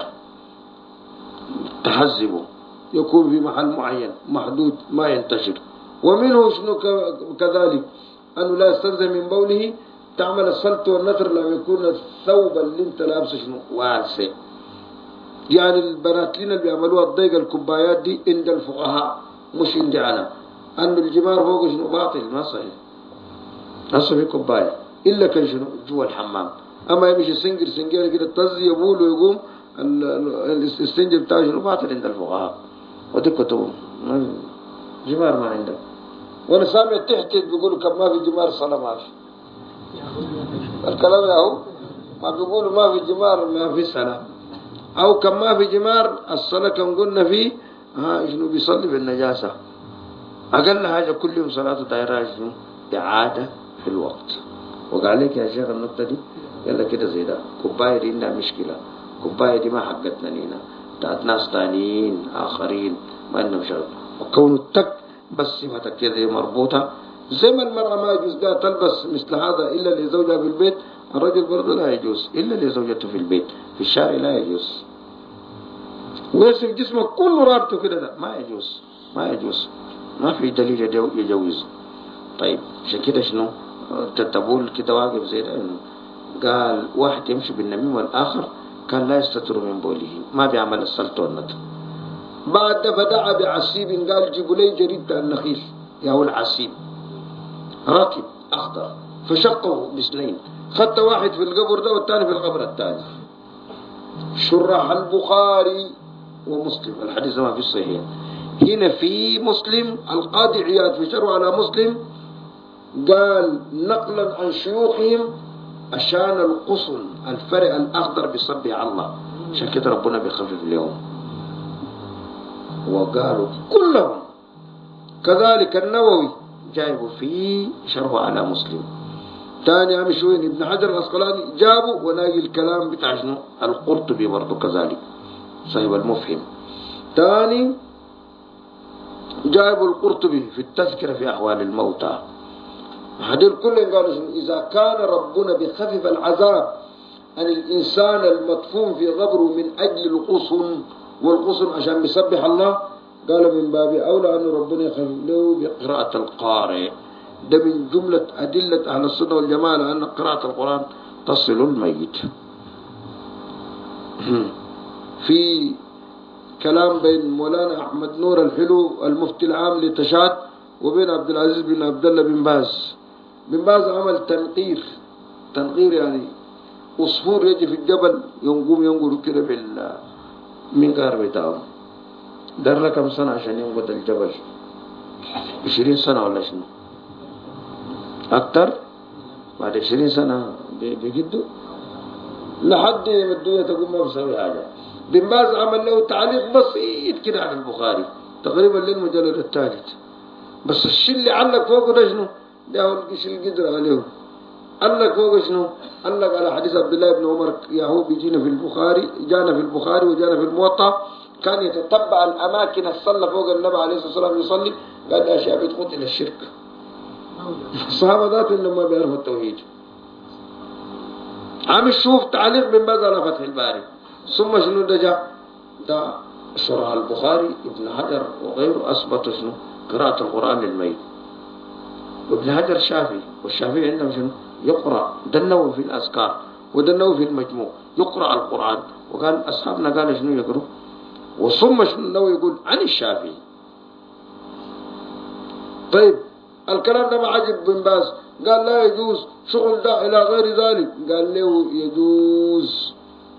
تحزبه يكون في محل معين محدود ما ينتشر. ومنه شنو كذلك أنه لا يستنزه من بوله تعمل السلت والنتر لما يكون الثوب اللي انت لابسه شنو واسع. يعني البنات لنا اللي بيعملوها الضيقة الكوبايات دي عند الفقهاء مش عندي أنا. أن الجمار فوق شنو باطل ما صحيح. هسه في كوباية إلا كان شنو جوا الحمام. أما يمشي سنجر سنجر كده تزي يبول ويقوم الاستنجر بتاعه شنو باطل عند الفقهاء. ودي كتبهم جمار ما عندك. وأنا سامع تحت بيقولوا كم ما في جمار صلاة ما في. الكلام ده ما بيقولوا ما في جمار ما في صلاة أو كم ما في جمار الصلاة كم قلنا فيه شنو بيصلي بالنجاسة. أقل حاجة كل يوم صلاة دايرة شنو إعادة في الوقت. وقال لك يا شيخ النقطة دي يلا كده زي ده. كوباية دي عندها مشكلة. كوباية دي ما حقتنا لينا بتاعت ناس تانيين آخرين ما عندهم شغل. وكون التك بس صفتك كده مربوطة زي ما المرأة ما يجوز لها تلبس مثل هذا إلا لزوجها في البيت. الرجل برضه لا يجوز إلا لزوجته في البيت. في الشارع لا يجوز. ويصف جسمه كله رابطه كده ده ما يجوز ما يجوز ما في دليل يجوز. طيب عشان كده شنو تتبول كده واقف زي ده. قال واحد يمشي بالنميم والآخر كان لا يستتر من بوله ما بيعمل السلط والنتر. بعد فدعا بعصيب قال جيبوا لي جريدة النخيل يا هو العصيب رطب أخضر فشقه باثنين. خدت واحد في القبر ده والثاني في القبر الثاني. شرح البخاري ومسلم الحديث ما في الصحيح هنا في مسلم القاضي عياض في شرح على مسلم قال نقلا عن شيوخهم عشان القصن الفرع الأخضر بيصبي على الله، عشان كده ربنا بيخفف اليوم. وقالوا كلهم كذلك النووي جايبوا في شرح على مسلم. تاني عم شوين ابن حجر العسقلاني جابوا وناقي الكلام بتاع شنو القرطبي برضه كذلك صاحب المفهم. تاني جايبوا القرطبي في التذكرة في أحوال الموتى. هذول كلهم قالوا شنو إذا كان ربنا بخفف العذاب عن الإنسان المدفون في قبره من أجل الغصن، والغصن عشان يسبح الله، قال من باب أولى أن ربنا يخفف له بقراءة القارئ. ده من جملة أدلة أهل السنة والجماعة أن قراءة القرآن تصل الميت. في كلام بين مولانا أحمد نور الحلو المفتي العام لتشاد وبين عبد العزيز بن عبد الله بن باز. بن باز عمل تنقير يعني عصفور يجي في الجبل ينقل كده بالمنقار بتاعه. دار له كم سنة عشان ينقض الجبل؟ 20 سنة ولا شنو؟ أكتر؟ بعد 20 سنة بجده لحد ما الدنيا تقوم ما بيسوي حاجة. بن باز عمل له تعليق بسيط كده على البخاري تقريبا للمجلد الثالث، بس الشيء اللي علق فوقه ده شنو؟ ده هو الشيء اللي قدر عليه. علق فوقه شنو؟ علق على حديث عبد الله بن عمر ياهو بيجينا في البخاري، جانا في البخاري وجانا في الموطأ، كان يتتبع الأماكن الصلاة فوق النبي عليه الصلاة والسلام يصلي، قال أشياء بتقود إلى الشرك. الصحابة ذاتهم لما بيعرفوا التوحيد. عم يشوف تعليق بن باز على فتح الباري، ثم شنو ده ده شرح البخاري ابن حجر وغيره أثبتوا شنو قراءة القرآن للميت. وابن حجر شافعي، والشافعي عندهم شنو يقرأ، ده النووي في الأذكار وده النووي في المجموع يقرأ القرآن، وقال أصحابنا قال شنو يقرأ. وثم شنو النووي يقول عن الشافعي. طيب الكلام ده ما عجب بن باز، قال لا يجوز شغل ده إلى غير ذلك، قال له يجوز.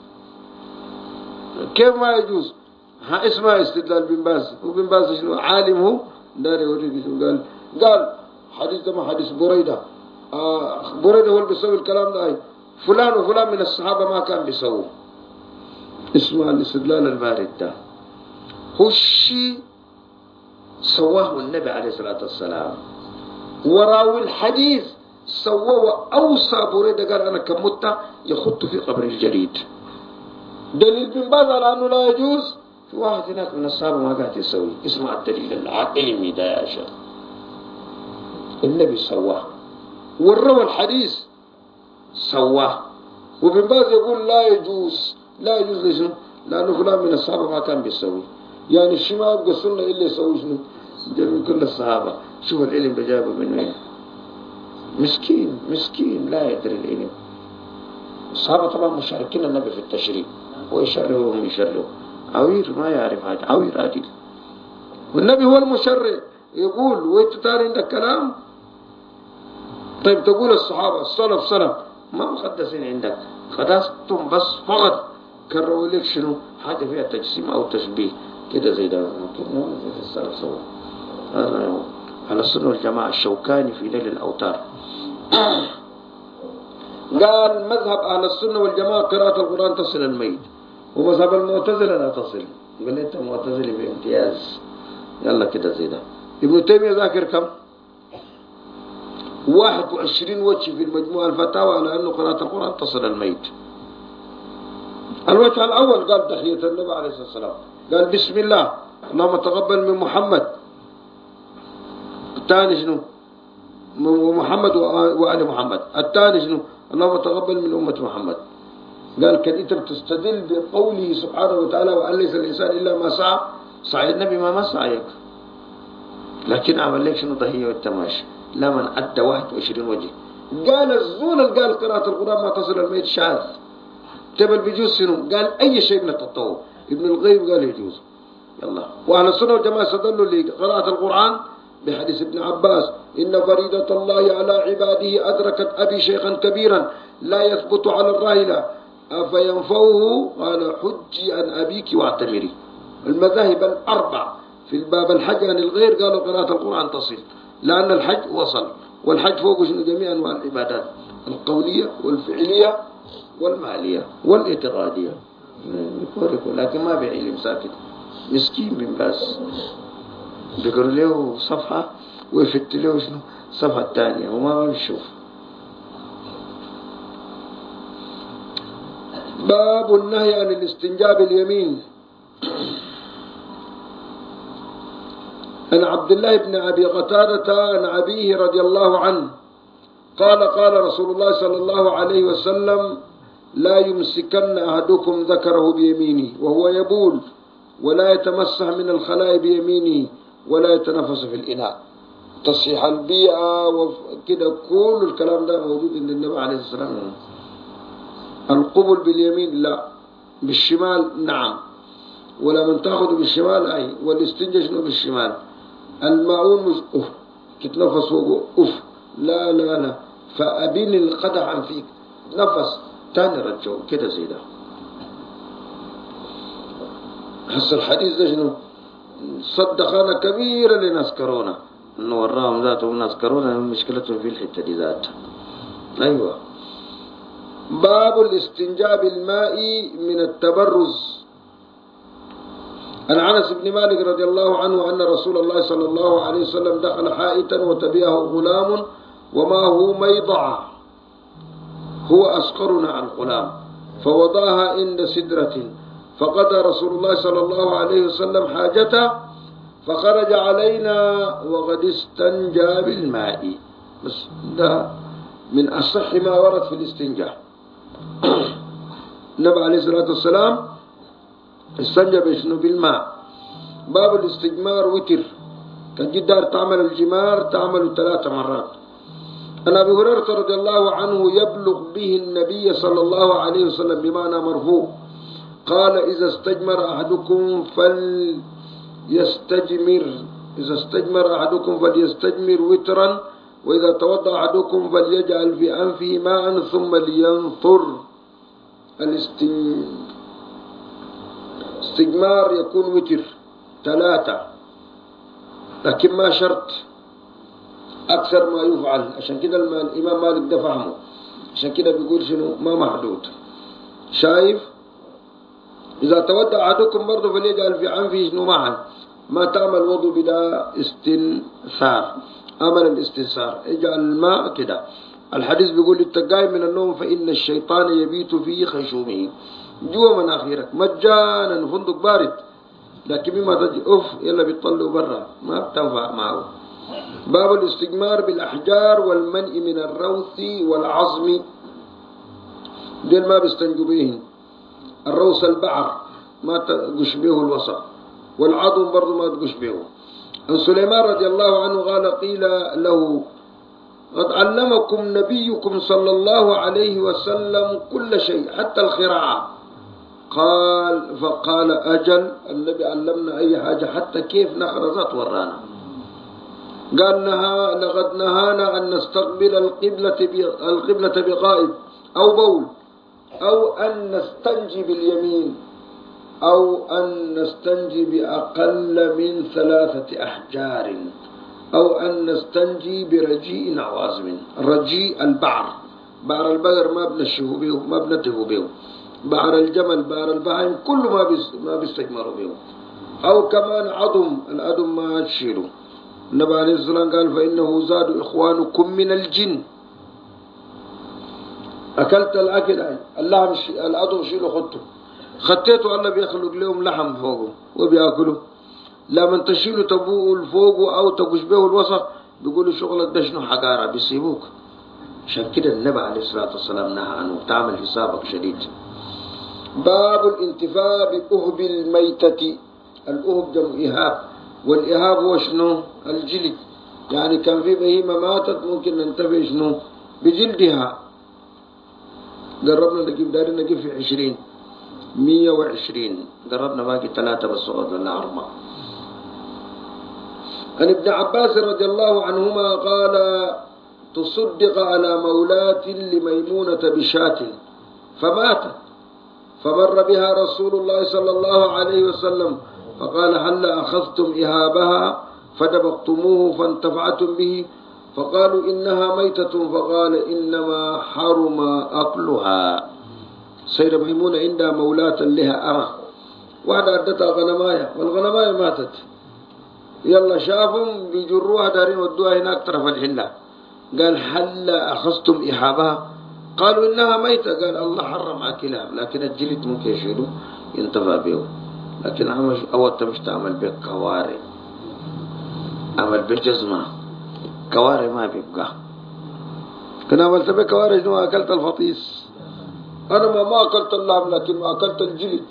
كيف ما يجوز؟ اسمها استدلال بن باز. وبن باز شنو عالم هو داري يوريك شنو قال حديث ده ما حديث بريدة. بريدة هو اللي بيسوي الكلام ده، فلان وفلان من الصحابة ما كان بيسووه. اسمه الاستدلال البارد ده هو الشيء سواه النبي عليه الصلاة والسلام، وراوي الحديث سواه وأوصى بريدة قال أنا كمت يخط في قبر الجريد. دليل بن باز على أنه لا يجوز، في واحد هناك من الصحابة ما قاعد يسوي. اسمع الدليل العلمي ده يا شيخ، النبي سواه والروى الحديث سواه. وبن باز يقول لا يجوز. لا يجوز ليش؟ لأنه فلان من الصحابة ما كان بيسوي. يعني الشيء ما يبقى السنة إلا يسوي شنو؟ من كل الصحابة. شوف العلم بجابه من وين. مسكين لا يدري العلم. الصحابة طبعا مشاركين النبي في التشريع، ويشرعوا وهم يشرعوا. عوير ما يعرف حاجة، عوير عادل، والنبي هو المشرع يقول وانت تاني عندك كلام. طيب تقول الصحابة السلف سلف ما مقدسين عندك، خدستم بس فقط كرروا لك شنو حاجة فيها تجسيم أو تشبيه كده زي ده. لكن زي السلف سوا. هذا على السنة والجماعة الشوكاني في نيل الأوتار قال مذهب أهل السنة والجماعة قراءة القرآن تصل الميت، ومذهب المعتزلة لا تصل. قال أنت معتزلي بامتياز. يلا كده زي ده. ابن تيمية ذاكر كم؟ 21 وجه في المجموعة الفتاوى على أنه قراءة القرآن تصل الميت. الوجه الأول قال تحية النبي عليه الصلاة والسلام، قال بسم الله اللهم تقبل من محمد. الثاني شنو؟ محمد وآل محمد. الثاني شنو؟ اللهم تقبل من أمة محمد. قال كان أنت بتستدل بقوله سبحانه وتعالى وأن ليس الإنسان إلا ما سعى. سعي النبي ما سعيك، لكن عمل لك شنو ضحية والتماشي. لا من أدى 21 وجه. قال الزول قال قراءة القرآن ما تصل الميت شاذ. تبل بيجوز شنو؟ قال أي شيء من التطوع. ابن القيم قال يجوز. يلا. وأهل السنة والجماعة استدلوا لقراءة القرآن بحديث ابن عباس إن فريدة الله على عباده أدركت أبي شيخا كبيرا لا يثبت على الراحلة أفينفوه؟ قال حجي عن أبيك واعتمري. المذاهب الأربع في الباب الحج عن الغير قالوا قراءة القرآن تصل، لأن الحج وصل، والحج فوق شنو جميع أنواع العبادات القولية والفعلية والمالية والاعتقادية، لكن ما بعلم ساكت مسكين من بس بيقروا له صفحة ويفت له شنو الصفحة الثانية وما بيشوف. باب النهي عن الاستنجاء باليمين. عن عبد الله بن أبي قتادة عن أبيه رضي الله عنه قال قال رسول الله صلى الله عليه وسلم لا يمسكن أحدكم ذكره بيمينه وهو يبول ولا يتمسح من الخلاء بيمينه ولا يتنفس في الإناء. تصحيح البيئة وكده كل الكلام ده موجود عند النبي عليه الصلاة والسلام. القبل باليمين لا، بالشمال نعم، ولا من تأخذ بالشمال أي، والاستنجاء شنو بالشمال. الماؤون مش أف تتنفس فوقه لا لا لا، فأبين القدح عن فيك نفس تاني رجعه كده زي ده. حس الحديث ده شنو صدقنا كبيرة لناس كورونا، انه وراهم ذاتهم ناس كورونا مشكلتهم في الحتة دي ذاتها. ايوه. باب الاستنجاء بالماء من التبرز. عن انس بن مالك رضي الله عنه ان رسول الله صلى الله عليه وسلم دخل حائطا وتبعه غلام وما هو ميضعه، هو أصغرنا عن الغلام، فوضعها عند سدرة، فقضى رسول الله صلى الله عليه وسلم حاجته فخرج علينا وقد استنجى بالماء. بس ده من أصح ما ورد في الاستنجاء. النبي عليه الصلاة والسلام استنجى بشنو بالماء. باب الاستجمار وتر، كان جدار تعمل الجمار تعمل 3 مرات. عن أبي هريرة رضي الله عنه يبلغ به النبي صلى الله عليه وسلم بمعنى مرفوع قال إذا استجمر أحدكم فليستجمر وترا، وإذا توضأ أحدكم فليجعل في أنفه ماء ثم لينثر. الاستجمار يكون وتر 3، لكن ما شرط أكثر ما يفعل، عشان كده الإمام مالك ده فهمه، عشان كده بيقول شنو ما محدود. شايف؟ إذا تودع أحدكم برضه فليجعل في أنفه شنو معا، ما تعمل وضوء بلا استنثار، عمل الاستنثار اجعل الماء كده. الحديث بيقول التقاي من النوم فإن الشيطان يبيت في خشومه، جوا مناخيرك مجانا فندق بارد، لكن مما تجي يلا بيطلوا برا ما بتنفع معه. باب الاستجمار بالأحجار والمنع من الروث والعظم، دول ما بيستنجوا بيهن. الروث البعر ما تقش به الوسط، والعظم برضو ما تقش به. عن سليمان رضي الله عنه قال قيل له قد علمكم نبيكم صلى الله عليه وسلم كل شيء حتى الخراعة. فقال أجل، النبي علمنا أي حاجة حتى كيف نخرزات ورانا. قال لقد نهانا أن نستقبل القبلة بقائد أو بول، أو أن نستنجي باليمين، أو أن نستنجي بأقل من 3 أحجار، أو أن نستنجي برجيء أو عظم. رجيء البعر، بعر البقر ما بنشهو به ما بنتهو به، بعر الجمل بعر البهائم كل ما بيستجمروا به، أو كمان عظم العظم ما تشيله. النبي عليه الصلاة والسلام قال فإنه زاد إخوانكم من الجن. أكلت الأكل اللحم العظم شيله خطيته الله بيخلق لهم لحم فوقه وبيأكلوا. لما تشيله تبوه فوقه أو تقش به الوسط بيقولوا شغلك ده شنو حقارة بيسيبوك. عشان كده النبي عليه الصلاة والسلام نهى عنه، تعمل حسابك شديد. باب الانتفاع بأهب الميتة. الأهب جمع إهاب، والإهاب هو شنو الجلد، يعني كان في بهيمة ماتت ممكن ننتفع شنو بجلدها. قربنا نجيب دارين نجيب في 120 قربنا باقي 3 بس ولا 4. عن ابن عباس رضي الله عنهما قال تصدق على مولاة لميمونة بشاة فماتت، فمر بها رسول الله صلى الله عليه وسلم فقال هل أخذتم إهابها فدبقتموه فانتفعتم به؟ فقالوا إنها ميتة. فقال إنما حرم أكلها. سيدة ميمونة عندها مولاة لها أمة، واحدة أدتها غنماية والغنماية ماتت، يلا شافهم بيجروها دارين ودوها هناك طرف الحلة. قال هل أخذتم إهابها؟ قالوا إنها ميتة. قال الله حرم أكلها، لكن الجلد ممكن يشيله ينتفع به، لكن أول مش تعمل بك كواري، عمل بجزمة كواري ما بيبقى. كان عملت بك كواري شنو؟ أكلت الفطيس. أنا ما أكلت اللحم لكن ما أكلت الجلد.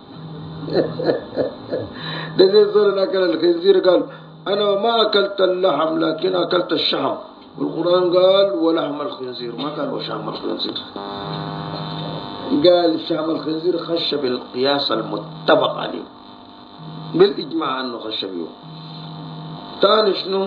ده زي الزول أكل الخنزير قال أنا ما أكلت اللحم لكن أكلت الشحم. والقرآن قال ولحم الخنزير، ما قال وشحم الخنزير. قال شحم الخنزير خش بالقياس المتفق عليه بالإجماع أنه خش به. ثاني شنو؟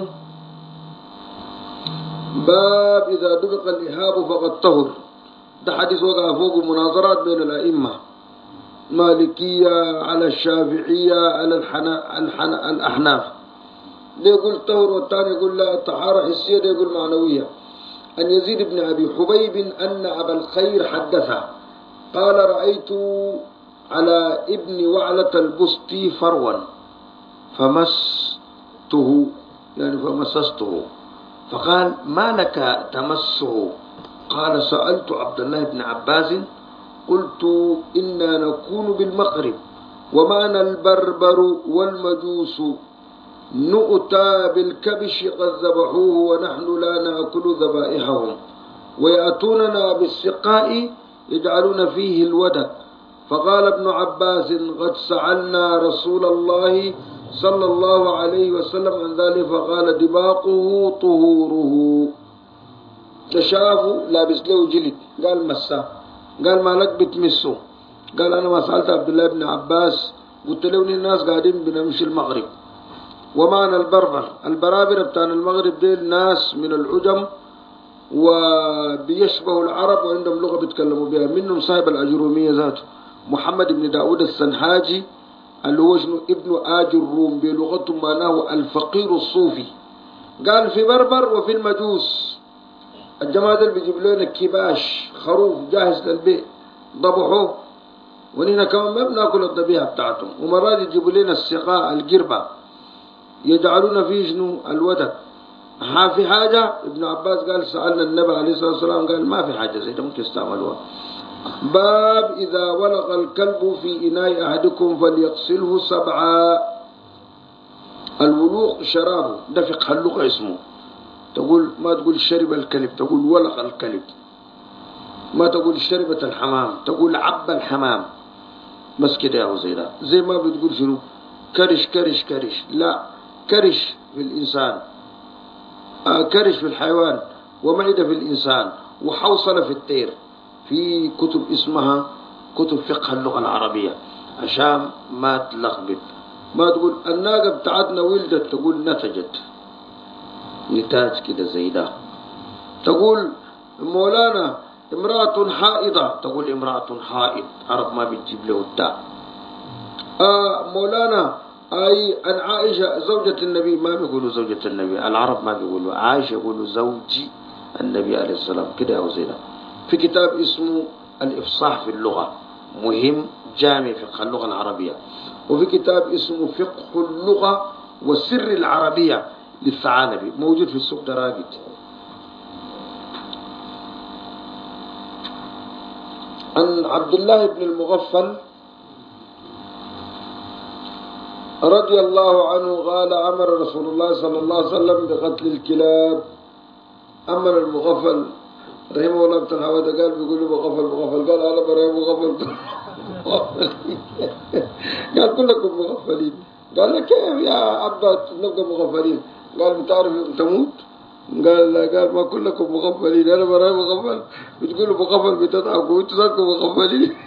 باب إذا دبق الإهاب فقد طهر. ده حديث وقع فوق مناظرات بين الأئمة، مالكية على الشافعية على الأحناف. ده يقول طهر والثاني يقول لا طهارة حسية، ده يقول معنوية. أن يزيد بن أبي حبيب أن أبا الخير حدثه قال رأيت على ابن وعلة البسطي فروا فمسته، يعني فمسسته، فقال ما لك تمسه؟ قال سألت عبد الله بن عباس قلت إنا نكون بالمغرب ومعنا البربر والمجوس نؤتى بالكبش قد ذبحوه ونحن لا نأكل ذبائحهم ويأتوننا بالسقاء يجعلون فيه الودك. فقال ابن عباس قد سألنا رسول الله صلى الله عليه وسلم عن ذلك فقال دباقه طهوره. تشافه لابس له جلد، قال مساه، قال مالك بتمسه؟ قال أنا ما سألت عبد الله بن عباس قلت له الناس قاعدين بنمشي المغرب ومعنا البربر، البرابر بتاعنا المغرب دي الناس من العجم وبيشبهوا العرب وعندهم لغة بيتكلموا بها، منهم صاحب الأجرومية ذاته محمد بن داود السنحاجي اللي هو ابن آج الروم بلغتهم معناه الفقير الصوفي. قال في بربر وفي المجوس الجماعة اللي بيجيب لنا كباش خروف جاهز للبيع ضبحوه، ونحن كمان ما بناكل الذبيحة بتاعتهم، ومرات يجيبوا لنا السقاء القربة يجعلون فيه شنو الودك. ها في حاجة؟ ابن عباس قال سألنا النبي عليه الصلاة والسلام قال ما في حاجة زي ده ممكن تستعملوها. باب إذا ولغ الكلب في إناء أحدكم فليغسله 7. الولوغ شرابه ده فقه اللغة اسمه، تقول ما تقول شرب الكلب، تقول ولغ الكلب، ما تقول شربت الحمام، تقول عب الحمام، بس كده يا زي ده. زي ما بتقول شنو كرش كرش كرش، لا كرش في الإنسان، كرش في الحيوان، ومعدة في الإنسان، وحوصلة في الطير. في كتب اسمها كتب فقه اللغة العربية عشان ما تلخبط. ما تقول الناقة بتاعتنا ولدت، تقول نتجت، نتاج كده زي ده. تقول مولانا امرأة حائضة، تقول امرأة حائض، عرب ما بتجيب له التاء. مولانا أي أن عائشة زوجة النبي، ما بيقولوا زوجة النبي، العرب ما بيقولوا عائشة، يقولوا زوجي النبي عليه السلام كده أو زي ده. في كتاب اسمه الإفصاح في اللغة مهم جامع فقه اللغة العربية، وفي كتاب اسمه فقه اللغة والسر العربية للثعالبي موجود في السوق دراجد. عن عبد الله بن المغفل رضي الله عنه قال أمر رسول الله صلى الله عليه وسلم بقتل الكلاب. أمر المغفل رحمه الله بن حوادة قال بيقول له مغفل، قال أنا برأي مغفل قال كلكم مغفلين. قال له كيف يا عباد نبقى مغفلين؟ قال بتعرف تموت؟ قال ما كلكم مغفلين، أنا برأي مغفل، بتقولوا مغفل بتضحكوا وانتوا ذاتكم مغفلين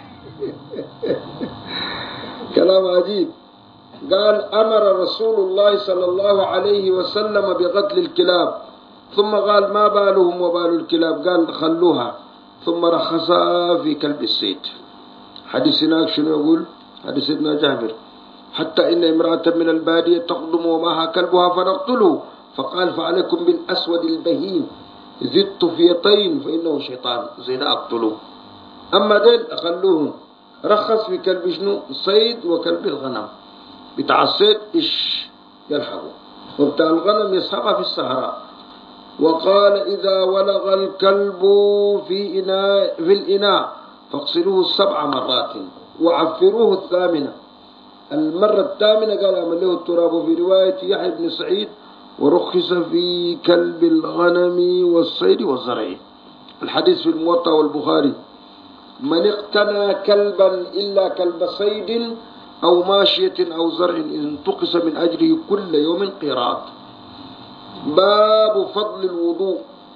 كلام عجيب. قال أمر رسول الله صلى الله عليه وسلم بقتل الكلاب، ثم قال ما بالهم وبال الكلاب؟ قال خلوها، ثم رخص في كلب الصيد. حديث هناك شنو يقول؟ حديث ابن جابر حتى إن امرأة من البادية تقدم ومعها كلبها فنقتله، فقال فعليكم بالأسود البهيم ذي الطفيتين فإنه شيطان، زين أقتله. أما ديل أخلوهم. رخص في كلب شنو؟ الصيد وكلب الغنم. بتاع الصيد إيش يلحقه، وبتاع الغنم يسحقها في الصحراء. وقال إذا ولغ الكلب في الإناء فاغسلوه 7 مرات وعفروه 8. المرة 8 قال أعمل له التراب. في رواية يحيى بن سعيد ورخص في كلب الغنم والصيد والزرع. الحديث في الموطأ والبخاري: من اقتنى كلبا إلا كلب صيد أو ماشية أو زرع انتقص من أجره كل يوم قيراط. باب فضل الوضوء.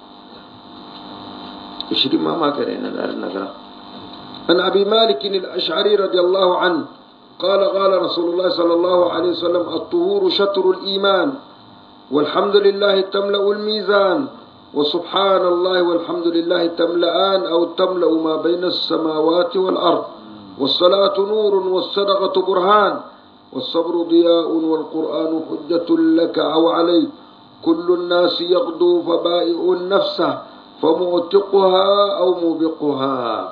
اشري ما قرينا نقرأ. عن أبي مالك الأشعري رضي الله عنه قال رسول الله صلى الله عليه وسلم: الطهور شطر الإيمان، والحمد لله تملأ الميزان، وسبحان الله والحمد لله تملأان أو تملأ ما بين السماوات والأرض، والصلاة نور والصدقة برهان، والصبر ضياء والقرآن حجة لك أو عليك، كل الناس يغدو فبائع نفسه فمعتقها أو موبقها.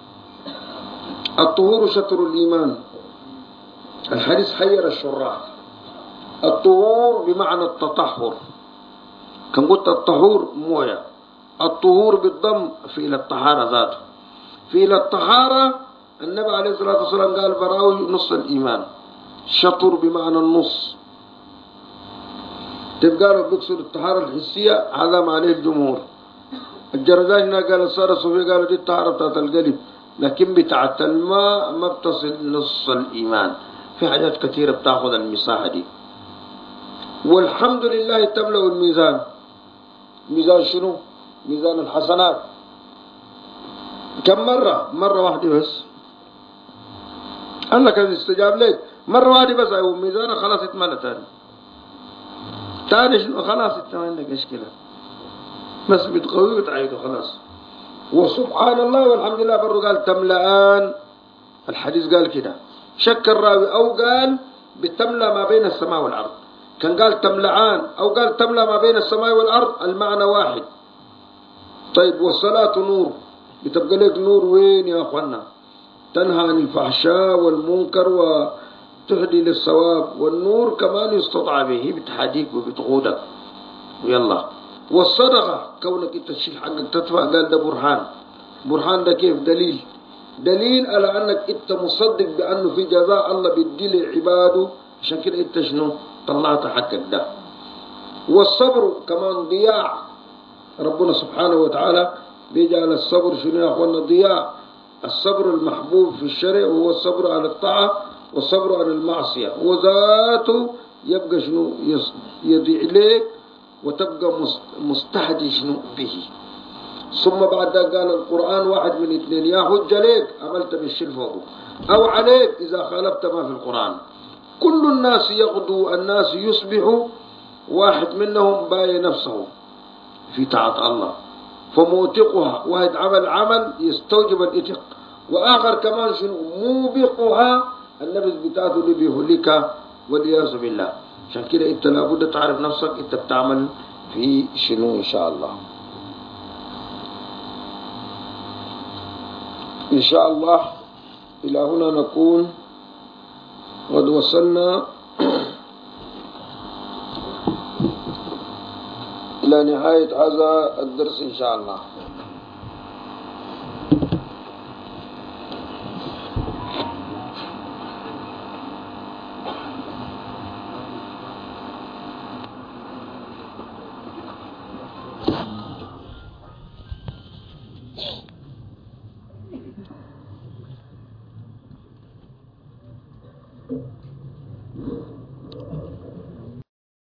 الطهور شطر الإيمان. الحديث حير الشراح. الطهور بمعنى التطهر، كم قلت الطهور موية، الطهور بالضم في الطهارة ذاته. في الطهارة النبي عليه الصلاة والسلام قال براوي نص الإيمان. شطر بمعنى النص. تبقى بيقصد الطهارة الحسية، هذا ما عليه الجمهور. الجرداني قال الصارة الصوفية قالوا دي الطهارة بتاعت القلب، لكن بتاعت الماء ما بتصل نص الإيمان، في حاجات كثيرة بتاخذ المساحة دي. والحمد لله تملأ الميزان. ميزان شنو؟ ميزان الحسنات. كم مرة؟ مرة واحدة بس. الله كان استجاب لك مرة واحدة بس، أيوه ميزانه خلاص اتملى. تاني شنو؟ خلاص انت ما عندك مشكلة، بس بتقوي وتعيده خلاص. وسبحان الله والحمد لله برضو قال تملأان. الحديث قال كده، شك الراوي أو قال بتملأ ما بين السماء والأرض. كان قال تملأان أو قال تملأ ما بين السماء والأرض، المعنى واحد. طيب والصلاة نور، بتبقى لك نور وين يا أخوانا؟ تنهى عن الفحشاء والمنكر وتهدي للصواب. والنور كمان يستطاع به بتحديك وبتقودك. يلا. والصدقة كونك انت تشيل حقك تدفع، قال ده برهان. برهان ده كيف؟ دليل على انك انت مصدق بانه في جزاء الله بيدي لعباده، عشان كده انت شنو؟ طلعت حقك ده. والصبر كمان ضياع. ربنا سبحانه وتعالى بيجعل الصبر شنو يا اخوانا؟ ضياع. الصبر المحبوب في الشرع وهو الصبر على الطاعة والصبر على المعصية، وذاته يبقى شنو؟ يضيع لك وتبقى مستهدي شنو به. ثم بعد قال القرآن واحد من اثنين: يا حج لك عملت بالشرك فوقه، أو عليك إذا خالفت ما في القرآن. كل الناس يغدو، الناس يصبح، واحد منهم باي نفسه في طاعة الله فموتقها، واحد عمل يستوجب الإتق، وآخر كمان شنو؟ موبقها، النفس بتاعته اللي بيهلكها والعياذ بالله. عشان كده انت لابد تعرف نفسك انت بتعمل في شنو ان شاء الله. ان شاء الله الى هنا نكون قد وصلنا الى نهاية هذا الدرس ان شاء الله.